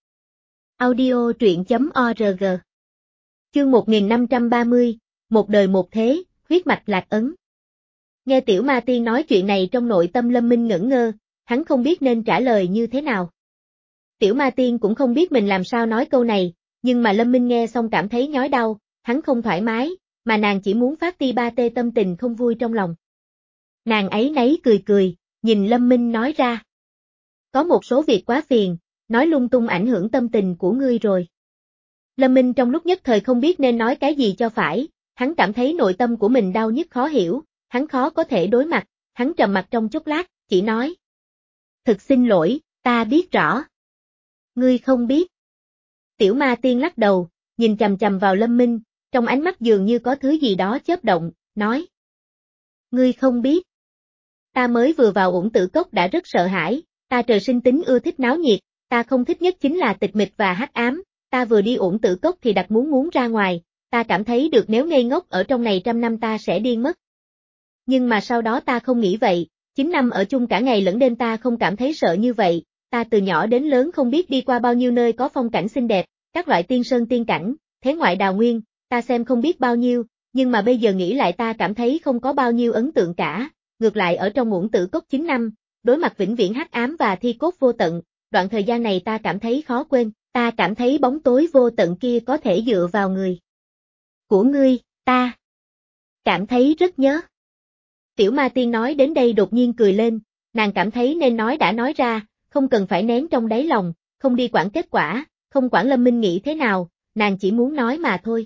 Audio truyện chấm org. Chương một nghìn năm trăm ba mươi, một đời một thế, huyết mạch lạc ấn. Nghe tiểu ma tiên nói chuyện này trong nội tâm Lâm Minh ngẩn ngơ, hắn không biết nên trả lời như thế nào. Tiểu ma tiên cũng không biết mình làm sao nói câu này, nhưng mà Lâm Minh nghe xong cảm thấy nhói đau, hắn không thoải mái, mà nàng chỉ muốn phát ti ba tê tâm tình không vui trong lòng. Nàng ấy nấy cười cười, nhìn Lâm Minh nói ra. Có một số việc quá phiền, nói lung tung ảnh hưởng tâm tình của ngươi rồi. Lâm Minh trong lúc nhất thời không biết nên nói cái gì cho phải, hắn cảm thấy nội tâm của mình đau nhức khó hiểu, hắn khó có thể đối mặt, hắn trầm mặt trong chốc lát, chỉ nói. Thực xin lỗi, ta biết rõ. Ngươi không biết. Tiểu ma tiên lắc đầu, nhìn chằm chằm vào Lâm Minh, trong ánh mắt dường như có thứ gì đó chớp động, nói. Ngươi không biết. Ta mới vừa vào Uổng Tử Cốc đã rất sợ hãi, ta trời sinh tính ưa thích náo nhiệt, ta không thích nhất chính là tịch mịch và hắc ám, ta vừa đi Uổng Tử Cốc thì đặt muốn muốn ra ngoài, ta cảm thấy được nếu ngây ngốc ở trong này trăm năm ta sẽ điên mất. Nhưng mà sau đó ta không nghĩ vậy, chín năm ở chung cả ngày lẫn đêm ta không cảm thấy sợ như vậy, ta từ nhỏ đến lớn không biết đi qua bao nhiêu nơi có phong cảnh xinh đẹp, các loại tiên sơn tiên cảnh, thế ngoại đào nguyên, ta xem không biết bao nhiêu, nhưng mà bây giờ nghĩ lại ta cảm thấy không có bao nhiêu ấn tượng cả, ngược lại ở trong Uổng Tử Cốc chín năm, đối mặt vĩnh viễn hắc ám và thi cốt vô tận, đoạn thời gian này ta cảm thấy khó quên, ta cảm thấy bóng tối vô tận kia có thể dựa vào người của ngươi, ta cảm thấy rất nhớ. Tiểu ma tiên nói đến đây đột nhiên cười lên, nàng cảm thấy nên nói đã nói ra, không cần phải nén trong đáy lòng, không đi quản kết quả, không quản Lâm Minh nghĩ thế nào, nàng chỉ muốn nói mà thôi.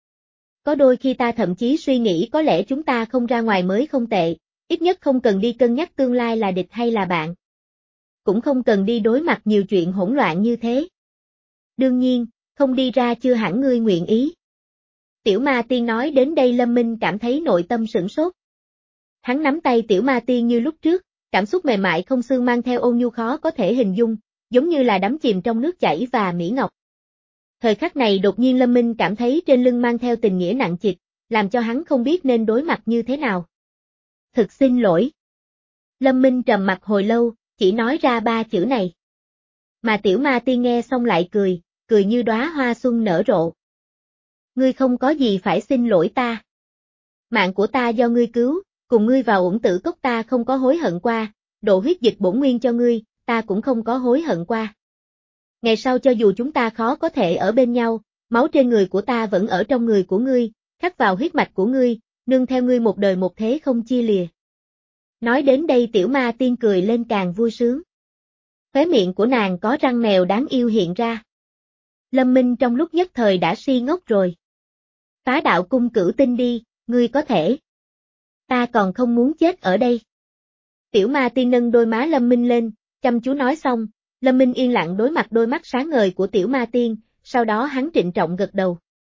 Có đôi khi ta thậm chí suy nghĩ có lẽ chúng ta không ra ngoài mới không tệ, ít nhất không cần đi cân nhắc tương lai là địch hay là bạn. Cũng không cần đi đối mặt nhiều chuyện hỗn loạn như thế. Đương nhiên, không đi ra chưa hẳn ngươi nguyện ý. Tiểu ma tiên nói đến đây Lâm Minh cảm thấy nội tâm sửng sốt. Hắn nắm tay tiểu ma tiên như lúc trước, cảm xúc mềm mại không xương mang theo ôn nhu khó có thể hình dung, giống như là đắm chìm trong nước chảy và mỹ ngọc. Thời khắc này đột nhiên Lâm Minh cảm thấy trên lưng mang theo tình nghĩa nặng trịch, làm cho hắn không biết nên đối mặt như thế nào. Thực xin lỗi. Lâm Minh trầm mặt hồi lâu, chỉ nói ra ba chữ này. Mà tiểu ma tiên nghe xong lại cười, cười như đóa hoa xuân nở rộ. Ngươi không có gì phải xin lỗi ta. Mạng của ta do ngươi cứu, cùng ngươi vào Uổng Tử Cốc ta không có hối hận qua, độ huyết dịch bổn nguyên cho ngươi, ta cũng không có hối hận qua. Ngày sau cho dù chúng ta khó có thể ở bên nhau, máu trên người của ta vẫn ở trong người của ngươi, khắc vào huyết mạch của ngươi, nương theo ngươi một đời một thế không chia lìa. Nói đến đây tiểu ma tiên cười lên càng vui sướng. Khóe miệng của nàng có răng mèo đáng yêu hiện ra. Lâm Minh trong lúc nhất thời đã si ngốc rồi. Phá đạo cung cửu tinh đi, ngươi có thể. Ta còn không muốn chết ở đây. Tiểu ma tiên nâng đôi má Lâm Minh lên, chăm chú nói xong, Lâm Minh yên lặng đối mặt đôi mắt sáng ngời của tiểu ma tiên, sau đó hắn trịnh trọng gật đầu.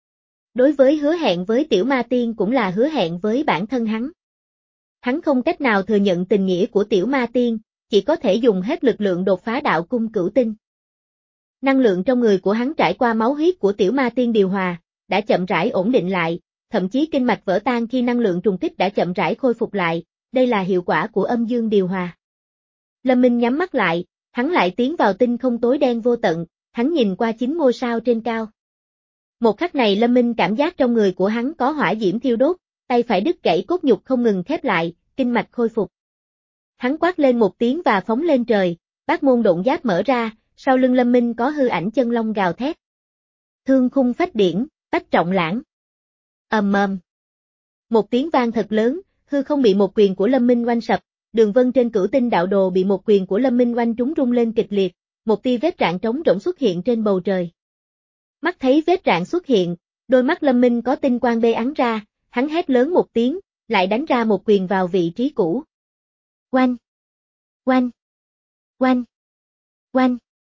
Đối với hứa hẹn với Tiểu Ma Tiên cũng là hứa hẹn với bản thân hắn. Hắn không cách nào thừa nhận tình nghĩa của Tiểu Ma Tiên, chỉ có thể dùng hết lực lượng đột phá đạo cung cửu tinh. Năng lượng trong người của hắn trải qua máu huyết của Tiểu Ma Tiên điều hòa, đã chậm rãi ổn định lại, thậm chí kinh mạch vỡ tan khi năng lượng trùng kích đã chậm rãi khôi phục lại, đây là hiệu quả của âm dương điều hòa. Lâm Minh nhắm mắt lại, hắn lại tiến vào tinh không tối đen vô tận, hắn nhìn qua chín ngôi sao trên cao. Một khắc này Lâm Minh cảm giác trong người của hắn có hỏa diễm thiêu đốt, tay phải đứt gãy cốt nhục không ngừng khép lại, kinh mạch khôi phục. Hắn quát lên một tiếng và phóng lên trời, bát môn độn giáp mở ra, sau lưng Lâm Minh có hư ảnh chân long gào thét. Thương khung phách điển, bách trọng lãng. Ầm ầm. Một tiếng vang thật lớn, hư không bị một quyền của Lâm Minh oanh sập, đường vân trên cửu tinh đạo đồ bị một quyền của Lâm Minh oanh trúng rung lên kịch liệt, một tia vết rạn trống rỗng xuất hiện trên bầu trời. Mắt thấy vết rạn xuất hiện, đôi mắt Lâm Minh có tinh quang bê ắn ra, hắn hét lớn một tiếng, lại đánh ra một quyền vào vị trí cũ. Oanh! Oanh! Oanh! Oanh!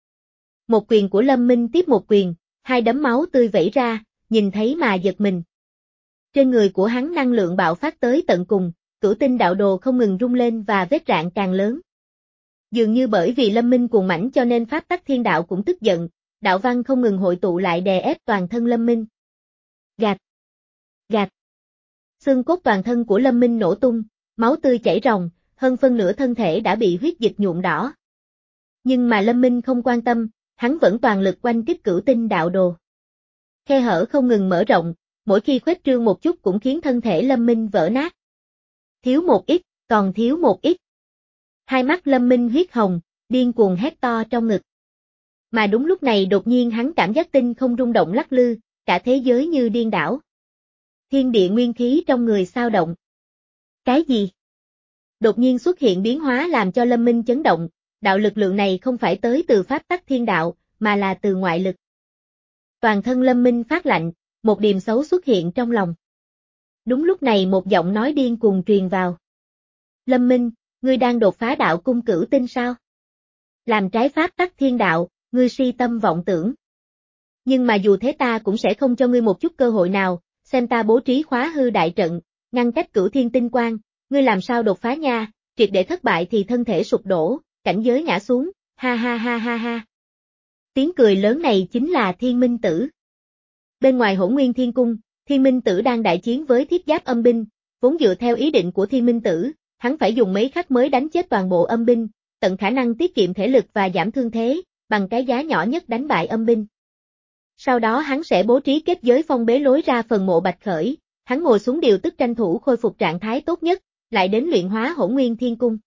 Một quyền của Lâm Minh tiếp một quyền, hai đấm máu tươi vẩy ra, nhìn thấy mà giật mình. Trên người của hắn năng lượng bạo phát tới tận cùng, cửu tinh đạo đồ không ngừng rung lên và vết rạn càng lớn. Dường như bởi vì Lâm Minh cuồng mãnh cho nên pháp tắc thiên đạo cũng tức giận, đạo văn không ngừng hội tụ lại đè ép toàn thân Lâm Minh. Gạt! Gạt! Xương cốt toàn thân của Lâm Minh nổ tung, máu tươi chảy ròng, hơn phân nửa thân thể đã bị huyết dịch nhuộm đỏ. Nhưng mà Lâm Minh không quan tâm, hắn vẫn toàn lực oanh kích cửu tinh đạo đồ. Khe hở không ngừng mở rộng, mỗi khi khuếch trương một chút cũng khiến thân thể Lâm Minh vỡ nát. Thiếu một ít, còn thiếu một ít. Hai mắt Lâm Minh huyết hồng, điên cuồng hét to trong ngực. Mà đúng lúc này đột nhiên hắn cảm giác tinh không rung động lắc lư, cả thế giới như điên đảo. Thiên địa nguyên khí trong người xao động. Cái gì? Đột nhiên xuất hiện biến hóa làm cho Lâm Minh chấn động, đạo lực lượng này không phải tới từ pháp tắc thiên đạo, mà là từ ngoại lực. Toàn thân Lâm Minh phát lạnh, một điềm xấu xuất hiện trong lòng. Đúng lúc này một giọng nói điên cuồng truyền vào. Lâm Minh, ngươi đang đột phá đạo cung cửu tinh sao? Làm trái pháp tắc thiên đạo, ngươi si tâm vọng tưởng. Nhưng mà dù thế ta cũng sẽ không cho ngươi một chút cơ hội nào, xem ta bố trí khóa hư đại trận, ngăn cách cửu thiên tinh quang, ngươi làm sao đột phá nha, triệt để thất bại thì thân thể sụp đổ, cảnh giới ngã xuống, ha ha ha ha ha. Tiếng cười lớn này chính là Thiên Minh Tử. Bên ngoài Hỗn Nguyên Thiên Cung, Thiên Minh Tử đang đại chiến với thiết giáp âm binh, vốn dựa theo ý định của Thiên Minh Tử, hắn phải dùng mấy khắc mới đánh chết toàn bộ âm binh, tận khả năng tiết kiệm thể lực và giảm thương thế, bằng cái giá nhỏ nhất đánh bại âm binh. Sau đó hắn sẽ bố trí kết giới phong bế lối ra phần mộ Bạch Khởi, hắn ngồi xuống điều tức tranh thủ khôi phục trạng thái tốt nhất, lại đến luyện hóa Hỗn Nguyên Thiên Cung.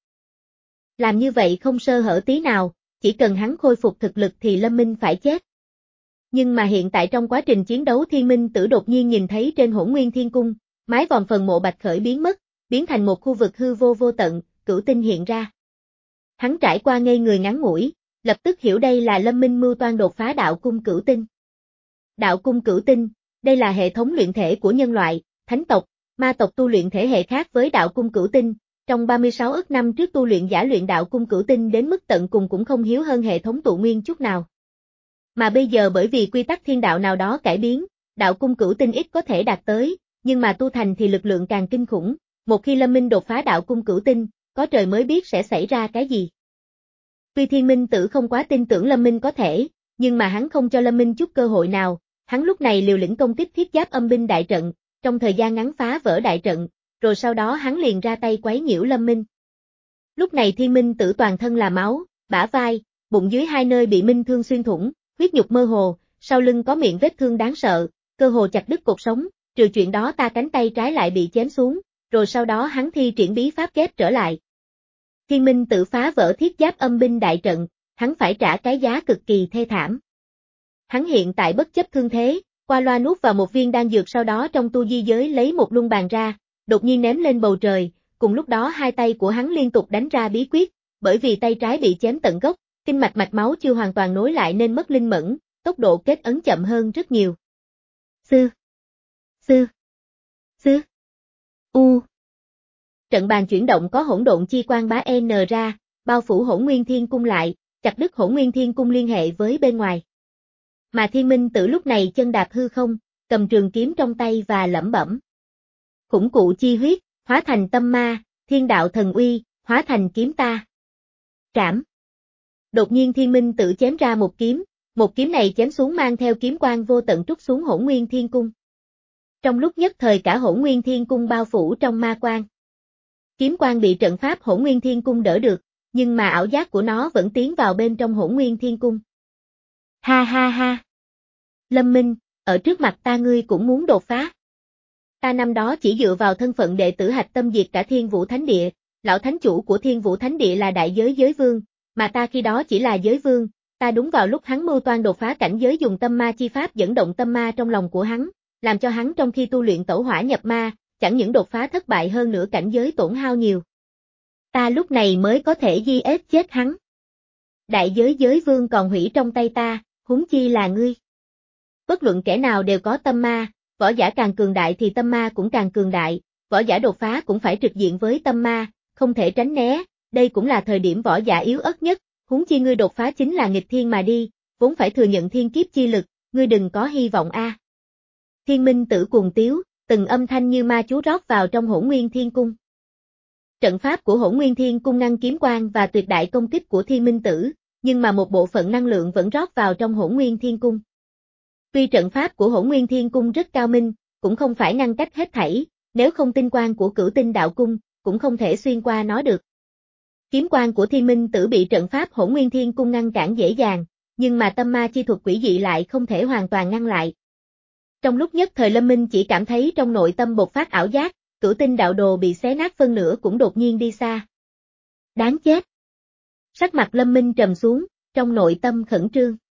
Làm như vậy không sơ hở tí nào, chỉ cần hắn khôi phục thực lực thì Lâm Minh phải chết. Nhưng mà hiện tại trong quá trình chiến đấu Thiên Minh Tử đột nhiên nhìn thấy trên Hỗn Nguyên Thiên Cung, mái vòm phần mộ Bạch Khởi biến mất, biến thành một khu vực hư vô vô tận, cửu tinh hiện ra. Hắn trải qua ngây người ngắn ngủi, lập tức hiểu đây là Lâm Minh mưu toan đột phá đạo cung cửu tinh. Đạo cung cửu tinh, đây là hệ thống luyện thể của nhân loại, thánh tộc, ma tộc tu luyện thể hệ khác với đạo cung cửu tinh, trong ba mươi sáu ức năm trước tu luyện giả luyện đạo cung cửu tinh đến mức tận cùng cũng không hiếu hơn hệ thống tụ nguyên chút nào. Mà bây giờ bởi vì quy tắc thiên đạo nào đó cải biến, đạo cung cửu tinh ít có thể đạt tới, nhưng mà tu thành thì lực lượng càng kinh khủng, một khi Lâm Minh đột phá đạo cung cửu tinh, có trời mới biết sẽ xảy ra cái gì. Tuy Thiên Minh Tử không quá tin tưởng Lâm Minh có thể, nhưng mà hắn không cho Lâm Minh chút cơ hội nào, hắn lúc này liều lĩnh công kích thiết giáp âm binh đại trận, trong thời gian ngắn phá vỡ đại trận, rồi sau đó hắn liền ra tay quấy nhiễu Lâm Minh. Lúc này Thiên Minh Tử toàn thân là máu, bả vai, bụng dưới hai nơi bị minh thương xuyên thủng, huyết nhục mơ hồ, sau lưng có miệng vết thương đáng sợ, cơ hồ chặt đứt cột sống, trừ chuyện đó ta cánh tay trái lại bị chém xuống, rồi sau đó hắn thi triển bí pháp ghép trở lại. Thiên Minh Tử phá vỡ thiết giáp âm binh đại trận, hắn phải trả cái giá cực kỳ thê thảm. Hắn hiện tại bất chấp thương thế, qua loa nuốt vào một viên đan dược sau đó trong tu di giới lấy một luân bàn ra, đột nhiên ném lên bầu trời, cùng lúc đó hai tay của hắn liên tục đánh ra bí quyết, bởi vì tay trái bị chém tận gốc, kinh mạch mạch máu chưa hoàn toàn nối lại nên mất linh mẫn, tốc độ kết ấn chậm hơn rất nhiều. Sư, sư, sư, u. Trận bàn chuyển động có hỗn độn chi quang bá n ra, bao phủ Hỗn Nguyên Thiên Cung lại, chặt đứt Hỗn Nguyên Thiên Cung liên hệ với bên ngoài. Mà Thiên Minh Tử lúc này chân đạp hư không, cầm trường kiếm trong tay và lẩm bẩm. Khủng cụ chi huyết, hóa thành tâm ma, thiên đạo thần uy, hóa thành kiếm ta. Trảm. Đột nhiên Thiên Minh Tử chém ra một kiếm, một kiếm này chém xuống mang theo kiếm quang vô tận trút xuống Hỗn Nguyên Thiên Cung. Trong lúc nhất thời cả Hỗn Nguyên Thiên Cung bao phủ trong ma quang. Kiếm quang bị trận pháp Hỗn Nguyên Thiên Cung đỡ được, nhưng mà ảo giác của nó vẫn tiến vào bên trong Hỗn Nguyên Thiên Cung. Ha ha ha. Lâm Minh, ở trước mặt ta ngươi cũng muốn đột phá. Ta năm đó chỉ dựa vào thân phận đệ tử hạch tâm diệt cả Thiên Vũ Thánh Địa, lão thánh chủ của Thiên Vũ Thánh Địa là đại giới giới vương, mà ta khi đó chỉ là giới vương, ta đúng vào lúc hắn mưu toan đột phá cảnh giới dùng tâm ma chi pháp dẫn động tâm ma trong lòng của hắn, làm cho hắn trong khi tu luyện tẩu hỏa nhập ma, chẳng những đột phá thất bại hơn nữa cảnh giới tổn hao nhiều. Ta lúc này mới có thể di ết chết hắn. Đại giới giới vương còn hủy trong tay ta, huống chi là ngươi. Bất luận kẻ nào đều có tâm ma, võ giả càng cường đại thì tâm ma cũng càng cường đại, võ giả đột phá cũng phải trực diện với tâm ma, không thể tránh né, đây cũng là thời điểm võ giả yếu ớt nhất, huống chi ngươi đột phá chính là nghịch thiên mà đi, vốn phải thừa nhận thiên kiếp chi lực, ngươi đừng có hy vọng a. À. Thiên Minh Tử cuồng tiếu, từng âm thanh như ma chú rót vào trong Hỗn Nguyên Thiên Cung. Trận pháp của Hỗn Nguyên Thiên Cung ngăn kiếm quang và tuyệt đại công kích của Thiên Minh Tử, nhưng mà một bộ phận năng lượng vẫn rót vào trong Hỗn Nguyên Thiên Cung. Tuy trận pháp của Hỗn Nguyên Thiên Cung rất cao minh, cũng không phải ngăn cách hết thảy, nếu không tinh quang của Cửu Tinh Đạo Cung, cũng không thể xuyên qua nó được. Kiếm quang của Thiên Minh Tử bị trận pháp Hỗn Nguyên Thiên Cung ngăn cản dễ dàng, nhưng mà tâm ma chi thuật quỷ dị lại không thể hoàn toàn ngăn lại. Trong lúc nhất thời Lâm Minh chỉ cảm thấy trong nội tâm bộc phát ảo giác, Cửu Tinh Đạo Đồ bị xé nát phân nửa cũng đột nhiên đi xa. Đáng chết! Sắc mặt Lâm Minh trầm xuống, trong nội tâm khẩn trương.